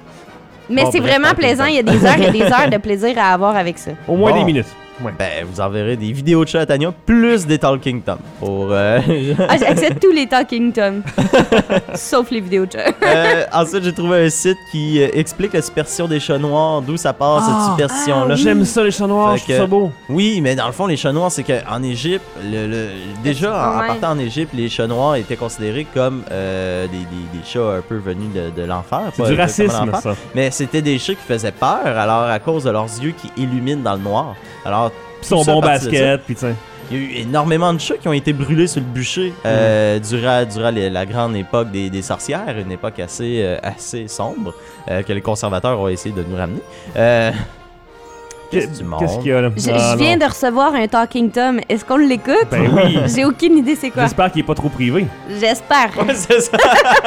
Mais Bon, c'est bref, vraiment Talking plaisant. Tom. Il y a des heures et des heures de plaisir à avoir avec ça. Au moins Bon. des minutes. Ouais. Ben, vous enverrez des vidéos de chat à Tania plus des Talking Tom. Pour. Euh... Ah, j'accepte tous les Talking Tom. Sauf les vidéos de chat. Euh, ensuite, j'ai trouvé un site qui euh, explique la superstition des chats noirs, d'où ça part Ah, cette superstition-là. J'aime ça, les chats noirs, Fait je trouve que- ça beau. Oui, mais dans le fond, les chats noirs, c'est qu'en Égypte, le, le- déjà en, en Ouais. partant en Égypte, les chats noirs étaient considérés comme euh, des, des- des chats un peu venus de, de l'enfer. C'est pas du exactement racisme, l'enfer, ça. Mais c'était des chats qui faisaient peur, alors à cause de leurs yeux qui illuminent dans le noir. Alors, Puis son tout ça bon parti de ça. basket, puis tiens. Il y a eu énormément de chats qui ont été brûlés sur le bûcher euh, durant, durant les- la grande époque des, des sorcières, une époque assez, euh, assez sombre euh, que les conservateurs ont essayé de nous ramener. Euh, Qu'est-ce du monde? Qu'est-ce qu'il y a là? Je, Ah, je viens non. de recevoir un Talking Tom. Est-ce qu'on l'écoute? Ben oui. J'ai aucune idée c'est quoi. J'espère qu'il est pas trop privé. J'espère. Ouais, c'est ça.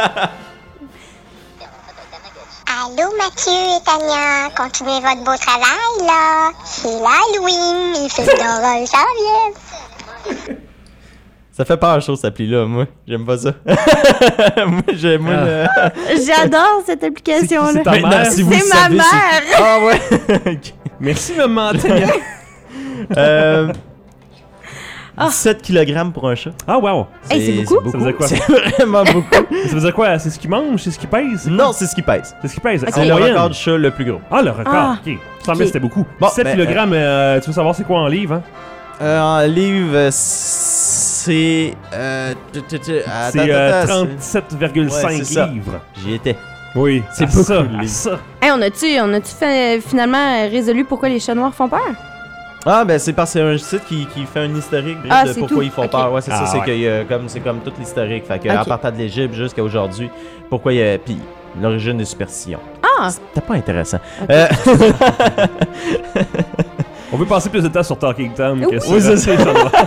Allô Mathieu et Tania, continuez votre beau travail là. C'est l'Halloween, il fait d'horreur, ça vient. Ça fait peur, chose, cette appli-là, moi. J'aime pas ça. moi, j'aime... moi, le- J'adore cette application-là. C'est ta Maintenant, mère? si vous C'est le ma savez, mère. Ah ouais! Ok. Merci, maman Tania. Euh, Ah. dix-sept kilogrammes pour un chat. Ah, wow. Hey, c'est beaucoup. Ça veut dire quoi? C'est vraiment beaucoup. Ça veut dire quoi? C'est ce qu'il mange? C'est ce qu'il pèse? C'est Non, quoi? c'est ce qui pèse. C'est ce qu'il pèse. C'est En le moyenne. record du chat le plus gros. Ah, le record. Ah. Ok. Ça me semblait que c'était beaucoup. Bon, sept ben, kilogrammes, euh, tu veux savoir c'est quoi en livres, hein? Euh, en livre, c'est... Euh, tu- tu- tu- attends, C'est euh, attends, c'est- trente-sept virgule Ouais, cinq c'est ça. livres. J'y étais. Oui, C'est à beaucoup, ça, les à livres. ça. Hey, on a-tu on a-tu fait, finalement résolu pourquoi les chats noirs font peur? Ah, ben c'est parce que c'est un site qui, qui fait un historique bref, Ah, de c'est pourquoi tout. ils font Ok. peur. Ouais, c'est Ah, ça, c'est ouais. que euh, comme c'est comme tout l'historique. Fait que en Ok. partant de l'Égypte jusqu'à aujourd'hui, pourquoi il y a. Puis l'origine des superstitions. Ah! C'était pas intéressant. Ok. Euh, On On veut passer plus de temps sur Talking Tom que sur... Oui, c'est ça.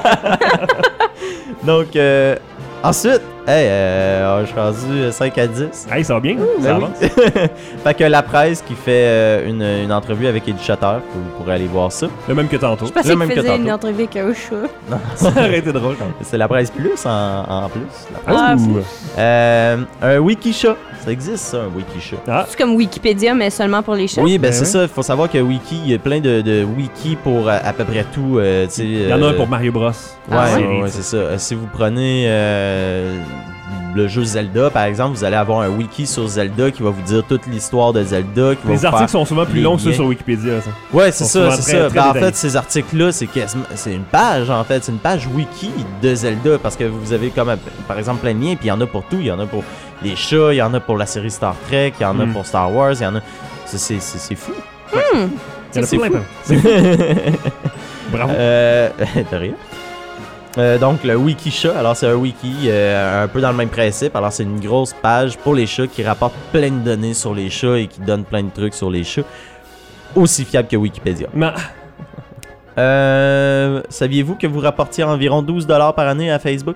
Donc, euh, ensuite, hey, euh, je suis rendu cinq à dix. Hey, ça va bien, Ben ça oui. avance. Fait que la presse qui fait euh, une, une entrevue avec Eddie Shutter, vous pourrez aller voir ça. Le même que tantôt. Je pensais Le qu'il même que faisait une tantôt. entrevue avec un chat. Ça aurait été drôle quand même. C'est la presse plus en, en plus. La presse. Ah, Ouh. Euh, un Wikisha. Ça existe ça, un Wikisha. Ah, C'est comme Wikipédia, mais seulement pour les chats. Oui, ben, Ben c'est oui. ça. Il faut savoir que Wiki, il y a plein de, de wikis pour à, à peu près tout. euh, tu sais, il y en a un euh, pour Mario Bros. Ouais, Ah ouais, ouais? ouais, c'est ça. Euh, si vous prenez euh, le jeu Zelda, par exemple, vous allez avoir un wiki sur Zelda qui va vous dire toute l'histoire de Zelda. Qui va Les vous articles faire... sont souvent plus les longs que ceux liens. sur Wikipédia, ça. Ouais, c'est sont ça, souvent c'est très, ça. très Ben, en détaillés. fait, ces articles-là, c'est quasiment, c'est une page, en fait. C'est une page wiki de Zelda parce que vous avez comme, par exemple, plein de liens, puis il y en a pour tout. Il y en a pour les chats, il y en a pour la série Star Trek, il y en a Mm. pour Star Wars, il y en a... C'est, c'est, c'est, c'est fou. Il y en a C'est plein, fou. plein. C'est fou. Bravo. Euh, de rien. Euh, donc le Wikisha, alors c'est un wiki euh, un peu dans le même principe. Alors c'est une grosse page pour les chats qui rapporte plein de données sur les chats et qui donne plein de trucs sur les chats. Aussi fiable que Wikipédia. Mais, Euh, saviez-vous que vous rapportiez environ douze dollars par année à Facebook?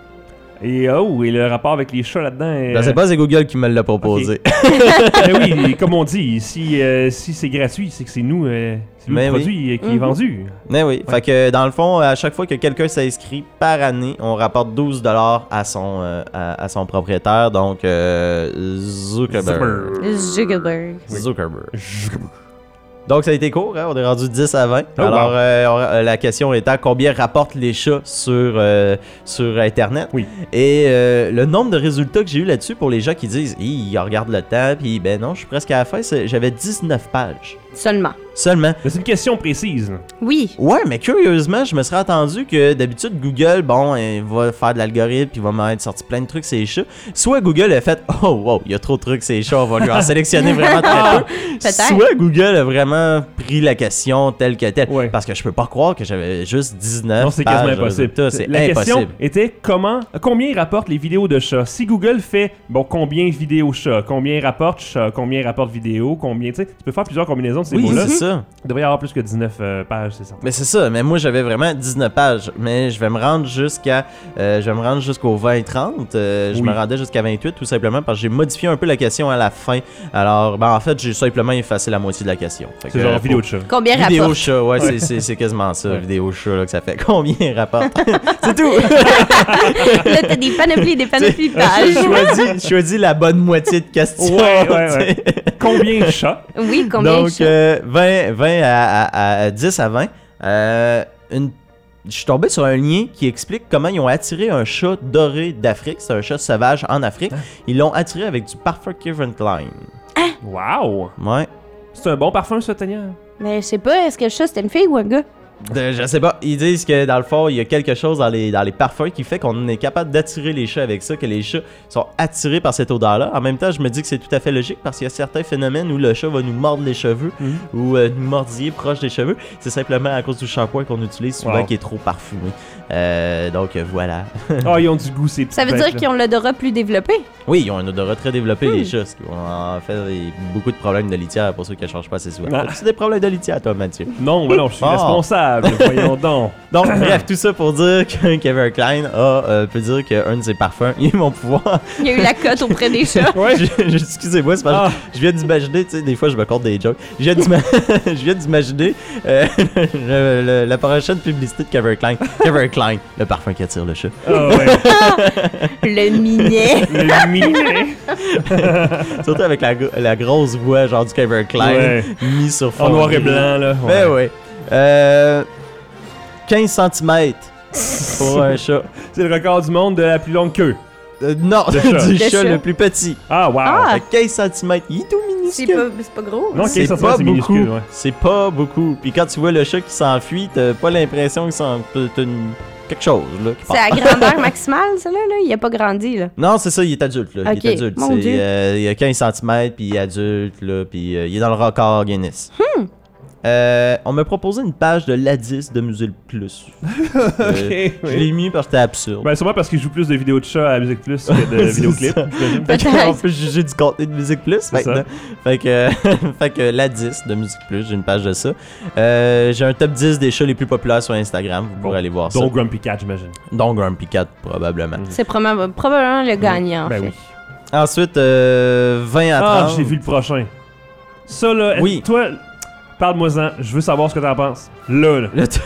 et oh, et le rapport avec les chats là-dedans est... Je sais pas, c'est Google qui me l'a proposé. Ben oui, comme on dit, si, euh, si c'est gratuit, c'est que c'est nous, euh, c'est nous Mais le oui. produit euh, qui est Mhm. vendu. Mais oui, fait que dans le fond, à chaque fois que quelqu'un s'inscrit par année, on rapporte douze dollars à son, euh, à, à son propriétaire, donc euh, Zuckerberg. Zuckerberg. Zuckerberg. Donc ça a été court, hein? On est rendu dix à vingt. Oh, Alors wow. euh, on- euh, la question étant combien rapportent les chats sur, euh, sur Internet. Oui. Et euh, le nombre de résultats que j'ai eu là-dessus pour les gens qui disent Hi, ils regardent le temps, puis ben non, je suis presque à la fin, c'est- j'avais dix-neuf pages. Seulement. Seulement. Mais c'est une question précise. là. Oui. Ouais, mais curieusement, je me serais attendu que d'habitude, Google, bon, il va faire de l'algorithme, puis il va m'être sorti plein de trucs, c'est les chats. Soit Google a fait, oh, wow, il y a trop de trucs, c'est les chats, on va lui en sélectionner vraiment très peu. Peut-être. Soit Google a vraiment pris la question telle que telle. Ouais. Parce que je peux pas croire que j'avais juste dix-neuf Non, c'est pages quasiment de impossible. résultats, C'est La impossible. question était comment, combien rapportent les vidéos de chats. Si Google fait, bon, combien vidéos chats, combien rapporte chat, combien rapporte vidéo, combien, tu sais, tu peux faire plusieurs combinaisons de ces Oui, mots-là. c'est ça. Il devrait y avoir plus que dix-neuf euh, pages, c'est certain. Mais c'est ça, mais moi j'avais vraiment dix-neuf pages, mais je vais me rendre jusqu'à euh, je vais me rendre jusqu'au vingt trente, euh, je Oui. me rendais jusqu'à vingt-huit tout simplement parce que j'ai modifié un peu la question à la fin. Alors ben en fait, j'ai simplement effacé la moitié de la question. Fait C'est que, genre euh, vidéo de chat. Combien Vidéo rapporte? chat, ouais, Ouais. c'est- c'est c'est quasiment ça, Ouais. vidéo chat là, que ça fait. Combien rapporte C'est tout. Là, t'as des panoplies, des panoplies de Je pages. choisis, je choisis la bonne moitié de question. Ouais, ouais, ouais. tu sais. Combien de chats? Oui, combien Donc, de chats? euh, vingt, vingt à, à- à dix à vingt. Euh, une- je suis tombé sur un lien qui explique comment ils ont attiré un chat doré d'Afrique. C'est un chat sauvage en Afrique. Ils l'ont attiré avec du parfum Calvin Klein. Wow! Ouais. C'est un bon parfum, ça, Tania? Mais je sais pas, est-ce que le chat c'était une fille ou un gars? De- je sais pas. Ils disent que dans le fond, il y a quelque chose dans les, dans les parfums qui fait qu'on est capable d'attirer les chats avec ça, que les chats sont attirés par cette odeur-là. En même temps, je me dis que c'est tout à fait logique parce qu'il y a certains phénomènes où le chat va nous mordre les cheveux Mhm. ou euh, nous mordiller proche des cheveux. C'est simplement à cause du shampoing qu'on utilise souvent Wow. qui est trop parfumé. Euh, donc euh, voilà. Ah, ils ont du goût, ces petits Ça veut dire qu'ils ont l'odorat plus développé? Oui, ils ont un odorat très développé, Hmm. les chats. Ce qui ont en fait des- beaucoup de problèmes de litière pour ceux qui ne changent pas assez souvent. Ah. C'est des problèmes de litière, toi, Mathieu. Non, mais non, je suis Ah. responsable. Voyons donc. Donc, bref, tout ça pour dire que Calvin Klein a, euh, peut dire qu'un de ses parfums, ils vont pouvoir. Il y a eu la cote auprès des chats. Ouais. Je- je- Excusez-moi, c'est parce que Ah. je viens d'imaginer, tu sais, des fois je me compte des jokes. Je viens d'ima- je viens d'imaginer euh, le- le- la prochaine publicité de Calvin Klein. Calvin Klein, le parfum qui attire le chat. Ah, ouais. Le minet. Le minet. Surtout avec la, go- la grosse voix, genre du Calvin Klein, Ouais. mis sur fond. En noir et gris. blanc, là. Ben ouais. Euh, quinze centimètres pour un chat. C'est le record du monde de la plus longue queue. Euh, non, Le chat. du Le chat, chat. le plus petit. Ah, wow. Ah. Fait que quinze centimètres, il est tout C'est minuscule. pas, c'est pas gros. Non, C'est quinze pas centimètres, c'est beaucoup. minuscule, ouais. C'est pas beaucoup. Puis quand tu vois le chat qui s'enfuit, t'as pas l'impression que c'est une... quelque chose là qui C'est part. à grandeur maximale, ça là, là? Il a pas grandi, là. Non, c'est ça, il est adulte là. Ok, Il est adulte. mon C'est, Dieu. euh, il a quinze centimètres puis il est adulte là, puis euh, il est dans le record Guinness. Euh, on m'a proposé une page de l'A dix de Musique Plus. Euh, Ok, Je oui. l'ai mis parce que c'était absurde. Ben, sûrement parce qu'il joue plus de vidéos de chats à Musique Plus que de C'est vidéoclips. ça. j'imagine. Fait Peut-être. qu'on peut juger du contenu de Musique Plus C'est ça. maintenant. Fait que, fait que l'A dix de Musique Plus, j'ai une page de ça. Euh, j'ai un top dix des chats les plus populaires sur Instagram. Vous pourrez Bon. aller voir ça. Dont Grumpy Cat, j'imagine. Donc Grumpy Cat, probablement. C'est probablement, probablement le gagnant, en Ben fait. oui. Ensuite, euh, vingt à Ah, trente. j'ai vu le prochain. Ça, là, Oui. toi, parle-moi-en. Je veux savoir ce que t'en penses. Là, là. Le to-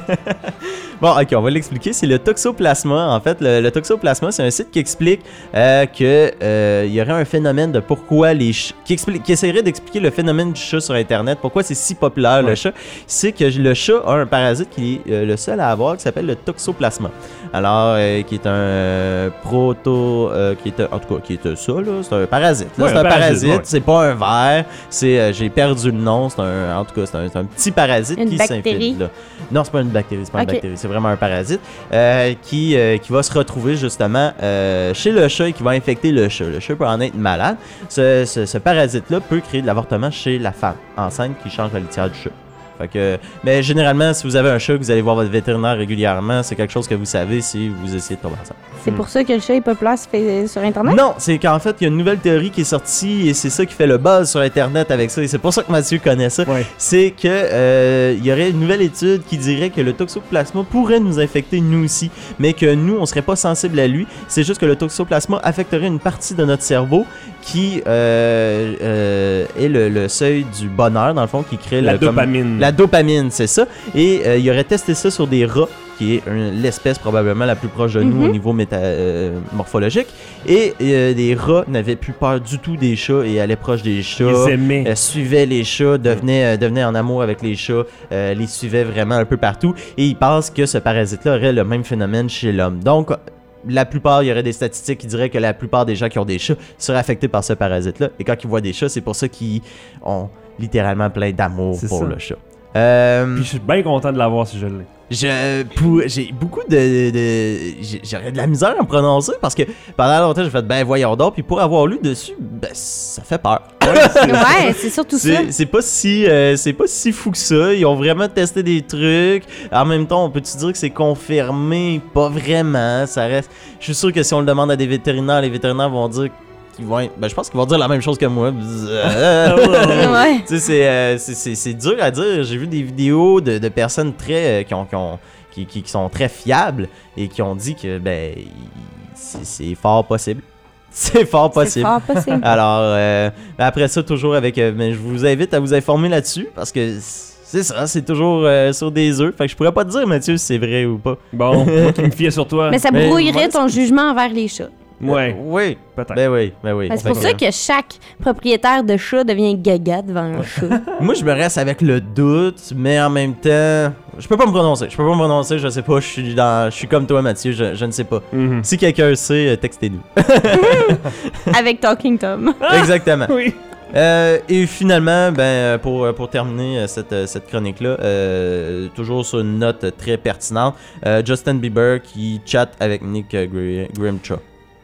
bon, ok, on va l'expliquer. C'est le Toxoplasma. En fait, le, le Toxoplasma, c'est un site qui explique euh, que euh, il y aurait un phénomène de pourquoi les chats, qui, explique, qui essaierait d'expliquer le phénomène du chat sur Internet, pourquoi c'est si populaire Ouais. le chat. C'est que le chat a un parasite qui est euh, le seul à avoir, qui s'appelle le Toxoplasma. Alors, euh, qui est un euh, proto, euh, qui est un- en tout cas, qui est euh, ça là, c'est un parasite. là. Ouais, c'est un un parasite, parasite. ouais. C'est pas un ver. C'est, euh, j'ai perdu le nom. C'est un, en tout cas, c'est un, c'est un petit parasite Une qui bactérie? s'infiltre. là. Non, c'est pas une bactérie, c'est pas Ok. une bactérie, c'est vraiment un parasite euh, qui, euh, qui va se retrouver justement euh, chez le chat et qui va infecter le chat. Le chat peut en être malade. Ce, ce, ce parasite-là peut créer de l'avortement chez la femme enceinte qui change la litière du chat. Fait que, mais généralement, si vous avez un chat que vous allez voir votre vétérinaire régulièrement, c'est quelque chose que vous savez si vous essayez de tomber enceinte. C'est pour ça que le chat est populaire sur fait- sur Internet? Non, c'est qu'en fait, il y a une nouvelle théorie qui est sortie et c'est ça qui fait le buzz sur Internet avec ça. Et c'est pour ça que Mathieu connaît ça. Ouais. C'est que euh, il y aurait une nouvelle étude qui dirait que le toxoplasma pourrait nous infecter nous aussi, mais que nous, on serait pas sensible à lui. C'est juste que le toxoplasma affecterait une partie de notre cerveau qui euh, euh, est le, le seuil du bonheur, dans le fond, qui crée La le, comme- dopamine. la dopamine, c'est ça. Et euh, il aurait testé ça sur des rats, qui est un- l'espèce probablement la plus proche de nous Mhm. au niveau méta- euh, morphologique. Et euh, les rats n'avaient plus peur du tout des chats et allaient proche des chats. Ils aimaient. euh, suivaient les chats, devenaient, euh, devenaient en amour avec les chats, euh, les suivaient vraiment un peu partout. Et ils pensent que ce parasite-là aurait le même phénomène chez l'homme. Donc, la plupart, il y aurait des statistiques qui diraient que la plupart des gens qui ont des chats seraient affectés par ce parasite-là. Et quand ils voient des chats, c'est pour ça qu'ils ont littéralement plein d'amour C'est pour ça. le chat. Euh, Puis je suis bien content de l'avoir si je l'ai. je, pour- j'ai beaucoup de, de- j'ai- j'aurais de la misère à me prononcer parce que pendant longtemps j'ai fait ben voyons donc, puis pour avoir lu dessus, ben ça fait peur. Ouais, c'est surtout ça. C'est c'est pas si euh, c'est pas si fou que ça. Ils ont vraiment testé des trucs. En même temps, on peut-tu dire que c'est confirmé? Pas vraiment. Ça reste. Je suis sûr que si on le demande à des vétérinaires, les vétérinaires vont dire qu'ils vont. être- Ben je pense qu'ils vont dire la même chose que moi. Ouais. Tu sais, c'est, euh, c'est, c'est, c'est dur à dire. J'ai vu des vidéos de, de personnes très, euh, qui, ont, qui, ont- qui, qui- qui sont très fiables et qui ont dit que ben il- c'est, c'est fort possible. C'est fort C'est possible. fort possible. Alors, euh, après ça, toujours avec... euh, mais je vous invite à vous informer là-dessus parce que c'est ça, c'est toujours euh, sur des œufs. Fait que je pourrais pas te dire, Mathieu, si c'est vrai ou pas. Bon, moi qui me fiais sur toi. Mais ça Mais brouillerait moi, ton jugement envers les chats. Ouais, Euh, oui. peut-être. Ben oui, ben oui. Ben, c'est pour Fait ça que- que chaque propriétaire de chat devient gaga devant un chat. Moi, je me reste avec le doute, mais en même temps, je peux pas me prononcer. Je peux pas me prononcer, je sais pas. Je suis dans, je suis comme toi, Mathieu. Je, je ne sais pas. Mhm. Si quelqu'un sait, euh, textez-nous. Avec Talking Tom. Exactement. Oui. Euh, et finalement, ben, pour, pour terminer euh, cette, euh, cette chronique-là, euh, toujours sur une note très pertinente, euh, Justin Bieber qui chatte avec Nick euh, Gri- Grimshaw.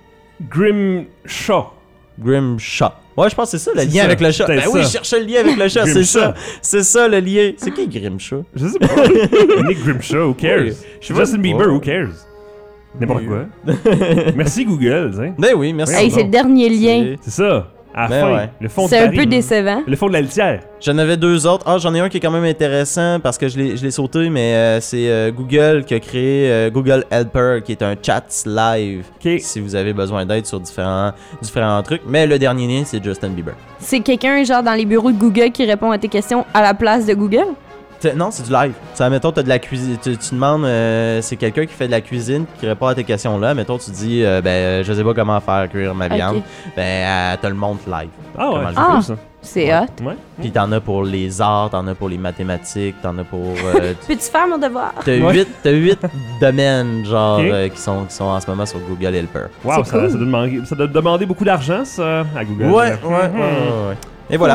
Grimshaw. Grimshaw. Ouais, je pense que c'est ça, le C'est lien ça, avec le chat. c'était Ben oui, ça. je cherchais le lien avec le chat, c'est Grimshaw. ça. C'est ça le lien. C'est qui Grimshaw? Je sais pas. Nick Grimshaw, who cares? Oui, je sais Justin pas. Bieber, who cares? N'importe Oui. quoi. Merci Google, tu sais. Ben oui, merci. Hey, c'est le dernier lien. C'est- C'est ça. À la Ben fin, ouais. le fond de C'est un Paris. peu décevant. Le fond de la litière. J'en avais deux autres. Ah, j'en ai un qui est quand même intéressant parce que je l'ai, je l'ai sauté, mais euh, c'est euh, Google qui a créé euh, Google Helper, qui est un chat live. Ok. Si vous avez besoin d'aide sur différents, différents trucs. Mais le dernier lien, c'est Justin Bieber. C'est quelqu'un, genre, dans les bureaux de Google qui répond à tes questions à la place de Google? C'est- Non, c'est du live. Ça, mettons, t'as de la cuisine. Tu, tu demandes, euh, c'est quelqu'un qui fait de la cuisine qui répond à tes questions là. Mettons, tu dis, euh, ben, euh, je sais pas comment faire cuire ma viande. Ok. Ben, elle te le montre live. Ah ouais, Comment c'est le Ah. cool ça. C'est hot. Ouais. Puis t'en as pour les arts, t'en as pour les mathématiques, t'en as pour. euh, Peux-tu faire mon devoir? T'as Ouais. huit, t'as huit domaines, genre, Ok. euh, qui, sont, qui sont en ce moment sur Google Helper. Wow, C'est ça, cool. ça, doit demander, ça doit demander beaucoup d'argent, ça, à Google. Ouais, ouais, ouais, Mhm. ouais, ouais. Et voilà. Cool.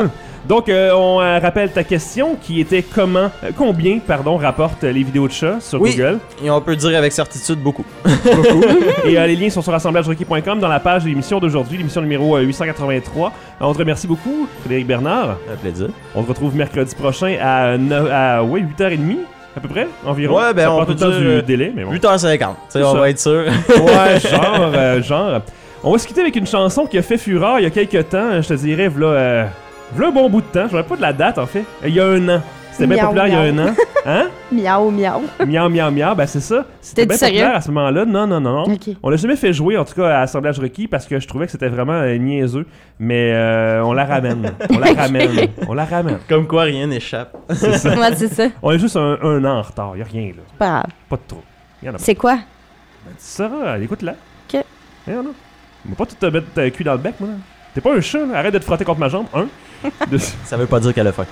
Donc, euh, on euh, rappelle ta question qui était comment, euh, combien, pardon, rapportent les vidéos de chats sur Oui. Google. Et on peut dire avec certitude beaucoup. Beaucoup. Et euh, les liens sont sur assemblages requis point com dans la page de l'émission d'aujourd'hui, l'émission numéro euh, huit cent quatre-vingt-trois. Euh, on te remercie beaucoup, Frédéric Bernard. Ça fait plaisir. On te retrouve mercredi prochain à, neuf, à ouais, huit heures trente, à peu près, environ. Ouais, ben Ça on prend peut tout le temps dire, du euh, délai, mais bon. huit heures cinquante, tu sais, on ça. va être sûr. Ouais, genre, euh, genre. On va se quitter avec une chanson qui a fait fureur il y a quelques temps, je te dirais, v'là, euh, v'là un bon bout de temps. Je n'aurais pas de la date, en fait. Il y a un an. C'était bien Miaou, populaire il y a un miaou. an. Hein? Miaou, miaou. Miaou, miaou, miaou. Ben, c'est ça. C'était T'es-tu bien sérieux? populaire à ce moment-là. Non, non, non, non. Ok. On l'a jamais fait jouer, en tout cas, à Assemblage requis, parce que je trouvais que c'était vraiment euh, niaiseux. Mais euh, on la ramène. On la ramène. On la ramène. Comme quoi, rien n'échappe. C'est ça. Ouais, c'est ça. On est juste un, un an en retard. Il n'y a rien, là. Pas grave. Pas de trop. Il y en a pas. C'est quoi? Ben, tu sauras, écoute-la. Ok. Eh, non. On va pas tout te mettre le cul dans le bec, moi. Là. T'es pas un chat, là. Arrête de te frotter contre ma jambe. Un. Deux. Ça veut pas dire qu'elle a faim.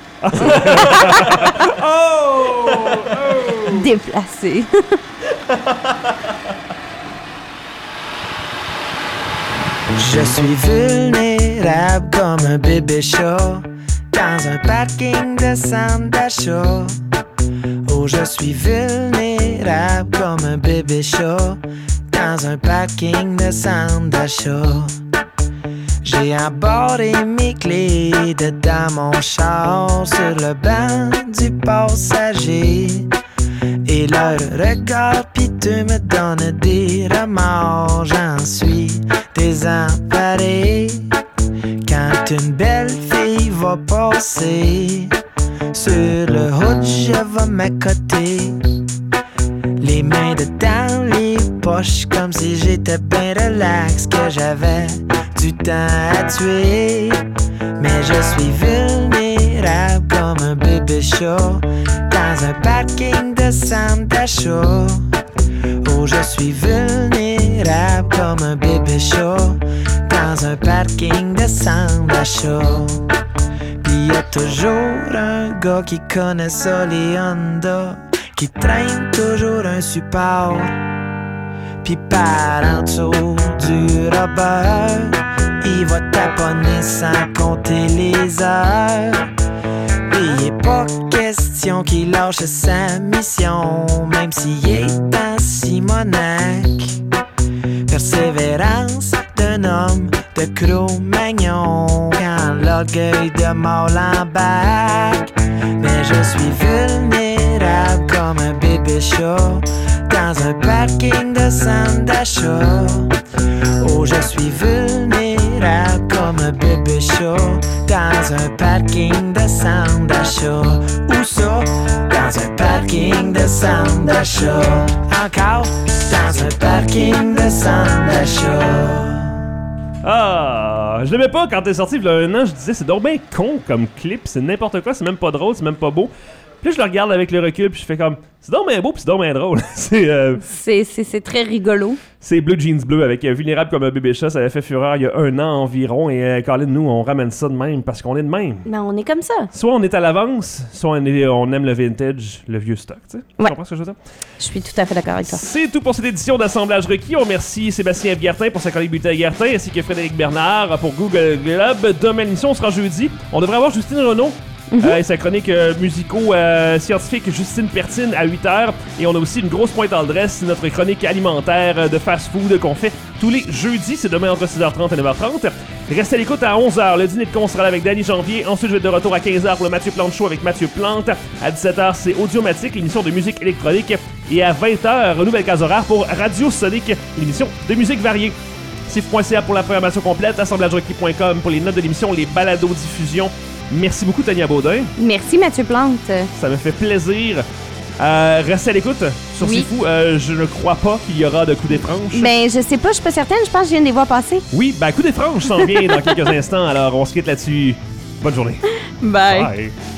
Oh! Déplacé. Je suis vulnérable comme un bébé chat dans un parking de centre d'achat. Oh, je suis vulnérable comme un bébé chat dans un parking de centre d'achat. J'ai embarré mes clés dedans mon char sur le banc du passager. Et leur regard piteux me donne des remords. J'en suis désemparé. Quand une belle fille va passer sur le hood, je vais m'accoter. Les mains dedans les poches comme si j'étais ben relax, que j'avais du temps à tuer. Mais je suis vulnérable comme un bébé chat dans un parking de centre d'achat. Oh, je suis vulnérable comme un bébé chat dans un parking de centre d'achat. Pis y'a toujours un gars qui connaît ça, les Honda, qui traîne toujours un support. Pis par en dessous du rubber, il va taponner sans compter les heures. Et il est pas question qu'il lâche sa mission, même s'il est en Simonac. Persévérance d'un homme de Cro-Magnon quand l'orgueil de mort l'embarque. Mais je suis vulnérable comme un bébé chat dans un parking de centre d'achat. Oh, je suis vulnérable comme un bébé chat dans un parking de centre d'achat. Où ça? Dans un parking de centre d'achat. Encore dans un parking de centre d'achat. Ah, je l'aimais pas quand t'es sorti il y a un an, je disais c'est donc bien con comme clip, c'est n'importe quoi, c'est même pas drôle, c'est même pas beau. Puis là, je le regarde avec le recul, puis je fais comme c'est donc bien beau, puis c'est donc bien drôle. c'est euh, C'est, c'est, c'est très rigolo. c'est Blue Jeans Bleu avec euh, Vulnérable comme un bébé chat, ça avait fait fureur il y a un an environ, et euh, Colin, nous, on ramène ça de même parce qu'on est de même. Ben, on est comme ça. Soit on est à l'avance, soit on, est, on aime le vintage, le vieux stock, tu sais. Tu Ouais. comprends ce que je veux dire? Je suis tout à fait d'accord avec toi. C'est tout pour cette édition d'Assemblage requis. On remercie Sébastien Gertin pour sa chronique Bulletin Gertin, ainsi que Frédéric Bernard pour Google Globe. Demain, l'émission, on sera jeudi. On devrait avoir Justine Renaud. Mm-hmm. Euh, et sa chronique euh, musico-scientifique Justine Pertine à huit heures. Et on a aussi une grosse pointe en dresse, notre chronique alimentaire euh, de fast-food qu'on fait tous les jeudis. C'est demain entre six heures trente et neuf heures trente. Restez à l'écoute à onze heures. Le dîner de con sera là avec Danny Janvier. Ensuite, je vais être de retour à quinze heures pour le Mathieu Plante Show avec Mathieu Plante. À dix-sept heures, c'est Audiomatique, l'émission de musique électronique. Et à vingt heures, nouvelle case horaire pour Radio Sonic, l'émission de musique variée. Sif point c a pour la programmation complète, assemblage requis point com pour les notes de l'émission, les balados-diffusions. Merci beaucoup, Tania Baudin. Merci, Mathieu Plante. Ça me fait plaisir. Euh, restez à l'écoute sur Oui. C'est fou. Euh, je ne crois pas qu'il y aura de coups des franches. Ben, je sais pas, je suis pas certaine. Je pense que je viens de les voir passer. Oui, ben coup des franches s'en vient dans quelques instants. Alors, on se quitte là-dessus. Bonne journée. Bye. Bye.